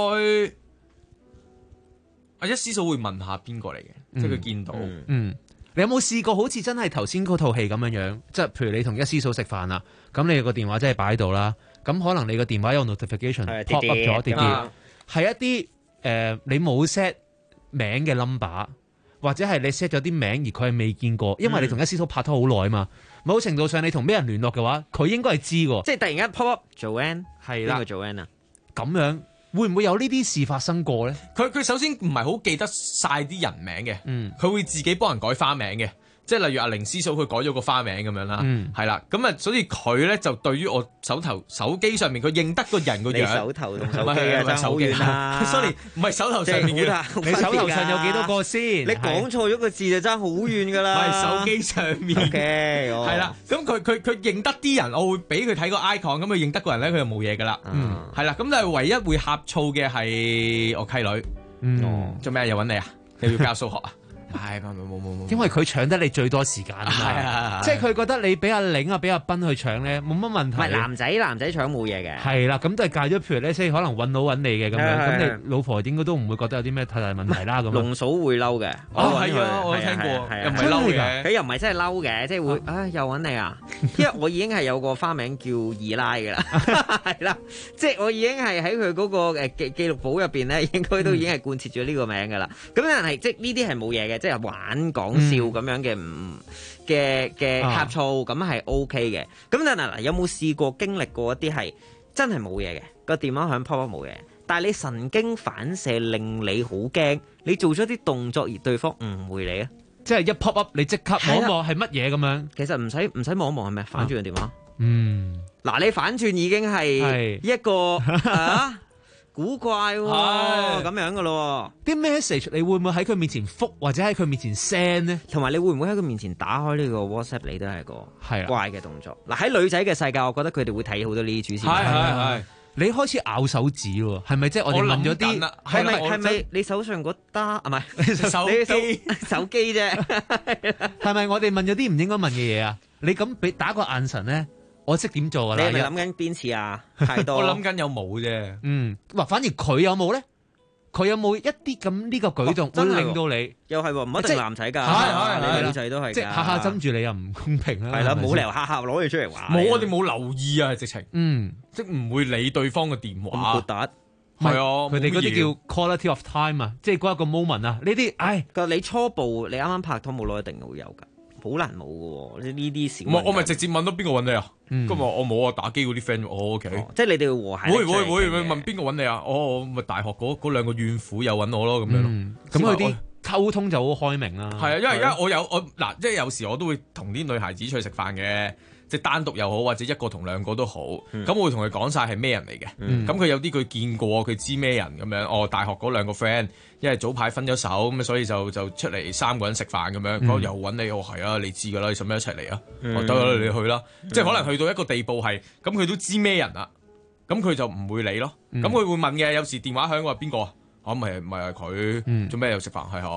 阿一師嫂會問下邊個嚟嘅，即係佢見到。 你有冇試過好似真係頭先嗰套戲咁樣樣？即係譬如你同一師嫂食飯啦，咁你個電話真係擺喺度啦，咁可能你個電話有 notification pop up 咗啲，係一啲你冇 set 名嘅 number， 或者係你 set 咗啲名而佢係未見過，因為你同一師嫂拍拖好耐嘛。某程度上你同咩人聯絡嘅話，佢應該係知喎。 即係突然間 pop up Joanne， 係啦， 邊個 Joanne 啊？ 咁樣會唔會有呢啲事發生過咧？ 佢首先唔係好記得晒啲人名嘅，佢會自己幫人改花名嘅，即係例如阿凌師嫂佢改咗個花名咁樣啦，係啦，咁啊，所以佢咧就對於我手機上面佢認得個人個樣， 你手頭同手機啊，真係好遠啊 ！sorry， 唔係手頭上面嘅， 你手頭上有幾多個先？ 你講錯咗個字就爭好遠噶啦！ 唔係手機上面嘅， 係啦，咁佢認得啲人，我會俾佢睇個 icon， 咁佢認得個人咧，佢就冇嘢噶啦，係啦，咁但係唯一會呷醋嘅係我契女，做咩又揾你啊？你要教數學啊？係冇， 因為佢搶得你最多時間啊嘛，即係佢覺得你俾阿玲啊俾阿斌去搶咧冇乜問題。 唔係男仔搶冇嘢嘅。 係啦，咁都係戒咗，譬如咧，即係可能揾佬揾你嘅咁樣，咁你老婆應該都唔會覺得有啲咩太大問題啦咁。 龍嫂會嬲嘅。 係啊，我聽過，又唔係嬲嘅， 佢又唔係真係嬲嘅，即係會又揾你啊！因為我已經係有個花名叫二奶㗎啦，係啦，即係我已經係喺佢嗰個記錄簿入邊咧，應該都已經係貫徹咗呢個名㗎啦。咁但係即係呢啲係冇嘢嘅。即係玩講笑咁樣嘅呷醋咁係 OK 嘅。咁但係嗱，有冇試過經歷過一啲係真係冇嘢嘅，個電話響 pop up 冇嘢，但係你神經反射令你好驚，你做咗啲動作而對方誤會你啊？ 即係一 pop up 你即刻望一望係乜嘢咁樣？ 其實唔使望一望係咪反轉個電話？嗱，你反轉已經係一個古怪喎，咁樣噶咯。 啲 message 你會唔會喺佢面前覆或者喺佢面前 send 呢？ 同埋你會唔會喺佢面前打開呢個 WhatsApp？你都係個怪嘅動作。嗱，喺女仔嘅世界，我覺得佢哋會睇好多呢啲主持。 係。 你開始咬手指喎，係咪即係我哋問咗啲？ 係咪你手上嗰單唔係手機啫？ 係咪我哋問咗啲唔應該問嘅嘢啊？你咁俾打個眼神咧？我識點做㗎啦！ 你係咪諗緊邊次啊？太多。 我諗緊有冇啫。 反而佢有冇咧？佢有冇一啲咁呢個舉動會令到你？ 又係喎，唔一定男仔㗎，你女仔都係。 即係下下針住你又唔公平啦。 係啦，冇理由下下攞你出嚟玩。 冇，我哋冇留意啊，直情。即係唔會理對方嘅電話。 咁豁達。 係啊，佢哋嗰啲叫 quality of time 啊，即係嗰一個 moment 啊。呢啲， 你初步你啱啱拍拖冇耐，一定會有㗎。好難冇嘅喎，呢啲事。 我咪直接問到邊個揾你啊？今日我冇啊，打機嗰啲 friend，我 OK。 即係你哋和諧。 會問邊個揾你啊？咪大學嗰兩個怨婦又揾我咯，咁樣咯。 咁佢啲溝通就好開明啦。 係啊，因為我嗱，即係有時我都會同啲女孩子出去食飯嘅。即係單獨又好，或者一個同兩個都好，咁我會同佢講晒係咩人嚟嘅。咁佢有啲佢見過，佢知咩人咁樣。大學嗰兩個 friend，因為早排分咗手，咁所以就出嚟3個人食飯咁樣。又揾你，係啊，你知㗎啦，你使唔使一齊嚟啊？得啦，你去啦。即係可能去到一個地步係，咁佢都知咩人啦，咁佢就唔會理咯。咁佢會問嘅，有時電話響話邊個啊？咪係佢做咩又食飯？係啊。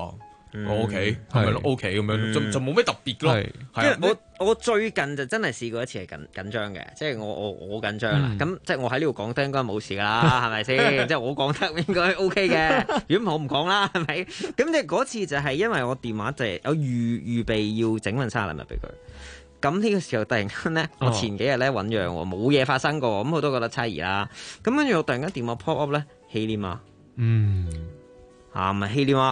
我 OK 係咪咯 OK 咁樣，就冇咩特別咯。 係我最近就真係試過一次係緊張嘅，即係我緊張啦。咁即係我喺呢度講得應該冇事㗎啦，係咪先？即係我講得應該 OK 嘅。如果唔好唔講啦，係咪？咁即係嗰次就係因為我電話就係有預備要整份生日禮物俾佢。咁呢個時候突然間咧，我前幾日咧醞釀喎，冇嘢發生過，咁我都覺得猜疑啦。咁跟住我突然間電話 pop up 咧，希廉啊，咪希廉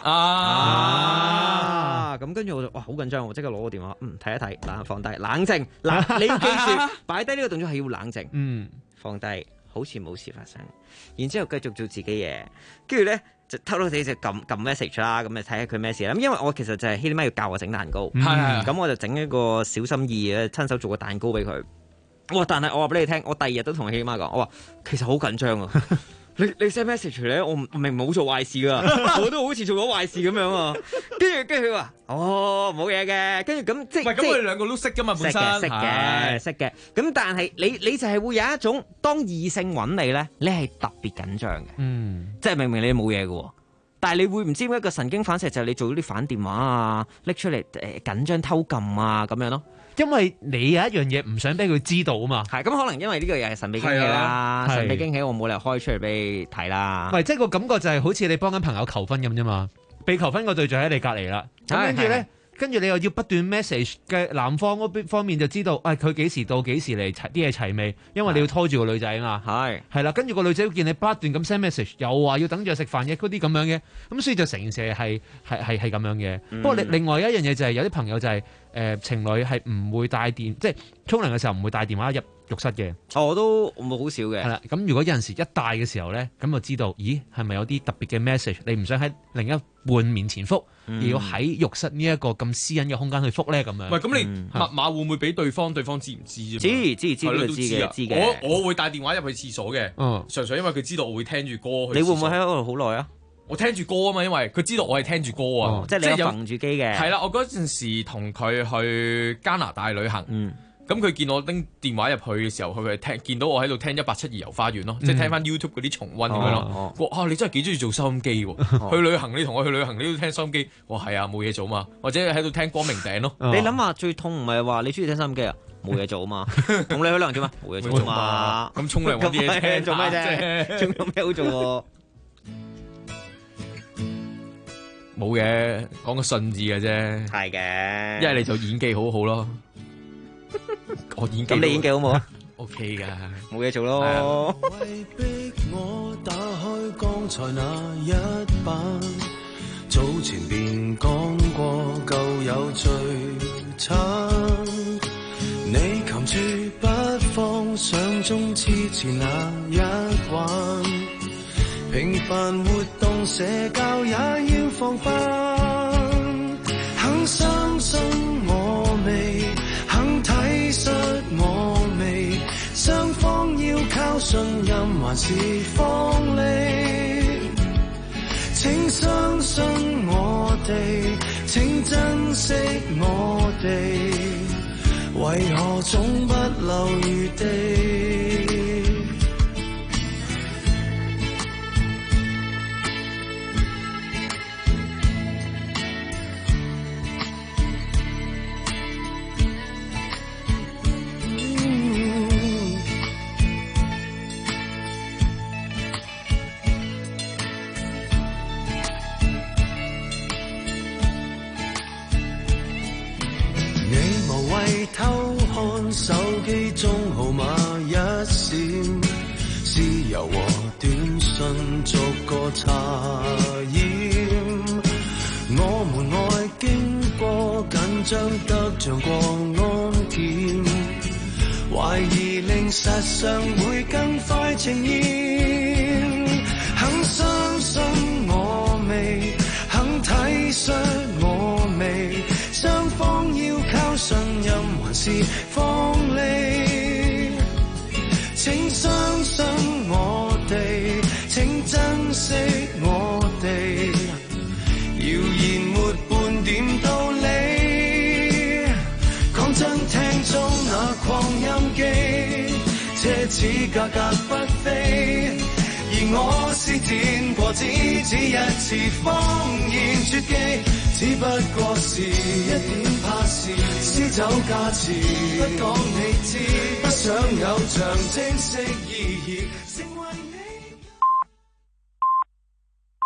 啊，咁跟住我就哇好緊張，我即刻攞個電話，睇一睇，放低，冷靜，嗱你要記住，擺低呢個動作係要冷靜，放低，好似冇事發生，然之後繼續做自己嘢，跟住咧。就偷偷地就撳 message 啦，咁你睇下佢咩事啦。咁因為我其實就係希廉媽要教我整蛋糕，咁我就整一個小心意嘅，親手做個蛋糕俾佢。但係我話俾你聽，我第二日都同希廉媽講，我話其實好緊張啊。你 send message 咧，我明冇做壞事噶，我都好似做咗壞事咁樣啊。跟住佢話冇嘢嘅，跟住咁即係咁佢哋兩個都識噶嘛，本身識嘅。咁但係你就係會有一種當異性揾你咧，你係特別緊張嘅，即係明明你冇嘢嘅，但係你會唔知點解一個神經反射就係你做啲反電話啊，拎出嚟緊張偷撳啊咁樣咯。 因為你有一樣嘢唔想俾佢知道啊嘛， 係咁可能因為呢個又係神秘驚喜啦，神秘驚喜我冇理由開出嚟俾你睇啦。 唔係，即係個感覺就係好似你幫緊朋友求婚咁啫嘛，被求婚個對象喺你隔離啦，咁跟住你又要不斷 message 嘅男方嗰邊方面就知道，佢幾時到幾時嚟，啲嘢齊未？因為你要拖住個女仔啊嘛，係啦，跟住個女仔見你不斷咁 send message，又話要等住食飯嘅嗰啲咁樣嘅，咁所以就成件事係咁樣嘅。不過另外一樣嘢就係有啲朋友就係情侶係唔會帶電，即係沖涼嘅時候唔會帶電話入浴室嘅。 我都冇好少嘅。 係啦，咁如果有陣時一帶嘅時候咧，咁就知道，咦係咪有啲特別嘅 message？你唔想喺另一半面前覆，而要喺浴室呢一個咁私隱嘅空間去覆咧咁樣。 喂，咁你密碼會唔會俾對方知唔知啫？ 知嘅。 我會帶電話入去廁所嘅，純粹因為佢知道我會聽住歌去。 你會唔會喺嗰度好耐啊？ 我聽住歌啊嘛，因為佢知道我係聽住歌啊， 即係你有揈住機嘅。 係啦，我嗰陣時同佢去加拿大旅行，咁佢見我拎電話入去嘅時候，佢係見到我喺度聽172遊花園咯，即係聽翻 YouTube 嗰啲重溫咁樣咯。哇！你真係幾中意做收音機喎？去旅行你同我去旅行，你都聽收音機。哇，係啊，冇嘢做嘛，或者喺度聽光明頂咯。 你諗下最痛唔係話你中意聽收音機啊？冇嘢做啊嘛，同你去旅行做咩？冇嘢做啊嘛。 咁沖涼嗰啲嘢聽做咩啫？仲有咩好做？ 冇嘅，講個信字嘅啫。 係嘅， 一係你就演技好好咯。我演技咁你演技好冇啊 ？OK 噶， 冇嘢做咯。 為逼我打開剛才那一版，早前便講過舊有最慘。你擒住不放，想中之前那一環。平凡活動社交也要防範，肯相信我未，肯體恤我未，雙方要靠信任還是放力，請相信我哋，請珍惜我哋，為何總不留餘地？偷看手機中號碼一閃，豉油和短信逐個查驗。我們愛經過緊張得像過安檢，懷疑令實相會更快呈現。肯相信我未，肯體恤我未，雙方要靠信任還是放力，請相信我哋，請珍惜我哋，謠言沒半點道理。講真，聽中那擴音機，奢侈價格不菲，而我施展過只一次謊言絕技。 只不過是一點怕事，私走加持，不講你知，不想偶像正式意義。